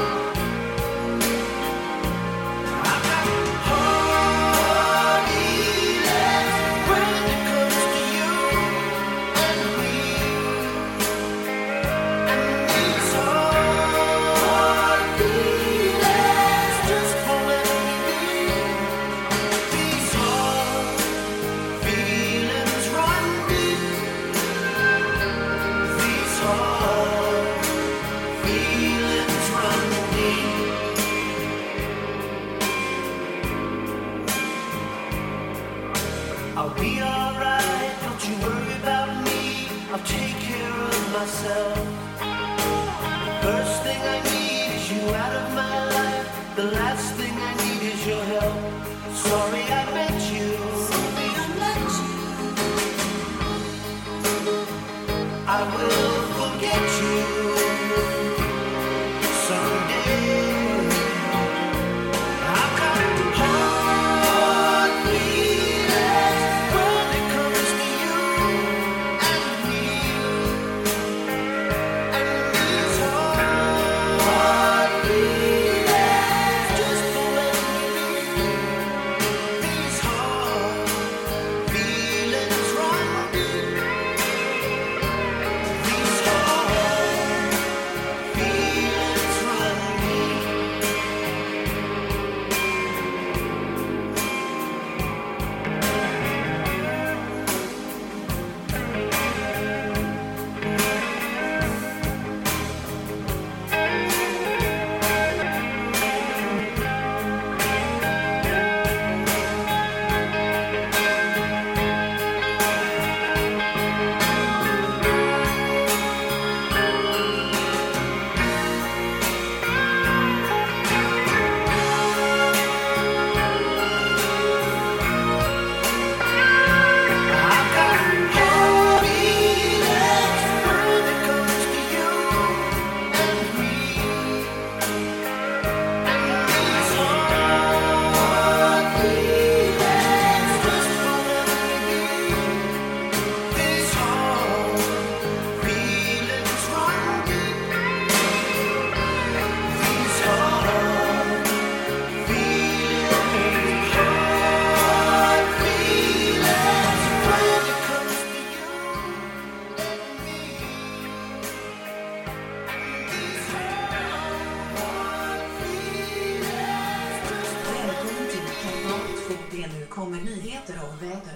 I've got hard feelings when it comes to you and me. And these hard feelings just won't let me be. These hard feelings run deep. These hard feelings run deep. I'll be alright, don't you worry about me. I'll take care of myself. The first thing I need is you out of my life. The last thing I need is your help. Sorry I met you. I will forget you someday. I've got hard feelings when it comes to you and me. And these hard feelings just won't let me be. These hard feelings run deep. These hard feelings run deep. I've got hard feelings when it comes to you and me. And these hard feelings just won't let me be. These hard feelings run deep. These hard feelings, hard feelings when it comes to you and me. Välkommen till Kanal 2D. Nu kommer nyheter och väder.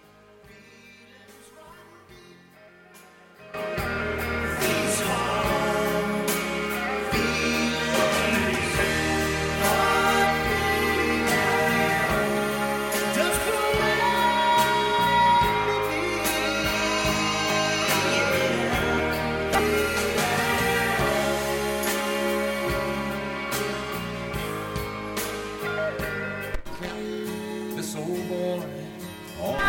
These hard feelings, hard feelings just won't let me The soul boy.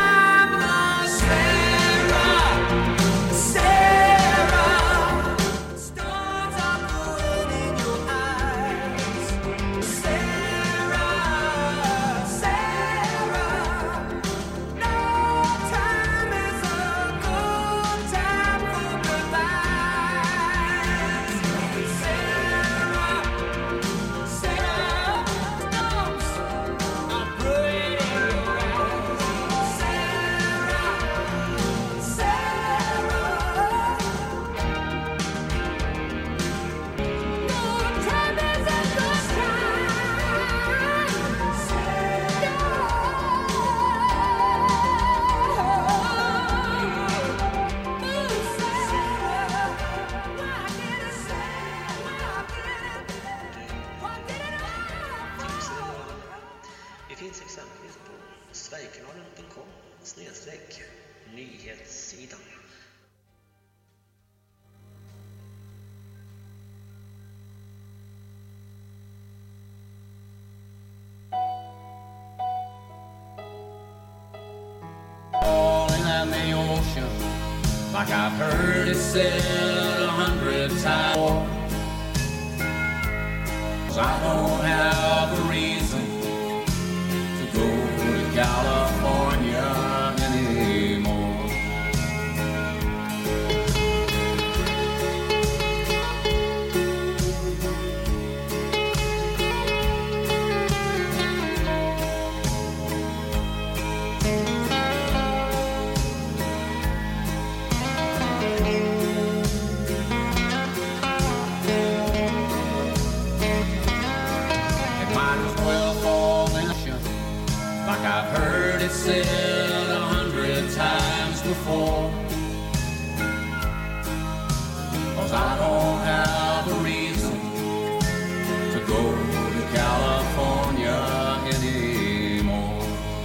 nation, like I've heard it said 100 times. 'Cause I don't have a reason to go to California anymore. Like I've heard it said 100 times before. 'Cause I don't have a reason to go to California anymore.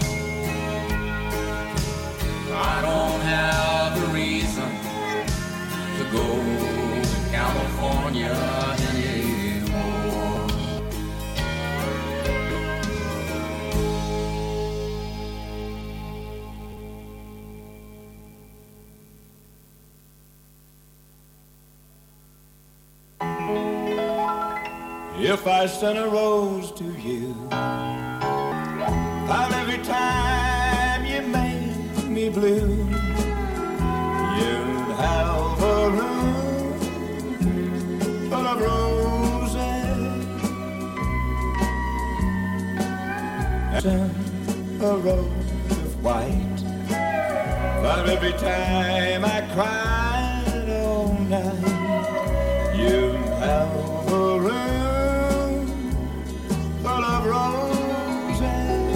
I don't have a reason to go to California anymore. If I sent a rose to you, how every time you made me blue, you'd have a room full of roses, and a rose of white. But every time I cried all night, you'd have a room full of roses.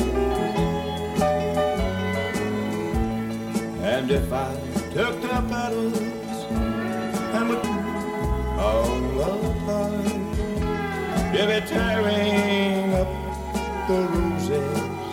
And if I took the petals and would all apart, you'd be tearing up the roses,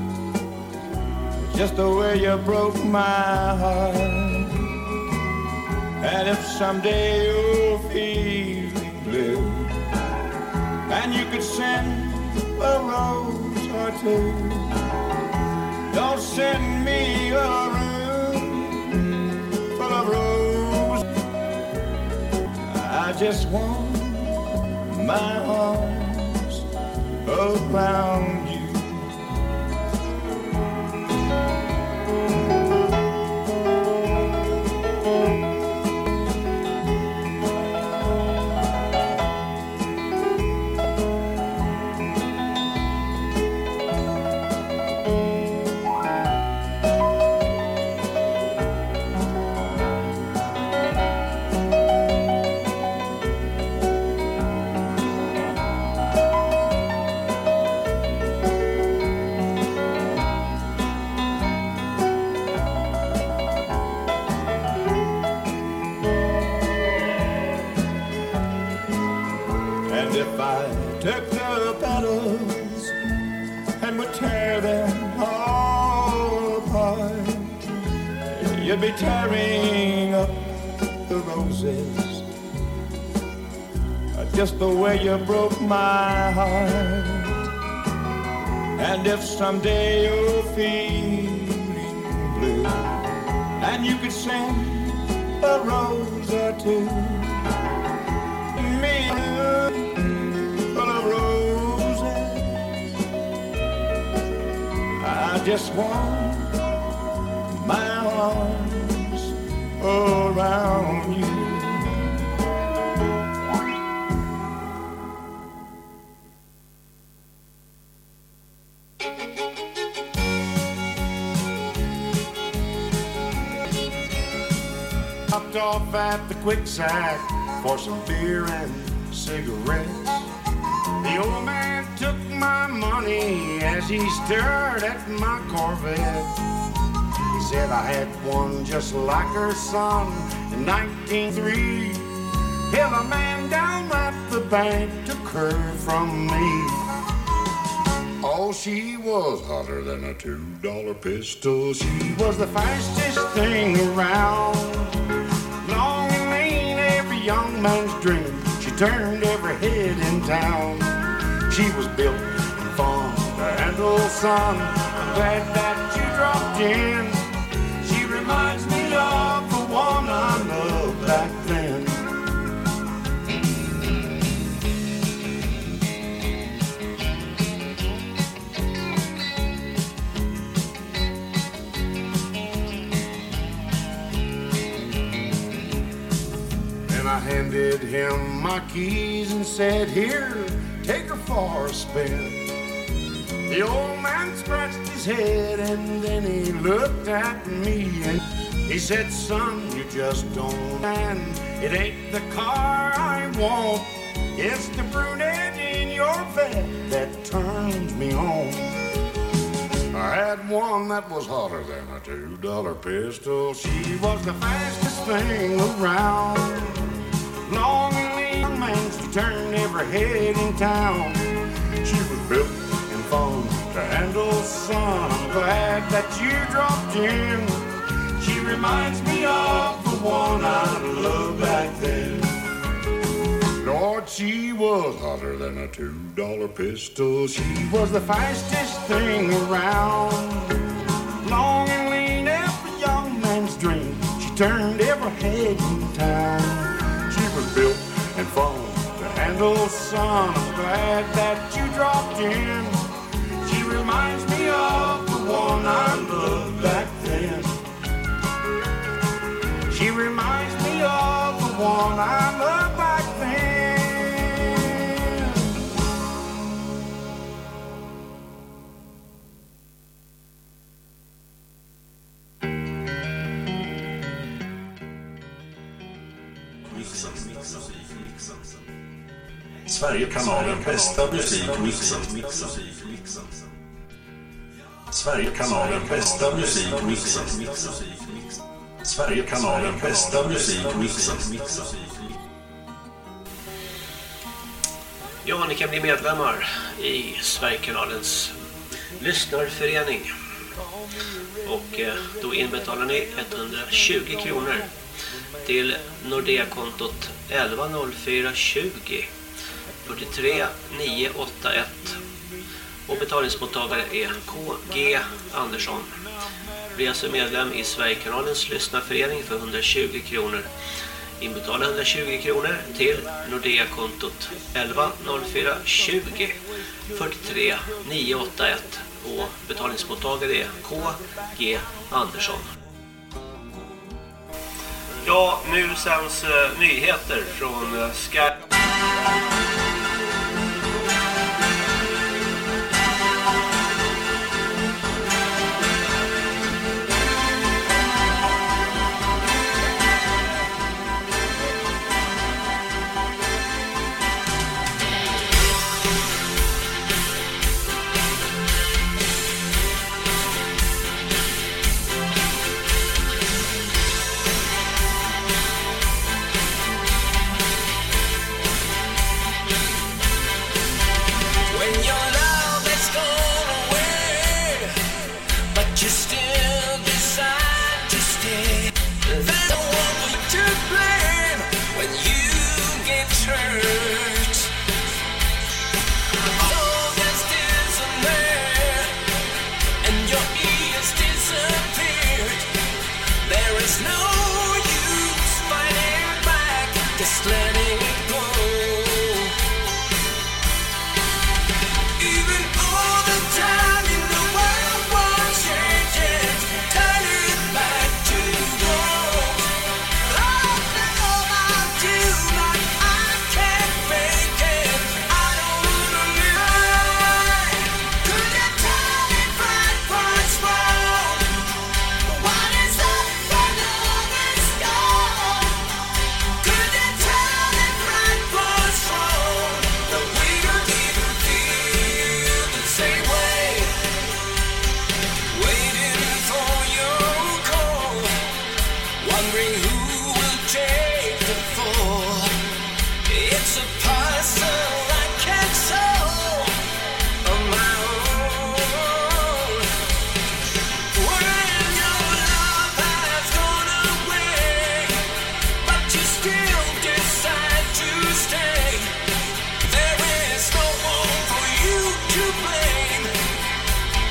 just the way you broke my heart. And if someday you're feeling blue and you could send a rose or two, don't send me a room full of roses. I just want my arms around you. Took the petals and would tear them all apart, you'd be tearing up the roses, just the way you broke my heart. And if someday you're feeling blue and you could send a rose or two, me full of roses, I just want my arms around you. Stopped off at the Quicksack for some beer and cigarettes. The old man took my money as he stared at my Corvette. He said I had one just like her son in 1903. Till a man down at the bank took her from me. Oh, she was hotter than a $2 pistol. She was the fastest thing around. Long and lean, every young man's dream. She turned every head in town. She was built and fun to handle, son. I'm glad that you dropped in. She reminds me I handed him my keys and said, here, take her for a spin. The old man scratched his head and then he looked at me and he said, son, you just don't understand. It ain't the car I want, it's the brunette in your vet that turns me on. I had one that was hotter than a $2 pistol. She was the fastest thing around. Long and lean, young man, she turned every head in town. She was built and fun to handle, son. I'm glad that you dropped in. She reminds me of the one I loved back then. Lord, she was hotter than a $2 pistol. She was the fastest thing around. Long and lean, every young man's dream. She turned every head in town. She was built and fun to handle, son. I'm glad that you dropped in. She reminds me of the one I loved back then. She reminds me of the one I loved back then. Sverigekanalen bästa musik mixad. Sverigekanalen bästa musik mixad. Sverigekanalen bästa musik mixad. Ja, ni kan bli medlemmar i Sverigekanalens lyssnarförening. Och då inbetalar ni 120 kronor till Nordea-kontot 110420 43 981 och betalningsmottagare är KG Andersson. Bli alltså medlem i Sverigekanalens lyssnarförening för 120 kronor. Inbetala 120 kronor till Nordea-kontot 110420 43 981 och betalningsmottagare är KG Andersson. Ja, nu sänds nyheter från Sky.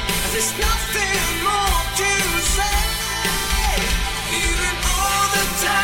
There's nothing more to say. Even all the time.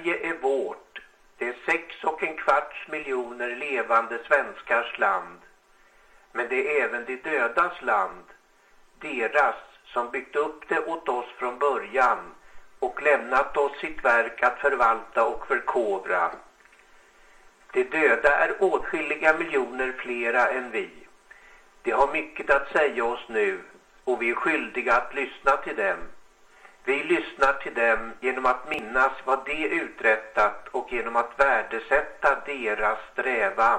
Sverige är vårt. Det är 6,25 miljoner levande svenskars land. Men det är även de dödas land. Deras som byggt upp det åt oss från början och lämnat oss sitt verk att förvalta och förkovra. De döda är åtskilliga miljoner flera än vi. De har mycket att säga oss nu och vi är skyldiga att lyssna till dem. Vi lyssnar till dem genom att minnas vad de uträttat och genom att värdesätta deras strävan.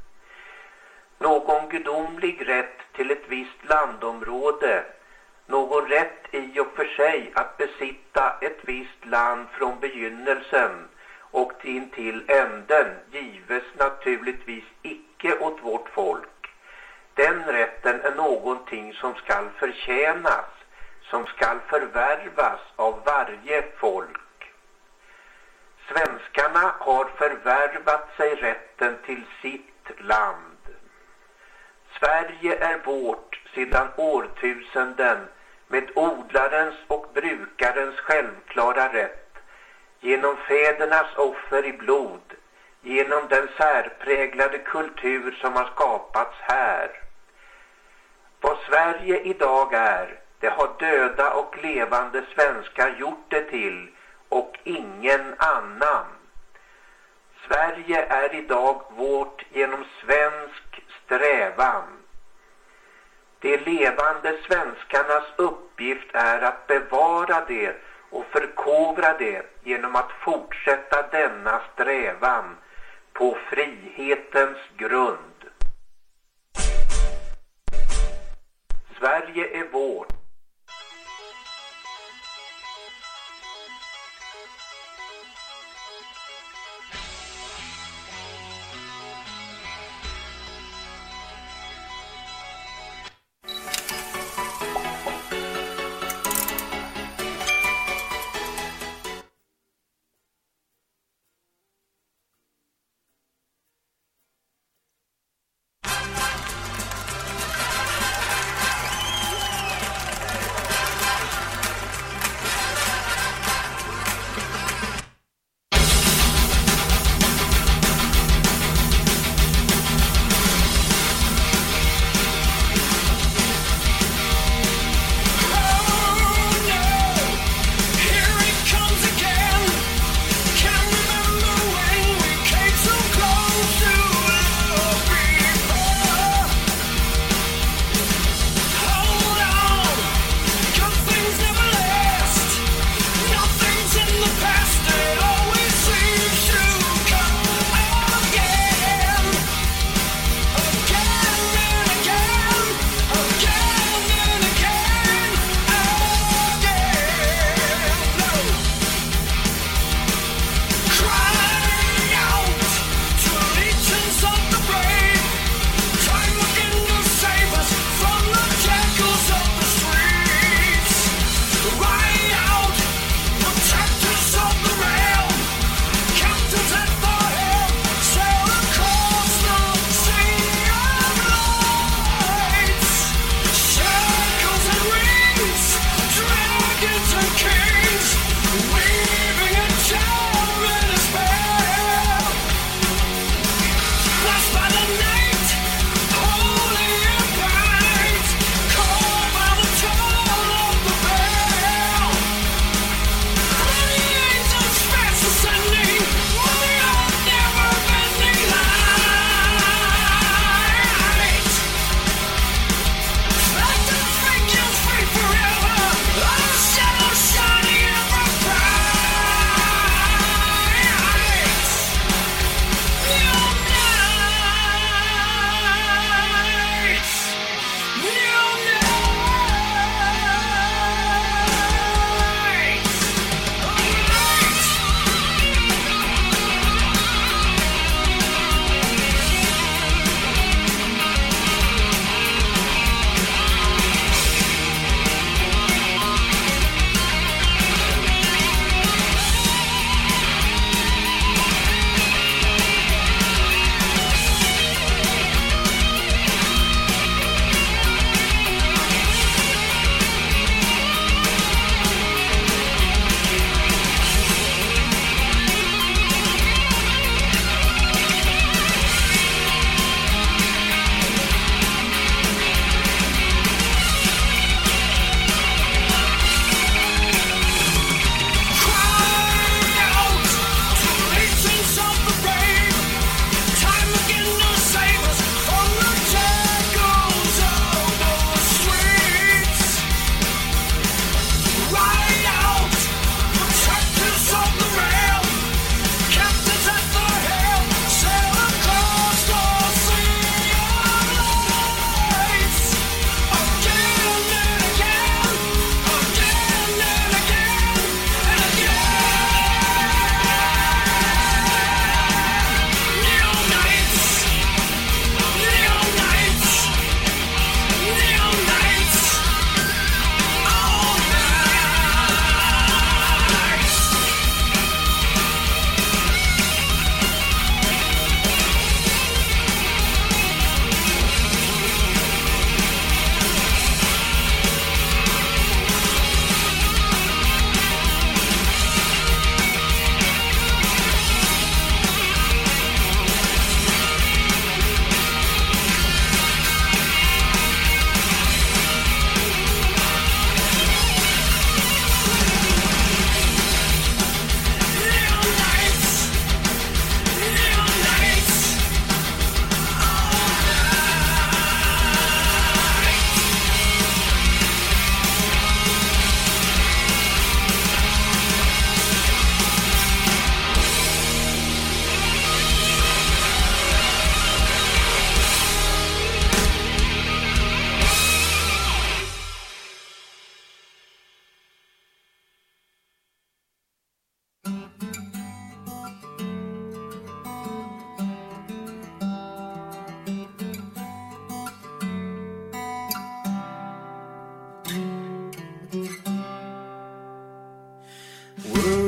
Någon gudomlig rätt till ett visst landområde, någon rätt i och för sig att besitta ett visst land från begynnelsen och till änden gives naturligtvis icke åt vårt folk. Den rätten är någonting som skall förtjänas, som skall förvärvas av varje folk. Svenskarna har förvärvat sig rätten till sitt land. Sverige är vårt sedan årtusenden med odlarens och brukarens självklara rätt, genom fädernas offer i blod, genom den särpräglade kultur som har skapats här. Vad Sverige idag är, det har döda och levande svenskar gjort det till och ingen annan. Sverige är idag vårt genom svensk strävan. De levande svenskarnas uppgift är att bevara det och förkovra det genom att fortsätta denna strävan på frihetens grund. Sverige är vårt.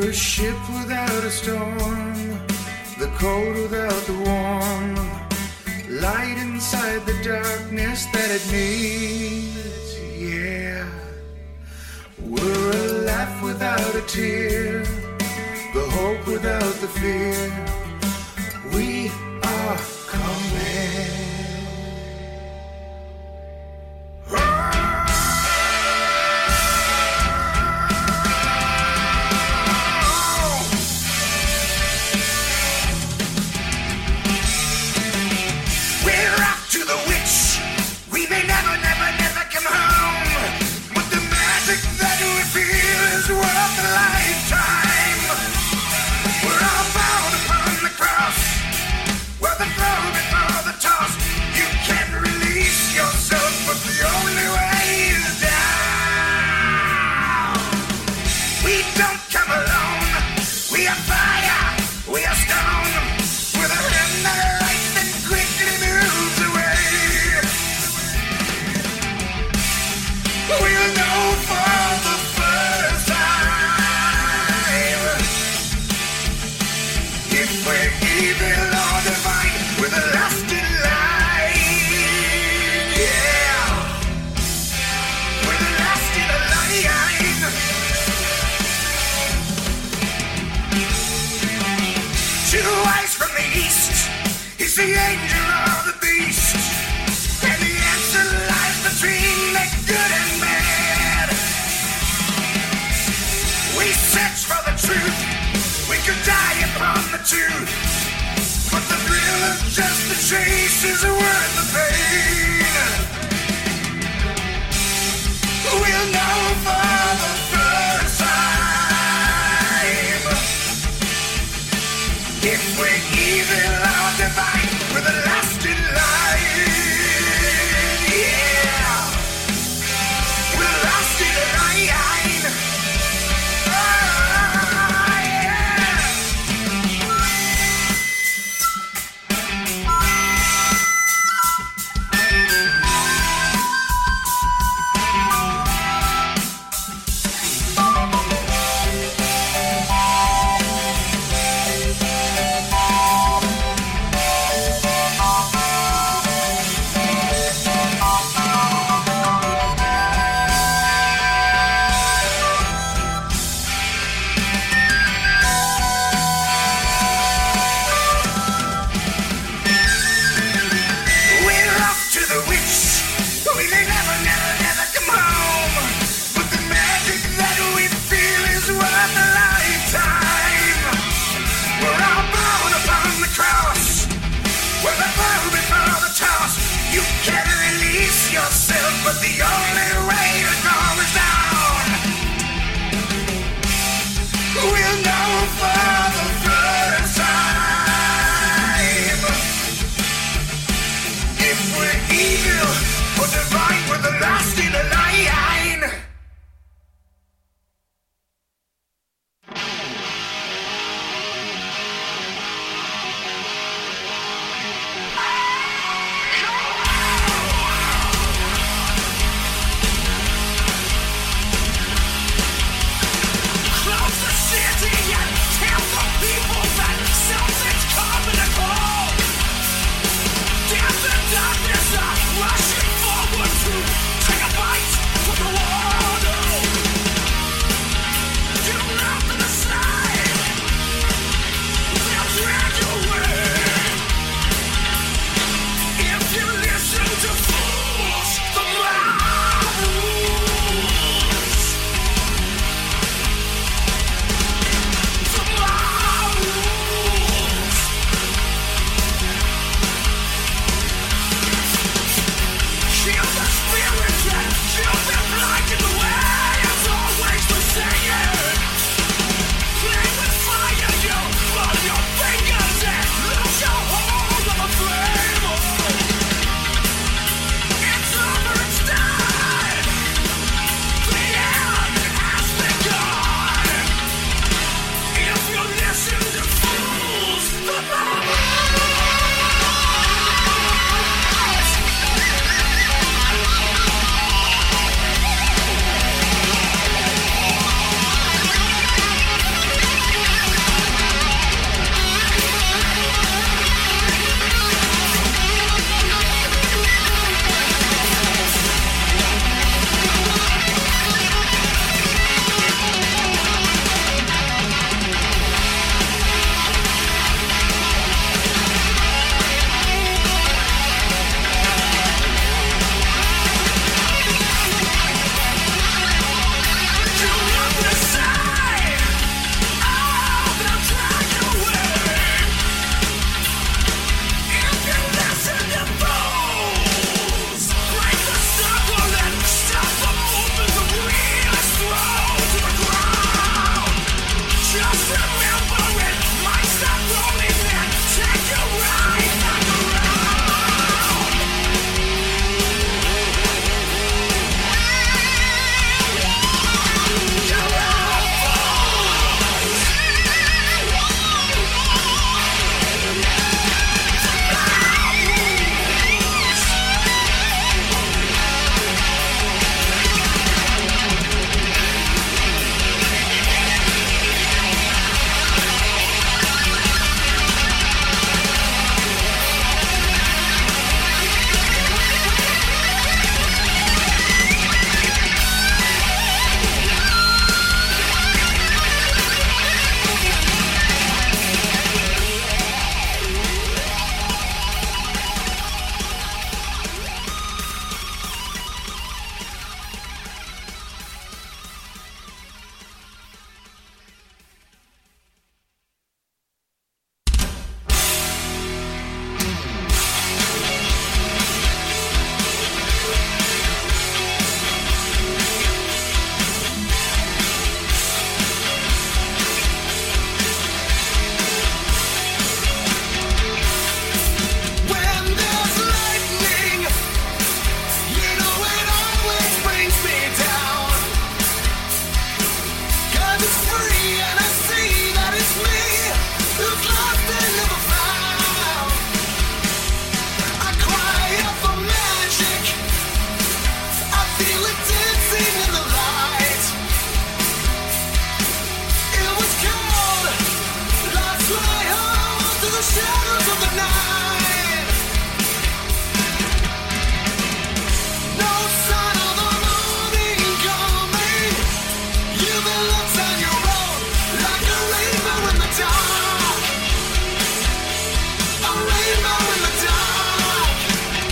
The ship without a storm, the cold without the warm, light inside the darkness that it needs, yeah. We're a laugh without a tear, the hope without the fear. We are coming. The angel or the beast, and the answer lies between the good and bad. We search for the truth, we could die upon the truth, but the thrill of just the chase is worth the pain. We'll know for the first time if we're evil or divine. With a lasting line, yeah. With a lasting line, oh, yeah. But the only way to go is down. We'll know for the first time if we're evil or divine with the last in the line. feel it dancing in the light. It was cold. Let's fly home to the shadows of the night. No sign of the morning coming. You've been left on your own, like a rainbow in the dark. A rainbow in the dark.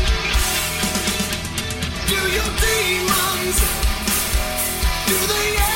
Do your demons, do they